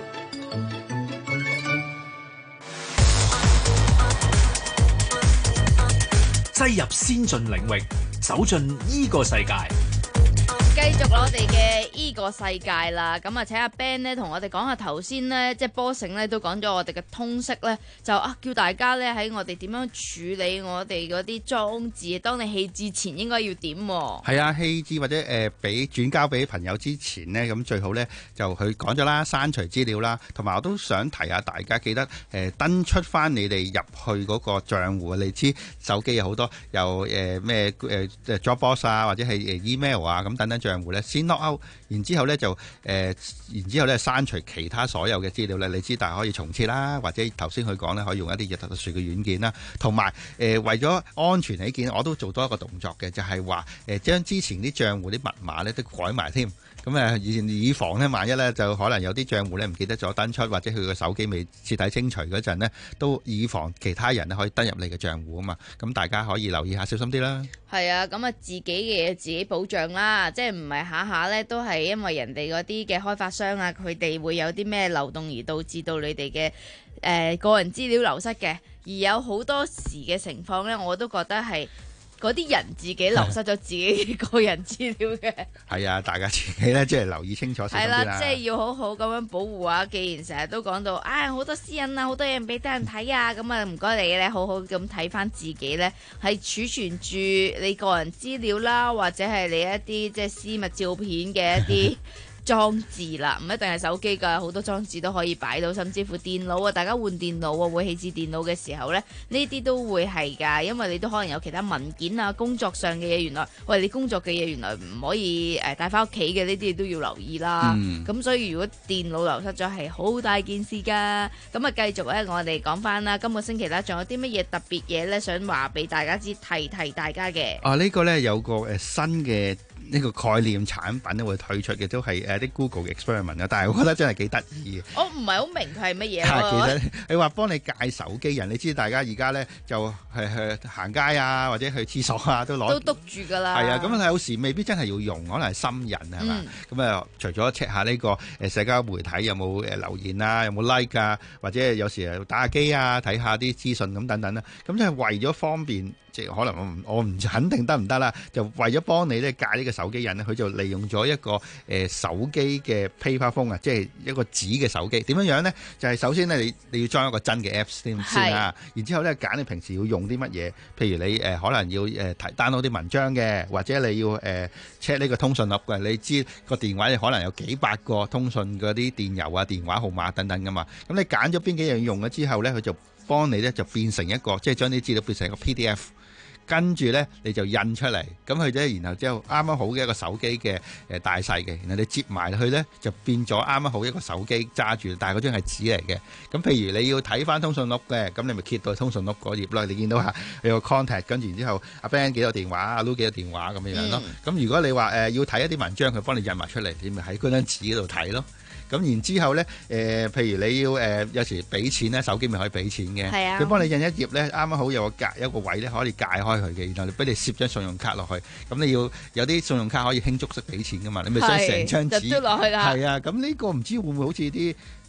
擠入先進領域，走進呢個世界。 繼續我哋嘅依個世界啦，咁啊請阿 Ben 咧同我哋講下頭先呢，即係波成咧都講咗我哋嘅通識咧，就啊叫大家咧喺我哋點樣處理我哋嗰啲裝置，當你棄置前應該要點？ 係啊，棄置或者誒俾轉交俾朋友之前呢，咁最好咧就佢講咗啦，刪除資料啦，同埋我都想提下大家記得誒、呃、登出翻你哋入去嗰個賬戶。你知手機有好多有誒咩誒 Dropbox 啊，或者係誒 email 啊咁等等。賬戶咧先 log out，然之後咧就誒、呃，然之後咧刪除其他所有嘅資料咧。你知，但係可以重設啦，或者頭先佢講咧可以用一啲特殊嘅軟件啦，同埋誒為咗安全起見，我都做多一個動作嘅，就係話誒將之前啲賬戶啲密碼咧都改埋添。咁誒以以防咧，萬一咧就可能有啲賬戶咧唔記得咗登出，或者佢個手機未徹底清除嗰陣呢，都以防其他人咧可以登入你嘅賬戶啊嘛。咁大家可以留意下，小心啲啦。 係啊，咁啊自己嘅嘢自己保障啦，即係唔係下下咧都係因為人哋嗰啲嘅開發商啊，佢哋會有啲咩漏洞而導致到你哋嘅誒個人資料流失嘅，而有好多時嘅情況咧，我都覺得係嗰啲人自己流失咗自己個人資料嘅。係啊，大家自己咧即係留意清楚先。係啦， 即係要好好咁樣保護啊！既然成日都講到，唉、哎，好多私隱啊，好多嘢唔俾得人睇啊，咁啊唔該你咧，好好咁睇翻自己咧，係儲存住你個人資料啦，或者係你一啲即係私密照片嘅一啲裝置啦，唔一定係手機㗎，好多裝置都可以擺到，甚至乎電腦啊，大家換電腦啊，會棄置電腦嘅時候呢，呢啲都會係㗎，因為你都可能有其他文件啊，工作上嘅嘢，原來喂你工作嘅嘢原來唔可以誒帶翻屋企嘅，呢啲都要留意啦。咁、嗯、所以如果電腦流失咗係好大件事㗎。咁啊繼續咧，我哋講翻啦，今個星期咧仲有啲乜嘢特別嘢咧，想話俾大家知，提提大家嘅。啊，呢、 呢個呢，有個誒新嘅呢個概念產品咧會推出嘅，都係誒啲 Google 嘅 experiment 啊，但係我覺得真係幾得意嘅。我唔係好明佢係乜嘢咯。其實你話幫你戒手機人，你知大家而家咧就係去行街啊，或者去廁所啊，都攞都篤住㗎啦。係啊，咁有時未必真係要用，可能係心癮係嘛。咁啊、嗯，除咗 check 下呢個誒社交媒體有冇誒留言啊，有冇 like 啊，或者有時誒打下機啊，睇下啲資訊咁等等啦。咁即係為咗方便。即係可能我唔我唔肯定得唔得啦，就為咗幫你咧戒呢個手機癮咧，佢就利用咗一個誒、呃、手機嘅 paper phone 啊，即係一個紙嘅手機。點樣樣咧？就係、是、首先咧，你你要裝一個真嘅 apps 先先啦，然之後咧揀你平時要用啲乜嘢，譬如你誒、呃、可能要誒 download 啲文章嘅，或者你要誒 check 呢個通訊錄嘅。你知個電話你可能有幾百個通訊嗰啲電郵啊、電話號碼等等噶嘛。咁你揀咗邊幾樣用咗之後咧，佢就幫你咧就變成一個，即係將啲資料變成一個 P D F。跟住咧，你就印出嚟，咁佢咧，然後之後啱啱好嘅一個手機嘅誒大細嘅，然後你接埋去咧，就變咗啱啱好一個手機揸住，但係嗰張係紙嚟嘅。咁譬如你要睇翻通訊錄嘅，咁你咪揭到通訊錄嗰頁咯。你見到下有個 contact，跟住然之後阿 Ben 幾多電話，阿 Lou 幾多電話咁樣樣咯。咁、嗯、如果你話誒、呃、要睇一啲文章，佢幫你印埋出嚟，你咪喺嗰張紙嗰度睇咯。咁然之後咧，誒、呃，譬如你要誒、呃，有時俾錢咧，手機咪可以俾錢嘅。係啊。佢幫你印一頁咧，啱啱好有個格，有個位咧，可以解開佢嘅，然後你俾你攝張信用卡落去。咁你要有啲信用卡可以輕觸式俾錢噶嘛？你咪將成張紙。就落去啦。係啊，咁呢個唔知會唔會好似啲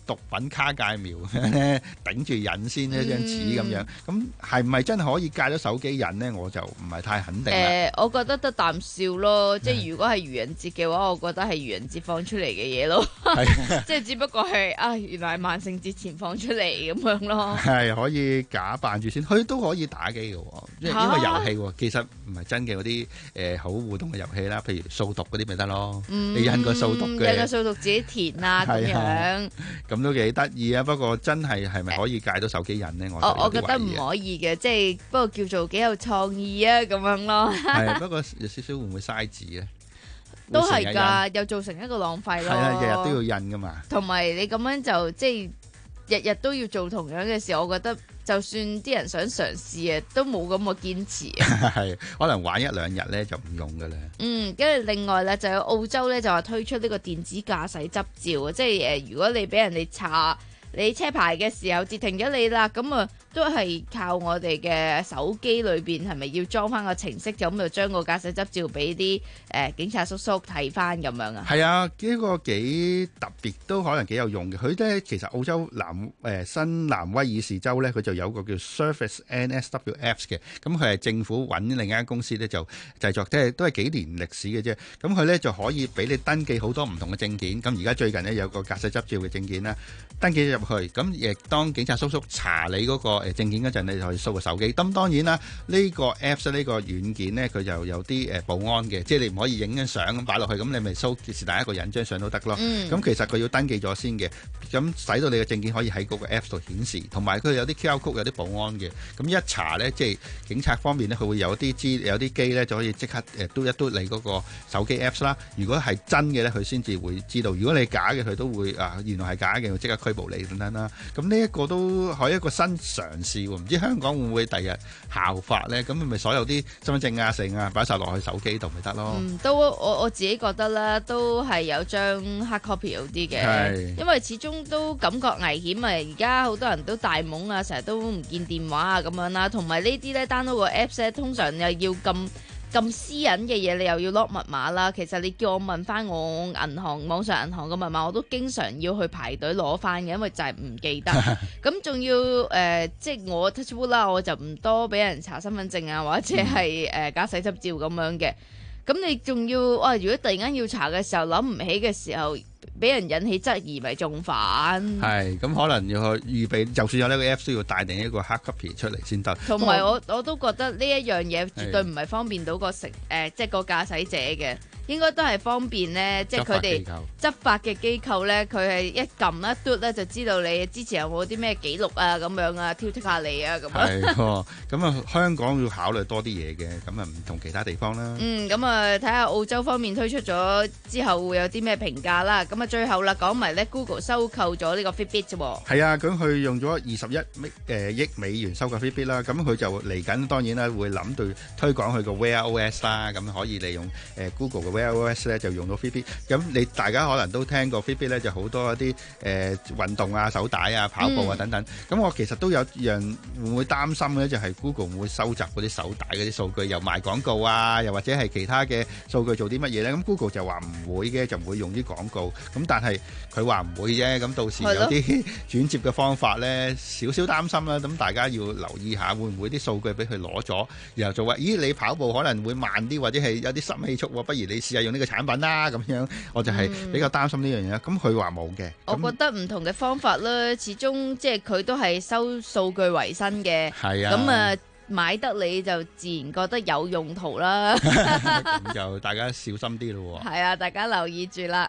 毒品卡介苗咧頂住癮先呢張紙咁樣，咁係唔係真係可以戒咗手機癮呢？我就唔係太肯定啦。 誒、呃，我覺得得啖笑咯，即係如果係愚人節嘅話，我覺得係愚人節放出嚟嘅嘢咯，即係只不過係啊，原來係萬聖節前放出嚟咁樣咯。 係可以假扮住先，佢都可以打機嘅，因為因為遊戲其實唔係真嘅嗰啲誒好互動嘅遊戲啦，譬如掃毒嗰啲咪得咯，嗯、你印個掃毒嘅， 印個掃毒自己填啊咁樣， 咁都幾得意啊！不過真係係咪可以戒到手機癮呢？我我我覺得唔可以嘅，即係不過叫做幾有創意啊咁樣咯。 係不過有少少會唔會嘥紙咧？ 都係㗎，又造成一個浪費咯。 係啊，日日都要印㗎嘛。 同埋你咁樣就即係日日都要做同樣嘅事，我覺得就算啲人想嘗試啊，都冇咁嘅堅持。 係可能玩一兩日咧就唔用㗎啦。 嗯，跟住另外咧就有澳洲咧就話推出呢個電子駕駛執照啊，即係誒如果你俾人哋查你車牌嘅時候截停咗你啦，咁啊都係靠我哋嘅手機裏邊係咪要裝翻個程式，就咁就將個駕駛執照俾啲誒警察叔叔睇翻咁樣啊？ 係啊，呢個幾特別，都可能幾有用嘅。佢咧其實澳洲南誒、呃、新南威爾士州咧，佢就有個叫 Surface N S W Apps 嘅，咁佢係政府揾另一間公司咧就製作，即係都係幾年歷史嘅啫。咁佢咧就可以俾你登記好多唔同嘅證件。咁而家最近呢，有個駕駛執照嘅證件啦，登記入去，咁亦當警察叔叔查你嗰個誒證件嗰陣，你就可以掃個手機。咁當然啦，呢個 Apps 呢個軟件呢，佢就有啲誒保安嘅，即係你唔可以影張相咁擺落去，咁你咪掃是但一個人張相都得咯。咁、嗯、其實佢要登記咗先嘅，咁使到你嘅證件可以喺嗰個 Apps 度顯示，同埋佢有啲 Q R code 有啲保安嘅。咁一查呢，即係警察方面呢，佢會有啲資有啲機呢，就可以即刻誒嘟一嘟你嗰個手機 Apps 啦。如果係真嘅呢，佢先至會知道；如果你假嘅，佢都會啊原來係假嘅，會即刻拘捕你等等啦。咁呢一個都係一個新嘗試喎，唔知香港會唔會第日效法呢？咁咪所有啲身份證啊、剩啊擺晒落去手機度咪得咯？ 嗯，都我我自己覺得啦，都係有張 hard copy 好啲嘅，因為始終都感覺危險啊！而家好多人都大懵啊，成日都唔見電話啊咁樣啦，同埋呢啲咧 download 個 apps 咧，通常又要咁咁私隱嘅嘢，你又要 lock 密碼啦。其實你叫我問翻我銀行網上銀行嘅密碼，我都經常要去排隊攞翻嘅，因為就係唔記得。咁仲要誒、呃，即係我 touch wood 啦，我就唔多俾人查身份證啊，或者係誒駕駛執照咁樣嘅。咁你仲要哇、啊？如果突然間要查嘅時候諗唔起嘅時候，俾人引起質疑，咪仲煩。係咁，可能要去預備，就算有呢個 app 都要帶定一個 hard copy 出嚟先得。 同埋我我都覺得呢一樣嘢絕對唔係方便到個乘誒，即係個駕駛者嘅。應該都係方便呢，即係佢哋執法嘅機構呢，佢係一撳一嘟咧就知道你之前有冇啲咩記錄啊咁樣啊，挑剔下你啊咁樣。係喎， 咁啊香港要考慮多啲嘢嘅，咁啊唔同其他地方啦。 嗯，咁啊睇下澳洲方面推出咗之後會有啲咩評價啦。咁啊最後啦講埋呢 Google 收購咗呢個 Fitbit 啫喎。 係啊，咁佢用咗二十一誒億美元收購 Fitbit 啦，咁佢就嚟緊當然啦會諗對推廣佢個 Wear O S 啦，咁可以利用誒 Google 嘅Wear O S 咧就用到 Fitbit，咁你大家可能都聽過 Fitbit 咧就好多一啲誒運動啊、手帶啊、跑步啊等等。咁我其實都有樣會唔會擔心咧，就係 Google 會收集嗰啲手帶嗰啲數據，又賣廣告啊，又或者係其他嘅數據做啲乜嘢咧？咁 Google 就話唔會嘅，就唔會用啲廣告。咁但係佢話唔會啫，咁到時有啲轉接嘅方法咧，少少擔心啦。咁大家要留意下，會唔會啲數據俾佢攞咗，然後就話咦你跑步可能會慢啲，或者係有啲心氣促，不如你試下用呢個產品啦咁樣，我就係比較擔心呢樣嘢。咁佢話冇嘅， 我覺得唔同嘅方法啦，始終即係佢都係收數據為生嘅。係啊，咁啊買得你就自然覺得有用途啦。 咁就大家小心啲咯。 係啊，大家留意住啦。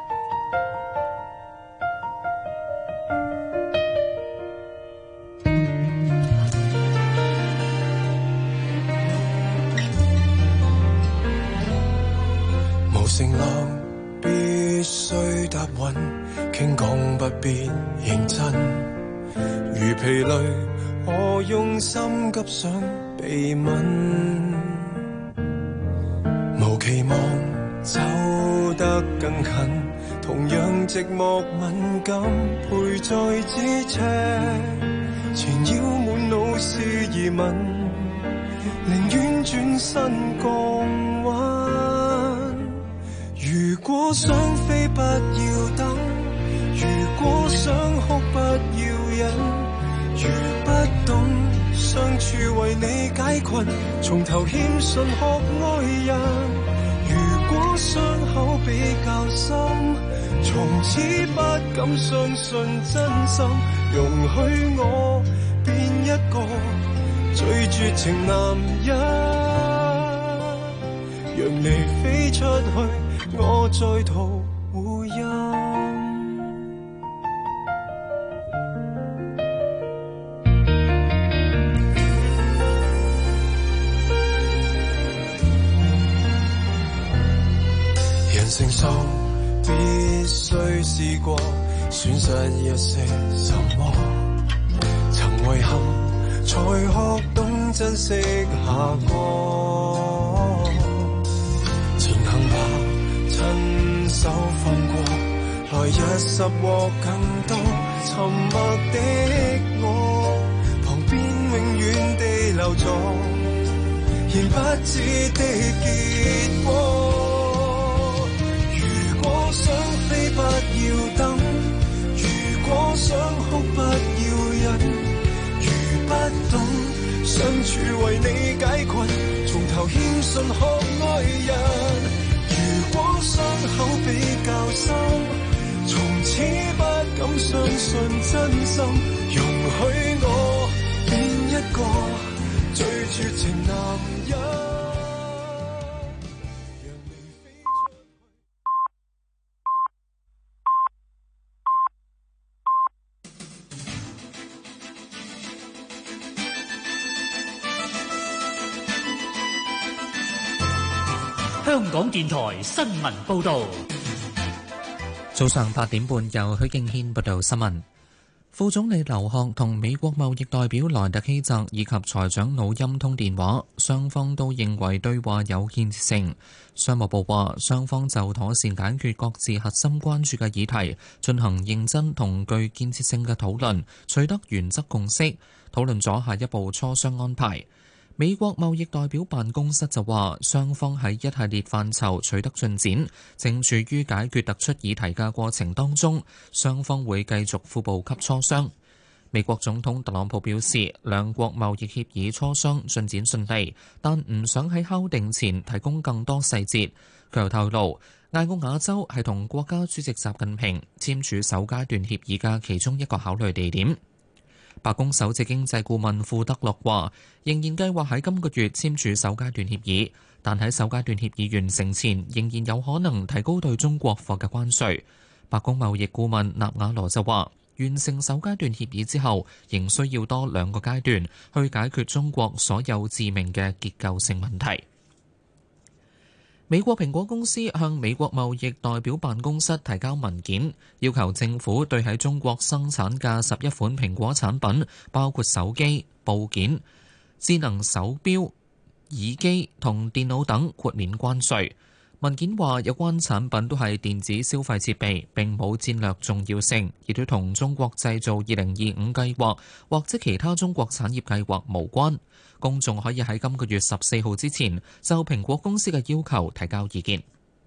無承諾必須答允，傾講不必認真。如疲累，我用心急想被吻。無期望走得更近，同樣寂寞敏感，陪在咫尺，纏繞滿腦是疑問，寧願轉身降溫。如果想飛不要等， 如果想哭不要忍，如不懂相處為你解困，從頭欠信學愛人。如果傷口比較深，從此不敢相信真心，容許我變一個最絕情男人，讓你飛出去，我再圖護蔭。人成熟必須試過損失一些什麼，曾遺憾才學懂珍惜下過，前行吧，親手放過，來日拾獲更多。沉默的我，旁邊永遠地留作仍不知的結果。如果想飛不要等，如果想哭不要忍，如不懂相處為你解困，從頭欠信學愛人。如果傷口比較深，從此不敢相信真心，容許我變一個最絕情男人。 香港電台新聞報導， 早上八點半由許敬軒報道新聞。副總理劉鶴同美國貿易代表萊特希澤以及財長努欽通電話，雙方都認為對話有建設性。商務部話，雙方就妥善解決各自核心關注嘅議題進行認真同具建設性嘅討論，取得原則共識，討論咗下一步磋商安排。美國貿易代表辦公室就話，雙方喺一系列範疇取得進展，正處於解決突出議題嘅過程當中，雙方會繼續副部級磋商。美國總統特朗普表示，兩國貿易協議磋商進展順利，但唔想喺敲定前提供更多細節。佢又透露，艾奧瓦州係同國家主席習近平簽署首階段協議嘅其中一個考慮地點。白宮首席經濟顧問庫德洛話，仍然計劃喺今個月簽署首階段協議，但喺首階段協議完成前，仍然有可能提高對中國貨嘅關稅。白宮貿易顧問納瓦羅就話，完成首階段協議之後，仍需要多兩個階段去解決中國所有致命嘅結構性問題。美國蘋果公司向美國貿易代表辦公室提交文件，要求政府對喺中國生產嘅十一款蘋果產品，包括手機、部件、智能手錶、耳機同電腦等豁免關稅。文件話，有關產品都係電子消費設備，並冇戰略重要性，亦都同中國製造二零二五計劃或者其他中國產業計劃無關。公眾可以喺今個月十四號之前就蘋果公司嘅要求提交意見。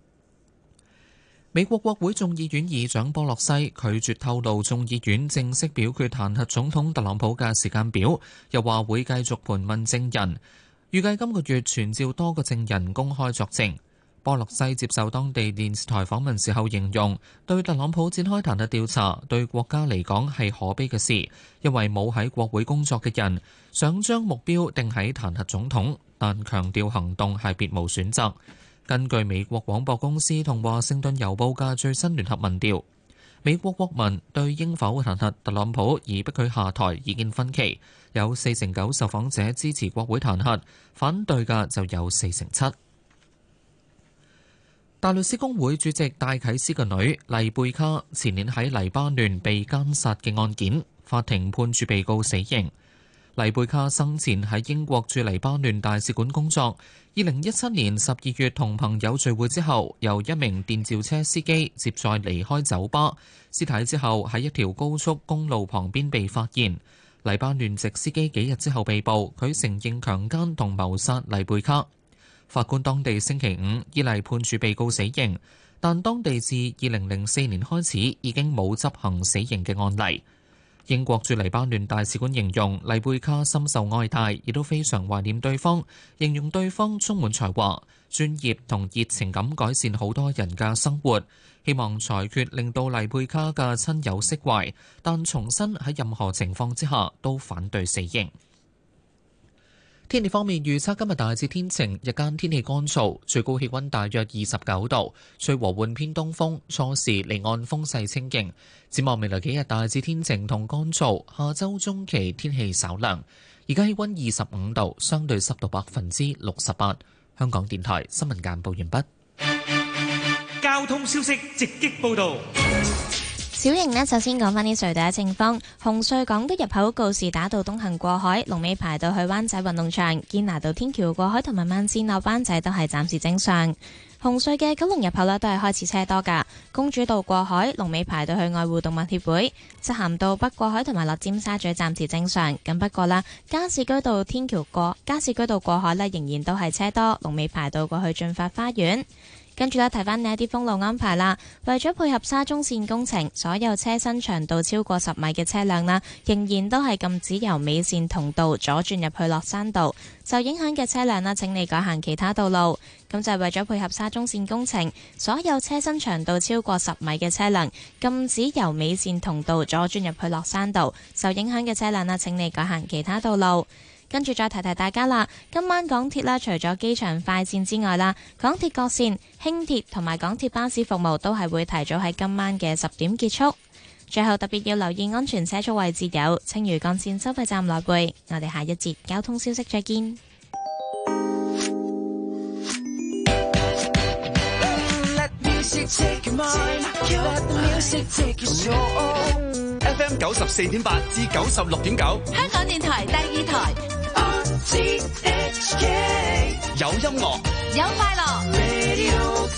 美國國會眾議院議長波洛西拒絕透露眾議院正式表決彈劾總統特朗普嘅時間表，又話會繼續盤問證人，預計今個月傳召多個證人公開作證。波洛西接受當地電視台訪問時候形容，對特朗普展開彈劾調查對國家嚟講係可悲嘅事，因為冇喺國會工作嘅人想將目標定喺彈劾總統，但強調行動係別無選擇。根據美國廣播公司同華盛頓郵報嘅最新聯合民調，美國國民對應否彈劾特朗普而逼佢下台意見分歧，有四成九受訪者支持國會彈劾，反對嘅就有四成七。大律師公會主席戴啟思嘅女麗貝卡前年喺黎巴嫩被姦殺嘅案件，法庭判處被告死刑。麗貝卡生前喺英國駐黎巴嫩大使館工作，二零一七年十二月同朋友聚會之後，由一名電召車司機接載離開酒吧，屍體之後喺一條高速公路旁邊被發現。黎巴嫩籍司機幾日之後被捕，佢承認強姦同謀殺麗貝卡。法官當地星期五依例判處被告死刑。 但當地自二零零四年開始已經冇執行死刑嘅案例。英國駐黎巴嫩大使館形容黎貝卡深受愛戴，亦都非常懷念對方，形容對方充滿才華、專業同熱情咁改善好多人嘅生活。希望裁決令到黎貝卡嘅親友釋懷，但重申喺任何情況之下都反對死刑。天氣方面預測今日大致天晴，日間天氣乾燥，最高氣溫大約二十九度，吹和緩偏東風，初時離岸風勢清勁。展望未來幾日大致天晴同乾燥，下周中期天氣稍涼。而家氣溫二十五度，相對濕度百分之六十八。香港電台新聞簡報完畢。 交通消息直擊報道。 小型呢，首先講返啲隧道嘅情況。紅隧港島入口告士打道東行過海，龍尾排到去灣仔運動場；堅拿道天橋過海同埋慢線落灣仔都係暫時正常。紅隧嘅九龍入口呢，都係開始車多㗎。公主道過海，龍尾排到去愛護動物協會；漆咸道北過海同埋落尖沙咀暫時正常。咁不過啦，加士居道天橋過加士居道過海呢，仍然都係車多，龍尾排到過去駿發花園。跟住咧，提翻你一啲封路安排啦。為咗配合沙中線工程，所有車身長度超過十米嘅車輛啦，仍然都係禁止由尾線同道左轉入去落山道。受影響嘅車輛啦，請你改行其他道路。咁就係為咗配合沙中線工程，所有車身長度超過十米嘅車輛禁止由尾線同道左轉入去落山道。受影響嘅車輛啦，請你改行其他道路。跟住再提提大家啦，今晚港鐵啦，除咗機場快線之外啦，港鐵各線、輕鐵同埋港鐵巴士服務都係會提早喺今晚嘅十點結束。最後特別要留意安全車速位置有青嶼幹線收費站來回。我哋下一節交通消息再見。 F M 九十四點八至九十六點九， 香港電台第二台。 有音樂， 有快樂。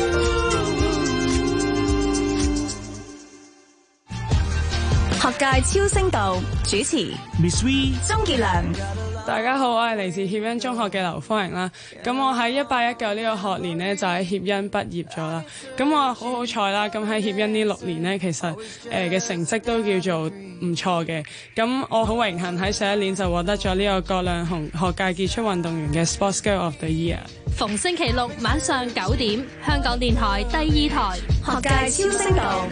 學界超聲道主持 Miss V、 鍾傑良。 大家好，我係嚟自協恩中學嘅劉芳瑩啦。咁我喺一八一九呢個學年呢，就喺協恩畢業咗啦。咁我好好彩啦。咁喺協恩呢六年呢，其實誒嘅、呃、成績都叫做唔錯嘅。咁我好榮幸喺上一年就獲得咗呢個葛量洪學界傑出運動員嘅 Sports Girl of the Year。 逢星期六晚上九點，香港電台第二台學界超聲道。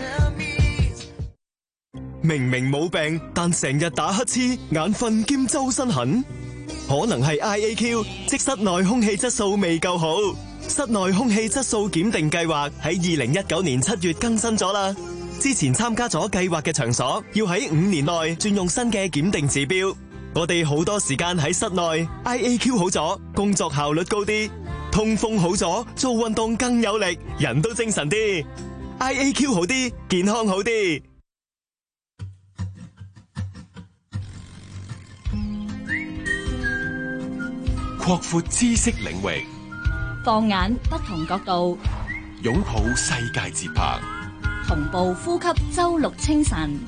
明明冇病，但成日打乞嗤、眼瞓兼周身痕，可能係 I A Q， 即室內空氣質素未夠好。室內空氣質素檢定計劃喺二零一九年七月更新咗啦。之前參加咗計劃嘅場所，要喺五年內轉用新嘅檢定指標。我哋好多時間喺室內 ，I A Q 好咗，工作效率高啲；通風好咗，做運動更有力，人都精神啲。I A Q 好啲，健康好啲。 擴闊知識領域， 放眼不同角度， 擁抱世界節拍， 同步呼吸周六清晨。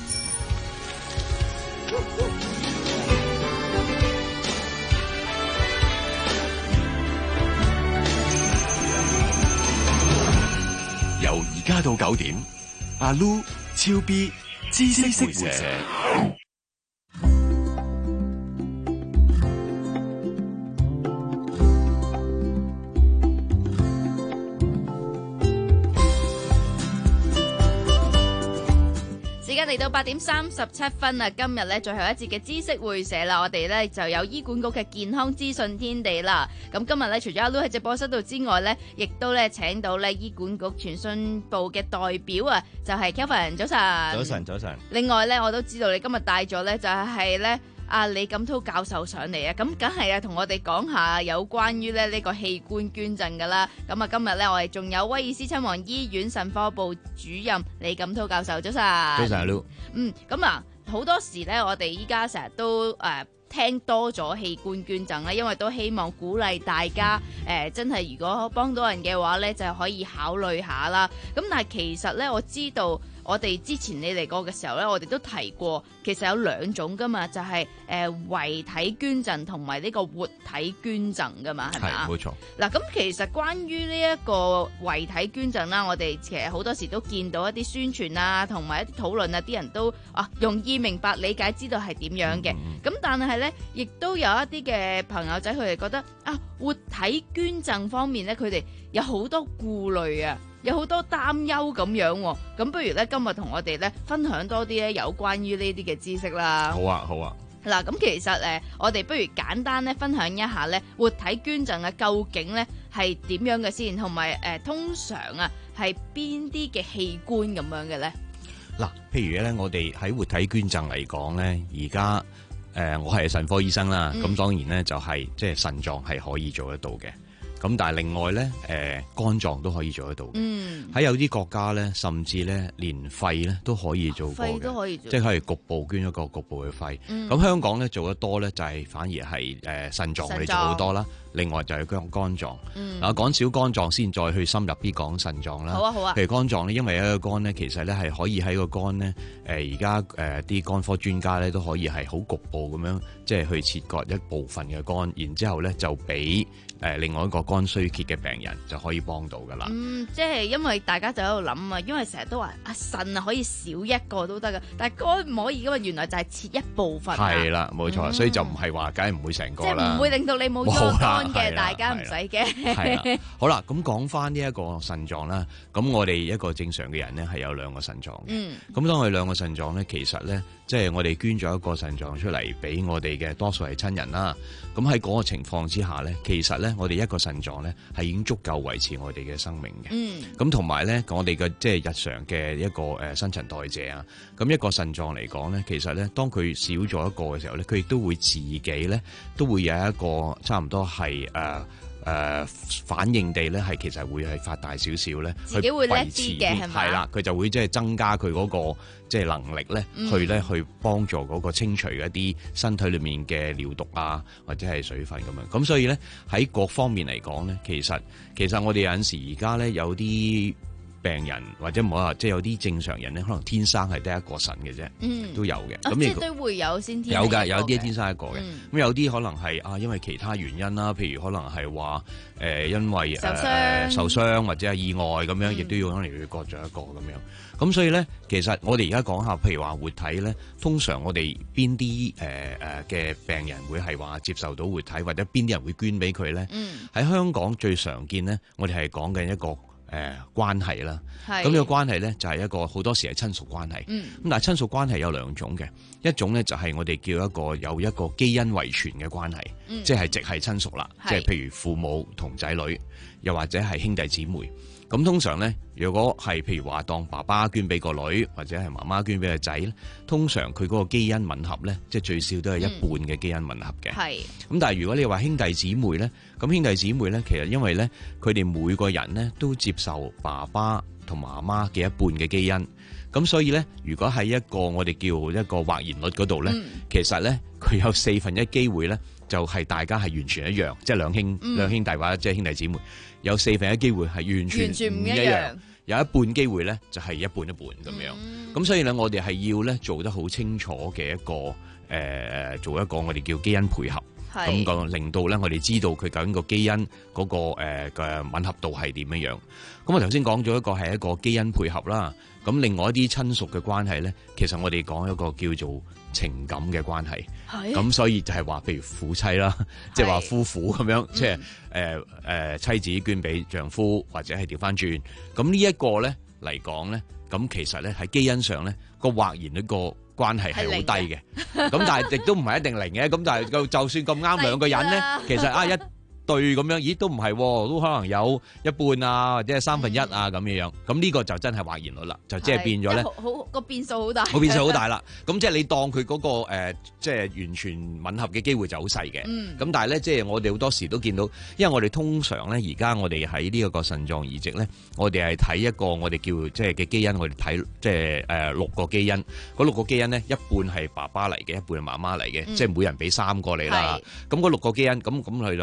由而家到九點，阿 Lu、超 B、知識會社。 而家嚟到八點三十七分啊！今日咧最後一節嘅知識會社啦，我哋咧就有醫管局嘅健康資訊天地啦。咁今日咧除咗阿 Lu 喺直播室度之外咧，亦都咧請到咧醫管局傳訊部嘅代表啊，就係 Kelvin，早晨。 早晨，早晨。 另外咧，我都知道你今日帶咗咧就係咧阿李錦滔教授上嚟啊，咁梗係啊同我哋講下有關於咧呢個器官捐贈噶啦。咁啊今日咧我哋仲有威爾斯親王醫院腎科部主任李錦滔教授，早晨。 早晨，阿 Lu。 嗯，咁啊好多時咧，我哋依家成日都誒、呃、聽多咗器官捐贈啦，因為都希望鼓勵大家誒、呃、真係如果幫到人嘅話咧，就可以考慮下啦。咁但係其實咧，我知道我哋之前你嚟過嘅時候咧，我哋都提過，其實有兩種噶嘛，就係誒遺體捐贈同埋呢個活體捐贈噶嘛，係咪啊？ 係冇錯。 嗱，咁其實關於呢一個遺體捐贈啦，我哋其實好多時都見到一啲宣傳啊，同埋一啲討論啊，啲人都啊容易明白理解，知道係點樣嘅。咁、嗯、但係咧，亦都有一啲嘅朋友仔，佢哋覺得啊，活體捐贈方面咧，佢哋有好多顧慮啊。有好多擔憂咁樣喎，咁不如咧今日同我哋咧分享多啲咧有關於呢啲嘅知識啦。 好啊，好啊。 嗱，咁其實誒，我哋不如簡單咧分享一下咧活體捐贈啊，究竟咧係點樣嘅先，同埋誒通常啊係邊啲嘅器官咁樣嘅咧？ 嗱，譬如咧，我哋喺活體捐贈嚟講咧，而家誒我係腎科醫生啦，咁、嗯、當然咧就係即係腎臟係可以做得到嘅。咁但係另外咧，誒、呃、肝臟都可以做得到。嗯，喺有啲國家咧，甚至咧連肺咧都可以做過嘅，肺都可以做，即係可以局部捐一個局部嘅肺。咁、嗯、香港咧做得多咧，就係、是、反而係誒腎臟我哋做好多啦。另外就係肝肝臟。嗯，嗱講少肝臟先，再去深入啲講腎臟啦。好啊好啊。譬如肝臟咧，因為一個肝咧，其實咧係可以喺個肝咧，誒而家誒啲肝科專家咧都可以係好局部咁樣，即係去切割一部分嘅肝，然之後咧就俾誒另外一個肝衰竭嘅病人就可以幫到噶啦。嗯， 即係因為大家就喺度諗啊，因為成日都話啊腎啊可以少一個都得噶，但係肝唔可以噶嘛，原來就係切一部分。 係啦，冇錯，嗯、所以就唔係話梗係唔會成個啦。即係唔會令到你冇咗肝嘅，大家唔使驚。 係好啦，咁講翻呢一個腎臟啦，咁我哋一個正常嘅人咧係有兩個腎臟嘅。嗯。咁當我哋兩個腎臟咧，其實咧即係我哋捐咗一個腎臟出嚟俾我哋嘅多數係親人啦。咁喺嗰個情況之下咧，其實咧我哋一個腎臟咧係已經足夠維持我哋嘅生命嘅。嗯。咁同埋咧，我哋嘅即係日常嘅一個誒新陳代謝啊。咁一個腎臟嚟講咧，其實咧當佢少咗一個嘅時候咧，佢亦都會自己咧都會有一個差唔多係誒誒反應地咧係其實會係發大少少咧， 自己會叻啲嘅係咪？ 係啦，佢就會即係增加佢嗰個即係能力咧，嗯、去咧去幫助嗰個清除一啲身體裏面嘅尿毒啊，或者係水分咁樣。咁所以咧喺各方面嚟講咧，其實其實我哋有陣時而家咧有啲病人或者唔好話，即係有啲正常人咧，可能天生係得一個腎嘅啫，嗯、都有嘅。咁、哦、即係都會有先天有㗎，有啲天生一個嘅。咁、嗯、有啲可能係啊，因為其他原因啦，譬如可能係話誒，因為受傷、呃、受傷或者係意外咁樣，亦、嗯、都要可能要割咗一個咁樣。咁所以咧，其實我哋而家講下，譬如話活體咧，通常我哋邊啲誒誒嘅病人會係話接受到活體，或者邊啲人會捐俾佢咧？喺、嗯、香港最常見咧，我哋係講緊一個。誒、呃、關係啦，咁呢個關係咧就係、是、一個好多時係親屬關係。咁、嗯、但係親屬關係有兩種嘅，一種咧就係、是、我哋叫一個有一個基因遺傳嘅關係，嗯、即係直係親屬啦，即係譬如父母同仔女，又或者係兄弟姊妹。咁通常咧，如果係譬如話當爸爸捐俾個女，或者係媽媽捐俾個仔咧，通常佢嗰個基因吻合咧，即係最少都係一半嘅基因吻合嘅。係、嗯。咁但係如果你話兄弟姊妹咧，咁兄弟姊妹咧，其實因為咧，佢哋每個人咧都接受爸爸同媽媽嘅一半嘅基因，咁所以咧，如果喺一個我哋叫一個或然率嗰度咧，嗯、其實咧佢有四分一機會咧，就係、是、大家係完全一樣，即係兩兄、嗯、兩兄弟或者即係兄弟姊妹。有四分一機會係完全完全唔一樣，有一半機會咧就係一半一半咁樣。咁、嗯、所以咧，我哋係要咧做得好清楚嘅一個誒、呃，做一個我哋叫基因配合，咁個令到咧我哋知道佢究竟個基因嗰、那個誒嘅、呃、吻合度係點樣樣。咁我頭先講咗一個係一個基因配合啦。咁另外一啲親屬嘅關係咧，其實我哋講一個叫做情感嘅關係。咁所以就係話，譬如夫妻啦，即係話夫婦咁樣，即係誒誒妻子捐俾丈夫，或者係調翻轉。咁呢一個咧嚟講咧，咁其實咧喺基因上咧個或然呢個關係係好低嘅。咁但係亦都唔係一定零嘅。咁但係就就算咁啱兩個人咧，其實啊一對咁樣，咦都唔係，都可能有一半啊，或者係三分一啊咁樣樣。咁呢個就真係或然率啦，就即係變咗咧， 好個變數好大， 個變數好大啦。咁即係你當佢嗰個誒，即係完全吻合嘅機會就好細嘅。咁但係咧，即係我哋好多時都見到，因為我哋通常咧，而家我哋喺呢一個腎臟移植咧，我哋係睇一個我哋叫即係嘅基因，我哋睇即係誒六個基因。嗰六個基因咧，一半係爸爸嚟嘅，一半係媽媽嚟嘅，即係每人俾三個你啦。咁嗰六個基因，咁咁佢兩夫婦。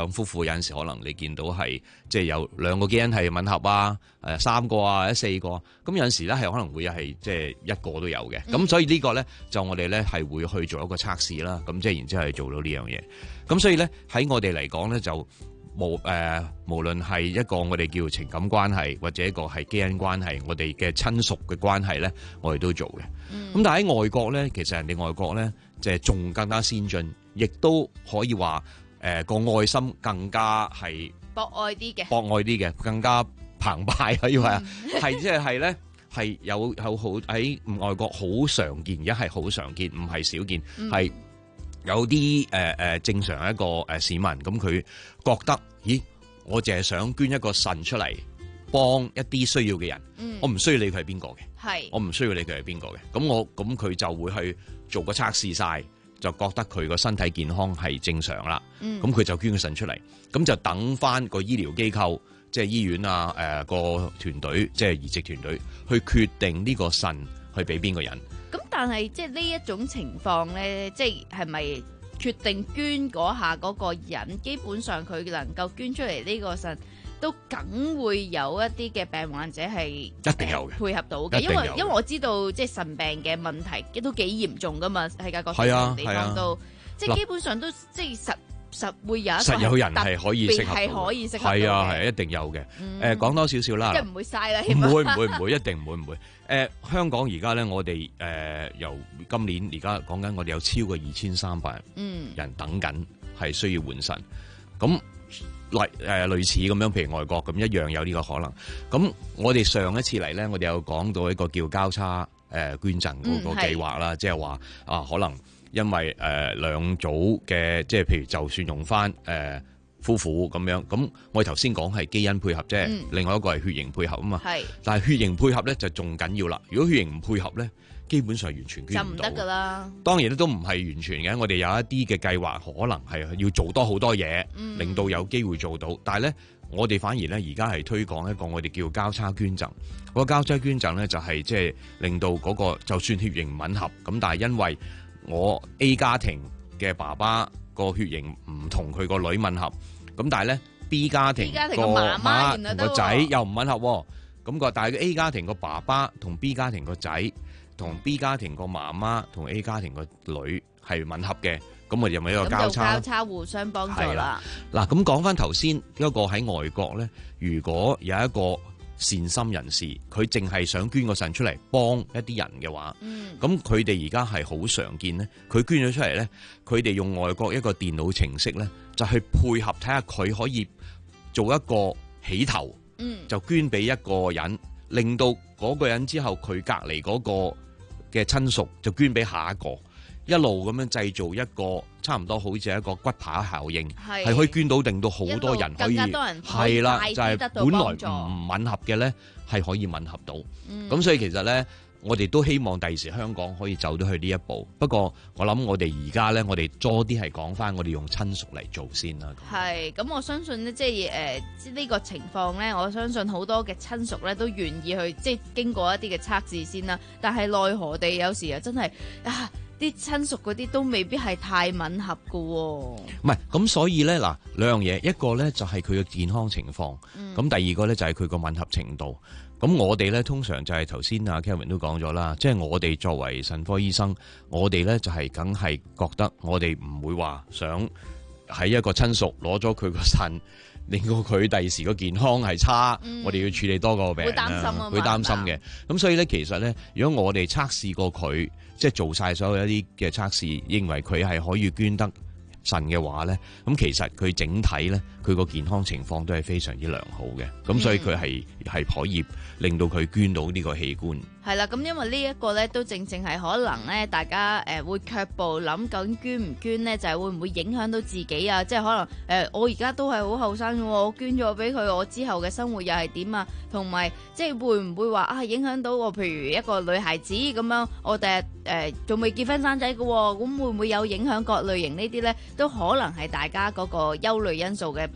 有陣時可能你見到係即係有兩個基因係吻合啊，誒三個啊，或者四個，咁有陣時咧係可能會係即係一個都有嘅。咁、嗯、所以呢個咧就我哋咧係會去做一個測試啦。咁即係然之後係做到呢樣嘢。咁所以咧喺我哋嚟講咧就。無誒、呃，無論係一個我哋叫情感關係，或者一個係基因關係，我哋嘅親屬嘅關係咧，我哋都做嘅。咁、嗯、但係喺外國咧，其實人哋外國咧，就係、是、仲更加先進，亦都可以話誒個愛心更加係博愛啲嘅， 博愛啲嘅，更加澎湃可以話係即係係咧係有有好喺外國好常見，而家係好常見，唔係少見，係、嗯。有啲誒誒正常一個誒市民咁，佢覺得，咦，我淨係想捐一個腎出嚟幫一啲需要嘅人，嗯、我唔需要理佢係邊個嘅，係我唔需要理佢係邊個嘅，咁我咁佢就會去做個測試晒，就覺得佢個身體健康係正常啦，咁、嗯、佢就捐個腎出嚟，咁就等翻個醫療機構，即係醫院啊，誒、呃、個團隊，即係移植團隊去決定呢個腎去俾邊個人。 咁但係即係呢一種情況咧，即係係咪決定捐嗰下嗰個人，基本上佢能夠捐出嚟呢個腎，都梗會有一啲嘅病患者係一定有嘅配合到嘅，因為因為我知道即係腎病嘅問題都幾嚴重噶嘛，世界各地地方都，即係基本上都即係實。實會有一實有人係可以適合， 係可以適合， 係啊係一定有嘅。誒、嗯、講多少少啦， 即係唔會嘥啦， 唔會唔會唔會，一定唔會唔會。誒、呃、香港而家咧，我哋誒、呃、由今年而家講緊，我哋有超過二千三百人等緊係需要換腎。咁類誒類似咁樣，譬如外國咁一樣有呢個可能。咁我哋上一次嚟咧，我哋有講到一個叫交叉誒、呃、捐贈嗰個計劃啦，即係話啊可能。因為誒、呃、兩組嘅，即係譬如就算用翻誒、呃、夫婦咁樣，咁我哋頭先講係基因配合啫、嗯，另外一個係血型配合啊嘛。係，但係血型配合咧就仲緊要啦。如果血型唔配合咧，基本上完全捐唔到。就唔得㗎啦。當然咧都唔係完全嘅，我哋有一啲嘅計劃可能係要做多好多嘢、嗯，令到有機會做到。但係咧，我哋反而咧而家係推廣一個我哋叫交叉捐贈。嗰、那個交叉捐贈咧就係即係令到嗰、那個就算血型唔吻合，咁但係因為我 A 家庭嘅爸爸個血型唔同佢個女吻合，咁但係咧 B 家庭個媽媽同個仔又唔吻合，咁個但係 A 家庭個爸爸同 B 家庭個仔同 B 家庭個媽媽同 A 家庭個女係吻合嘅，咁我哋咪一個交叉， 交叉互相幫助啦。 嗱，咁講翻頭先一個喺外國咧，如果有一個善心人士，佢淨係想捐個腎出嚟幫一啲人嘅話，咁佢哋而家係好常見咧。佢捐咗出嚟咧，佢哋用外國一個電腦程式咧，就去配合睇下佢可以做一個起頭，嗯、就捐俾一個人，令到嗰個人之後佢隔離嗰個嘅親屬就捐俾下一個，一路咁樣製造一個差唔多好似一個骨牌效應，係可以捐到，令到好多人可以係啦，就係、是、本來唔吻合嘅咧，係可以吻合到。咁、嗯、所以其實咧，我哋都希望第時香港可以走到去呢一步。不過我諗我哋而家咧，我哋多啲係講翻我哋用親屬嚟做先啦。 係咁，我相信咧，即係誒呢個情況咧，我相信好多嘅親屬咧都願意去即係經過一啲嘅測試先啦。但係奈何地有時啊，真係啊〜啲親屬嗰啲都未必係太吻合㗎喎。唔係，咁所以咧嗱兩樣嘢，一個咧就係佢嘅健康情況，咁、嗯、第二個咧就係佢個吻合程度。咁我哋咧通常就係頭先阿 Kevin 都講咗啦，即係我哋作為腎科醫生，我哋咧就係梗係覺得我哋唔會話想喺一個親屬攞咗佢個腎，令到佢第時個健康係差，嗯、我哋要處理多個病，會擔心啊，會擔心嘅。咁所以咧，其實咧，如果我哋測試過佢，即係做晒所有一啲嘅測試，認為佢係可以捐得腎嘅話咧，咁其實佢整體咧，佢個健康情況都係非常之良好嘅。咁、嗯、所以佢係係可以令到佢捐到呢個器官。 係啦，咁因為呢一個咧都正正係可能咧，大家誒會卻步諗究竟捐唔捐咧，就係、是、會唔會影響到自己啊？即係可能誒、呃，我而家都係好後生嘅喎，我捐咗俾佢，我之後嘅生活又係點啊？同埋即係會唔會話啊影響到我？譬如一個女孩子咁樣，我第日誒仲未結婚生仔嘅喎，咁會唔會有影響？各類型呢啲咧都可能係大家嗰個憂慮因素嘅。不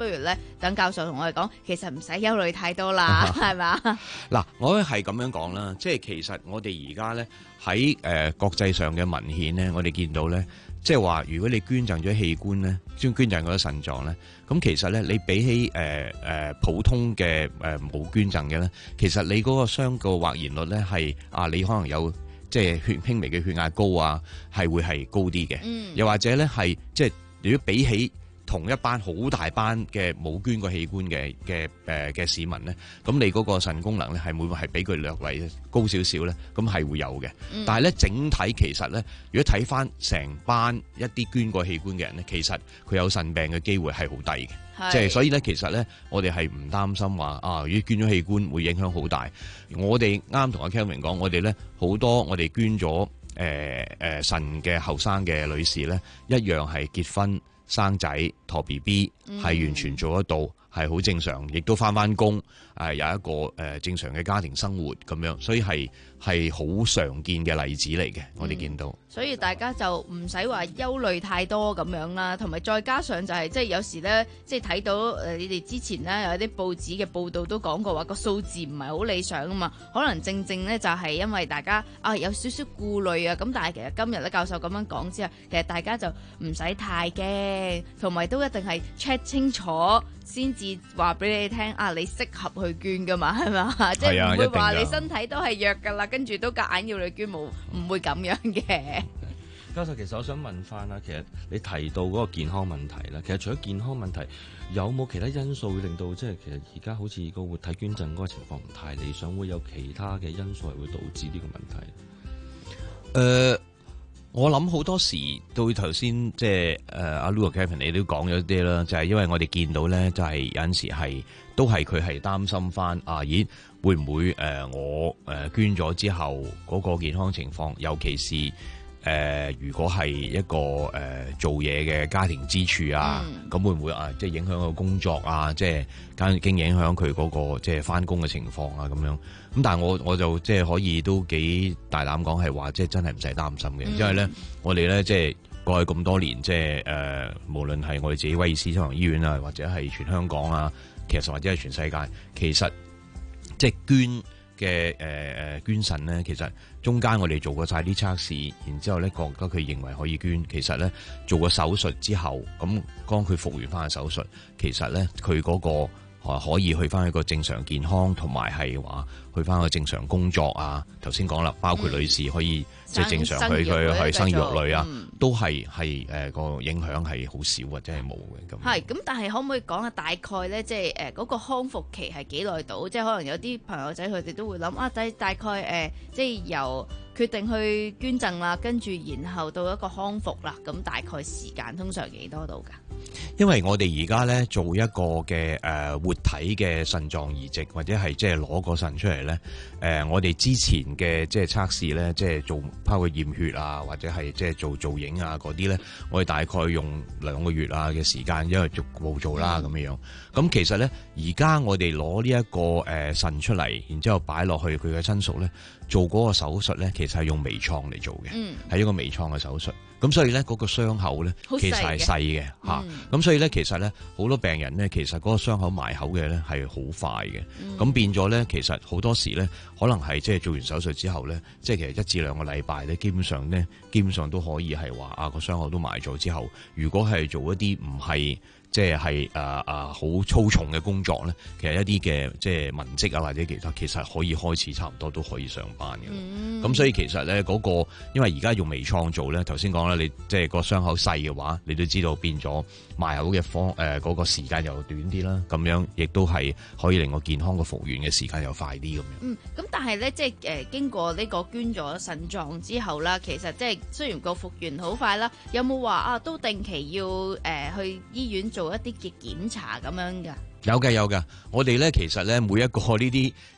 不如咧等教授同我哋講，其實唔使憂慮太多啦，係嘛？ 嗱，我係咁樣講啦，即係其實我哋而家咧喺誒國際上嘅文獻咧，我哋見到咧，即係話如果你捐贈咗器官咧，捐捐贈咗腎臟咧，咁其實咧你比起誒誒、呃呃、普通嘅誒冇捐贈嘅咧，其實你嗰個相個或然率咧係啊，你可能有即係血輕微嘅血壓高啊，係會係高啲嘅，嗯、又或者咧係即係如果比起同一班好大班嘅冇捐過器官嘅嘅誒嘅市民咧，咁你嗰個腎功能咧係會唔會係比佢略為高少少咧？咁係會有嘅。嗯、但係咧整體其實咧，如果睇翻成班一啲捐過器官嘅人咧，其實佢有腎病嘅機會係好低嘅。即係是所以咧，其實咧，我哋係唔擔心話啊，如果捐咗器官會影響好大。我哋啱同阿 Kelvin 講，我哋咧好多我哋捐咗誒誒腎嘅後生嘅女士咧，一樣係結婚。生仔陀 B B 係完全做得到，係好正常，亦都翻翻工，誒有一個誒正常嘅家庭生活咁樣，所以係係好常見嘅例子嚟嘅，我哋見到。嗯、所以大家就唔使話憂慮太多咁樣啦，同埋再加上就係、是、即係有時咧，即係睇到誒你哋之前咧有啲報紙嘅報道都講過話個數字唔係好理想啊嘛，可能正正咧就係因為大家啊有少少顧慮啊，咁但係其實今日咧教授咁樣講之後，其實大家就唔使太驚，同埋都一定係 check 清楚先至話俾你聽啊，你適合去捐噶嘛，係嘛？即係唔會話你身體都係弱噶啦，跟住都夾硬要你捐，冇唔會咁樣嘅。 教授，其實我想問翻啦，其實你提到嗰個健康問題啦，其實除咗健康問題，有冇其他因素會令到即係其實而家好似個活體捐贈嗰個情況唔太理想，會有其他嘅因素係會導致呢個問題？ 誒、呃。我諗好多時到頭先即係誒阿 Lu 和 Kevin 你都講咗啲啦，就係、是、因為我哋見到咧，就係、是、有陣時係都係佢係擔心翻啊，咦會唔會誒、呃、我誒捐咗之後嗰、那個健康情況，尤其是誒、呃、如果係一個誒、呃、做嘢嘅家庭支柱啊，咁、嗯、會唔會啊即係影響個工作啊，即係間經影響佢嗰、那個即係翻工嘅情況啊咁樣。咁但係我我就即係可以都幾大膽講係話，即係真係唔使擔心嘅，嗯、因為咧我哋咧即係過去咁多年，即係誒、呃、無論係我哋自己威爾斯親王醫院啊，或者係全香港啊，其實或者係全世界，其實即係捐嘅誒誒捐腎咧，其實中間我哋做過晒啲測試，然之後咧覺得佢認為可以捐，其實咧做過手術之後，咁當佢復原翻嘅手術，其實咧佢嗰個。可以去翻一個正常健康，同埋係話去翻個正常工作啊。頭先講啦，包括女士可以即係、嗯、正常去佢去生育女啊，嗯、都係係誒個影響係好少或者係冇嘅咁。係咁，但係可唔可以講下大概咧，即係誒嗰個康復期係幾耐到？即係可能有啲朋友仔佢哋都會諗啊，大大概誒、呃、即係由決定去捐贈啦，跟住然後到一個康復啦，咁大概時間通常幾多度㗎？ 因為我哋而家咧做一個嘅誒、呃、活體嘅腎臟移植，或者係即係攞個腎出嚟咧，誒、呃、我哋之前嘅即係測試咧，即係做包括驗血啊，或者係即係做造影啊嗰啲咧，我哋大概用兩個月啊嘅時間，因為逐步做啦咁樣樣。咁其實咧，而家我哋攞呢一個誒腎出嚟，然之後擺落去佢嘅親屬咧，做嗰個手術咧，其實係用微創嚟做嘅，係、嗯、一個微創嘅手術。咁所以咧，嗰個傷口咧，其實係細嘅嚇。咁、嗯、所以咧，其實咧，好多病人咧，其實嗰個傷口埋口嘅咧係好快嘅。咁、嗯、變咗咧，其實好多時咧，可能係即係做完手術之後咧，即係其實一至兩個禮拜咧，基本上咧，基本上都可以係話啊個傷口都埋咗之後，如果係做一啲唔係即係係誒誒好粗重嘅工作咧，其實一啲嘅即係文職啊或者其他，其實可以開始差唔多都可以上班嘅。咁、嗯、所以其實咧嗰、嗰個，因為而家用微創做咧，頭先講啦，你即係個傷口細嘅話，你都知道變咗埋口嘅方誒嗰個時間又短啲啦，咁樣亦都係可以令個健康嘅復原嘅時間又快啲咁樣。 嗯，咁但係咧即係誒、呃、經過呢個捐咗腎臟之後啦，其實即係雖然個復原好快啦，有冇話啊都定期要誒、呃、去醫院做做一啲嘅檢查咁樣噶？ 有嘅有嘅，我哋咧其實咧每一個呢啲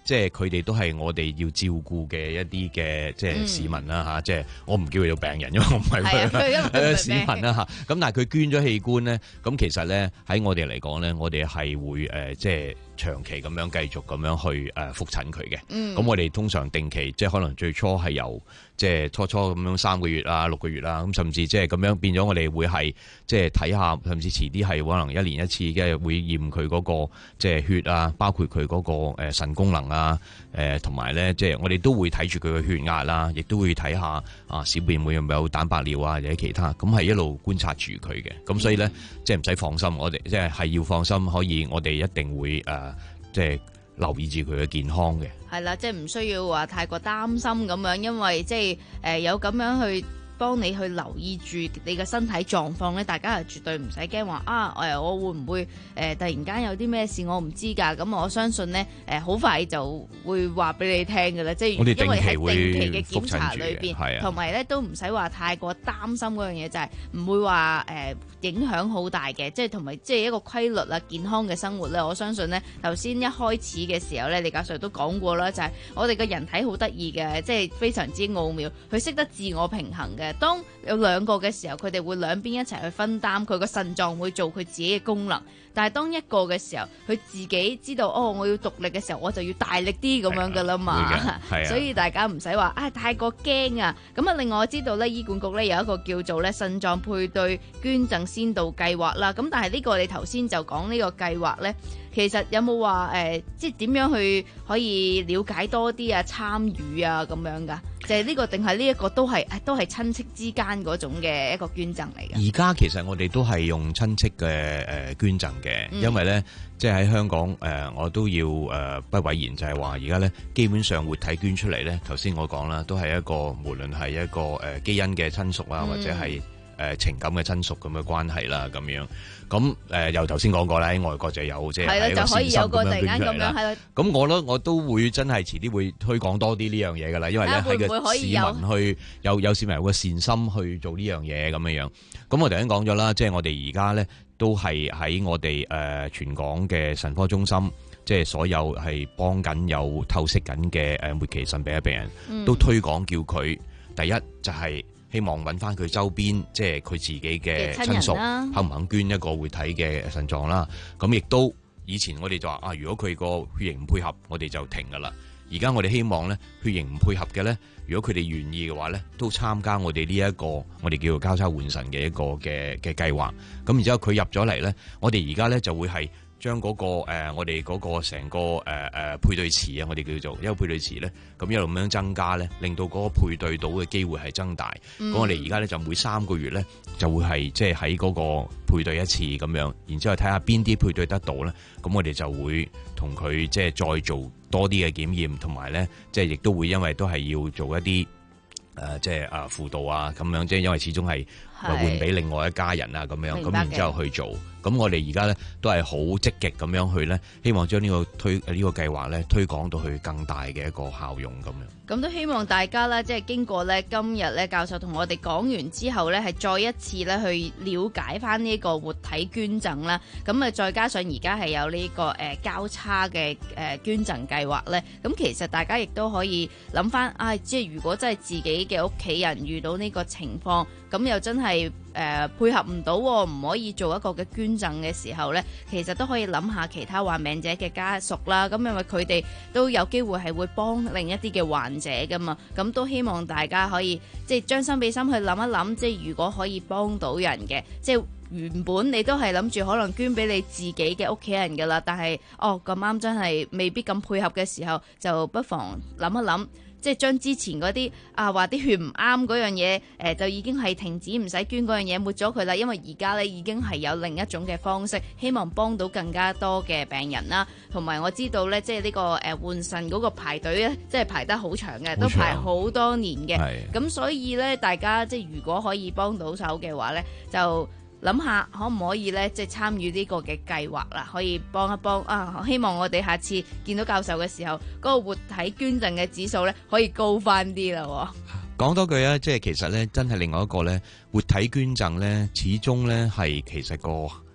即係佢哋都係我哋要照顧嘅一啲嘅即係市民啦嚇，即係我唔叫佢做病人，因為我唔係佢市民啦嚇。咁但係佢捐咗器官咧，咁其實咧喺我哋嚟講咧，我哋係會誒即係長期咁樣繼續咁樣去誒覆診佢嘅。咁、嗯、我哋通常定期，即係可能最初係由即係初初咁樣三個月啊、六個月啦，咁甚至即係咁樣變咗，我哋會係即係睇下，甚至遲啲係可能一年一次嘅會驗佢嗰個即係血啊，包括佢嗰個誒腎功能啊，誒同埋咧即係我哋都會睇住佢嘅血壓啦，亦都會睇下啊小便會有冇蛋白尿啊或者其他，咁係一路觀察住佢嘅。咁所以咧即係唔使放心，我哋即係係要放心，可以我哋一定會誒、呃、即係留意住佢嘅健康嘅。 係啦，即係唔需要話太過擔心咁樣，因為即係誒有咁樣去幫你去留意住你嘅身體狀況咧，大家係絕對唔使驚話啊誒，我會唔會誒、呃、突然間有啲咩事我唔知㗎？咁我相信咧誒好快就會話俾你聽㗎啦，即係因為喺定期嘅檢查裏邊，同埋咧都唔使話太過擔心嗰樣嘢，就係、是、唔會話誒、呃、影響好大嘅，即係同埋即係一個規律啊健康嘅生活咧。我相信咧頭先一開始嘅時候咧，李教授都講過啦，就係、是、我哋嘅人體好得意嘅，即係非常之奧妙，佢識得自我平衡嘅。當有兩個嘅時候，佢哋會兩邊一齊去分擔，佢個腎臟會做佢自己嘅功能。但係當一個嘅時候，佢自己知道哦，我要獨立嘅時候，我就要大力啲咁樣噶啦嘛。所以大家唔使話啊太過驚啊。咁啊，另外我知道咧，醫管局咧有一個叫做咧腎臟配對捐贈先導計劃啦。咁但係呢個你頭先就講呢個計劃咧，其實有冇話誒，即係點樣去可以了解多啲啊、參與啊咁樣噶？就係呢個定係呢一個都係都係親戚之間嗰種嘅一個捐贈嚟嘅。 而家其實我哋都係用親戚嘅誒捐贈嘅，因為咧即係喺香港誒、呃，我都要誒、呃、不諱言就係話，而家咧基本上活體捐出嚟咧，頭先我講啦，都係一個無論係一個誒、呃、基因嘅親屬啊，或者係誒、呃、情感嘅親屬咁嘅關係啦，咁樣。咁誒又頭先講過啦，喺外國就有即係喺個善心咁樣捐出嚟啦。咁我咧我都會真係遲啲會推廣多啲呢樣嘢噶啦，因為咧喺個市民去有有市民有個善心去做呢樣嘢咁樣樣。咁我頭先講咗啦，即係我哋而家咧都係喺我哋誒、呃、全港嘅腎科中心，即係所有係幫緊有透析緊嘅誒末期腎病嘅病人，嗯、都推廣叫佢第一就係、是。希望揾翻佢周邊，即係佢自己嘅親屬，肯唔肯捐一個活體嘅腎臟啦？咁亦都以前我哋就話啊，如果佢個血型唔配合，我哋就停噶啦。而家我哋希望咧，血型唔配合嘅咧，如果佢哋願意嘅話咧，都參加我哋呢一個我哋叫做交叉換腎嘅一個嘅嘅計劃。咁然之後佢入咗嚟咧，我哋而家咧就會係。將嗰、那個、呃、我哋嗰個成個誒誒、呃、配對池啊，我哋叫做一個配對池咧，咁一路咁樣增加咧，令到嗰個配對到嘅機會係增大。咁、嗯、我哋而家咧就每三個月咧就會係即係喺嗰個配對一次咁樣，然之後睇下邊啲配對得到咧，咁我哋就會同佢即係再做多啲嘅檢驗，同埋咧即係亦都會因為都係要做一啲誒、呃、即係啊輔導啊咁樣，即係因為始終係換俾另外一家人啊咁樣，咁然之後去做。咁我哋而家咧都係好積極咁樣去咧，希望將呢個推呢、呢個計劃咧推廣到去更大嘅一個效用咁樣。 咁都希望大家咧，即係經過咧今日咧教授同我哋講完之後咧，係再一次咧去了解翻呢個活體捐贈啦。咁啊，再加上而家係有呢、呢個誒、呃、交叉嘅誒、呃、捐贈計劃咧，咁其實大家亦都可以諗翻，啊、哎，即係如果真係自己嘅屋企人遇到呢個情況，咁又真係。誒、呃、配合唔到，唔可以做一個嘅捐贈嘅時候呢，其實都可以諗下其他患病者嘅家屬啦。咁因為佢哋都有機會係會幫另一啲嘅患者噶嘛。咁都希望大家可以即係將心比心去諗一諗，即係如果可以幫到人嘅，即係原本你都係諗住可能捐俾你自己嘅屋企人噶啦，但係哦咁啱真係未必咁配合嘅時候，就不妨諗一諗。即係將之前嗰啲啊話啲血唔啱嗰樣嘢，誒、呃、就已經係停止唔使捐嗰樣嘢，抹咗佢啦。因為而家咧已經係有另一種嘅方式，希望幫到更加多嘅病人啦。同埋我知道咧，即係呢、這個誒、呃、換腎嗰個排隊咧，即係排得好長嘅，都排好多年嘅。咁所以咧，大家即係如果可以幫到手嘅話咧，就諗下可唔可以咧，即係參與呢個嘅計劃啦，可以幫一幫啊！希望我哋下次見到教授嘅時候，嗰、那個活體捐贈嘅指數咧可以高翻啲啦。 講多句啊，即係其實咧，真係另外一個咧，活體捐贈咧，始終咧係其實個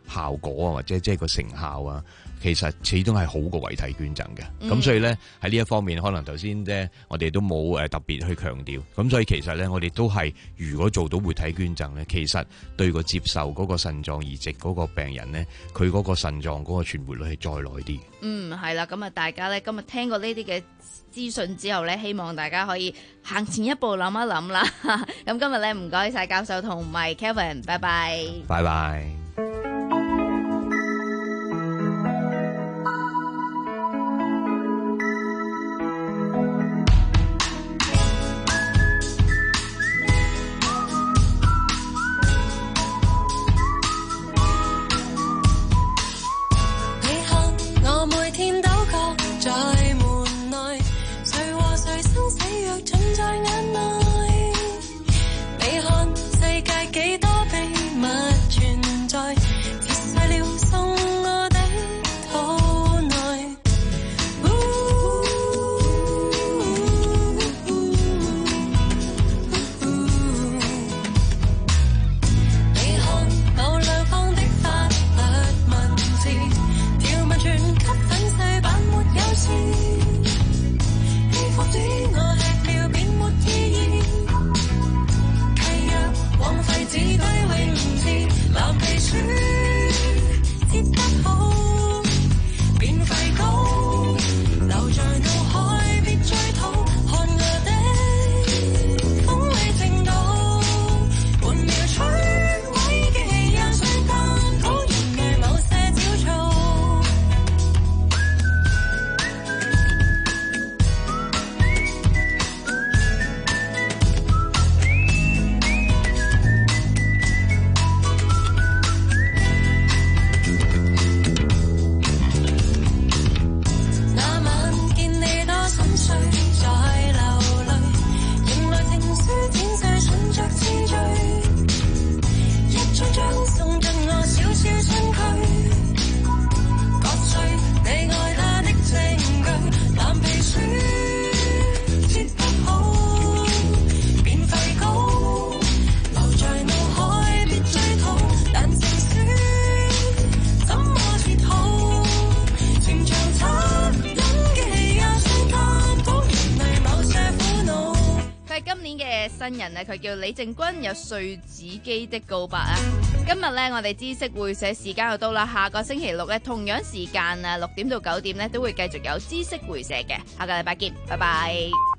效果啊，或者即係個成效啊，其實始終係好過遺體捐贈嘅。咁、 嗯、 所以咧喺呢一方面，可能頭先咧我哋都冇誒特別去強調。咁所以其實咧，我哋都係如果做到活體捐贈咧，其實對個接受嗰個腎臟移植嗰個病人咧，佢嗰個腎臟嗰個存活率係再耐啲。 嗯，係啦，咁啊，大家咧今日聽過呢啲嘅資訊之後咧，希望大家可以行前一步諗一諗啦。咁今日咧唔該晒教授同埋 Kelvin， 拜拜。 拜拜。 新人啊，佢叫李正君，有碎紙機的告白啊！今日咧，我哋知識會社時間又到啦，下個星期六咧，同樣時間啊，六點到九點咧，都會繼續有知識會社嘅，下個禮拜見，拜拜。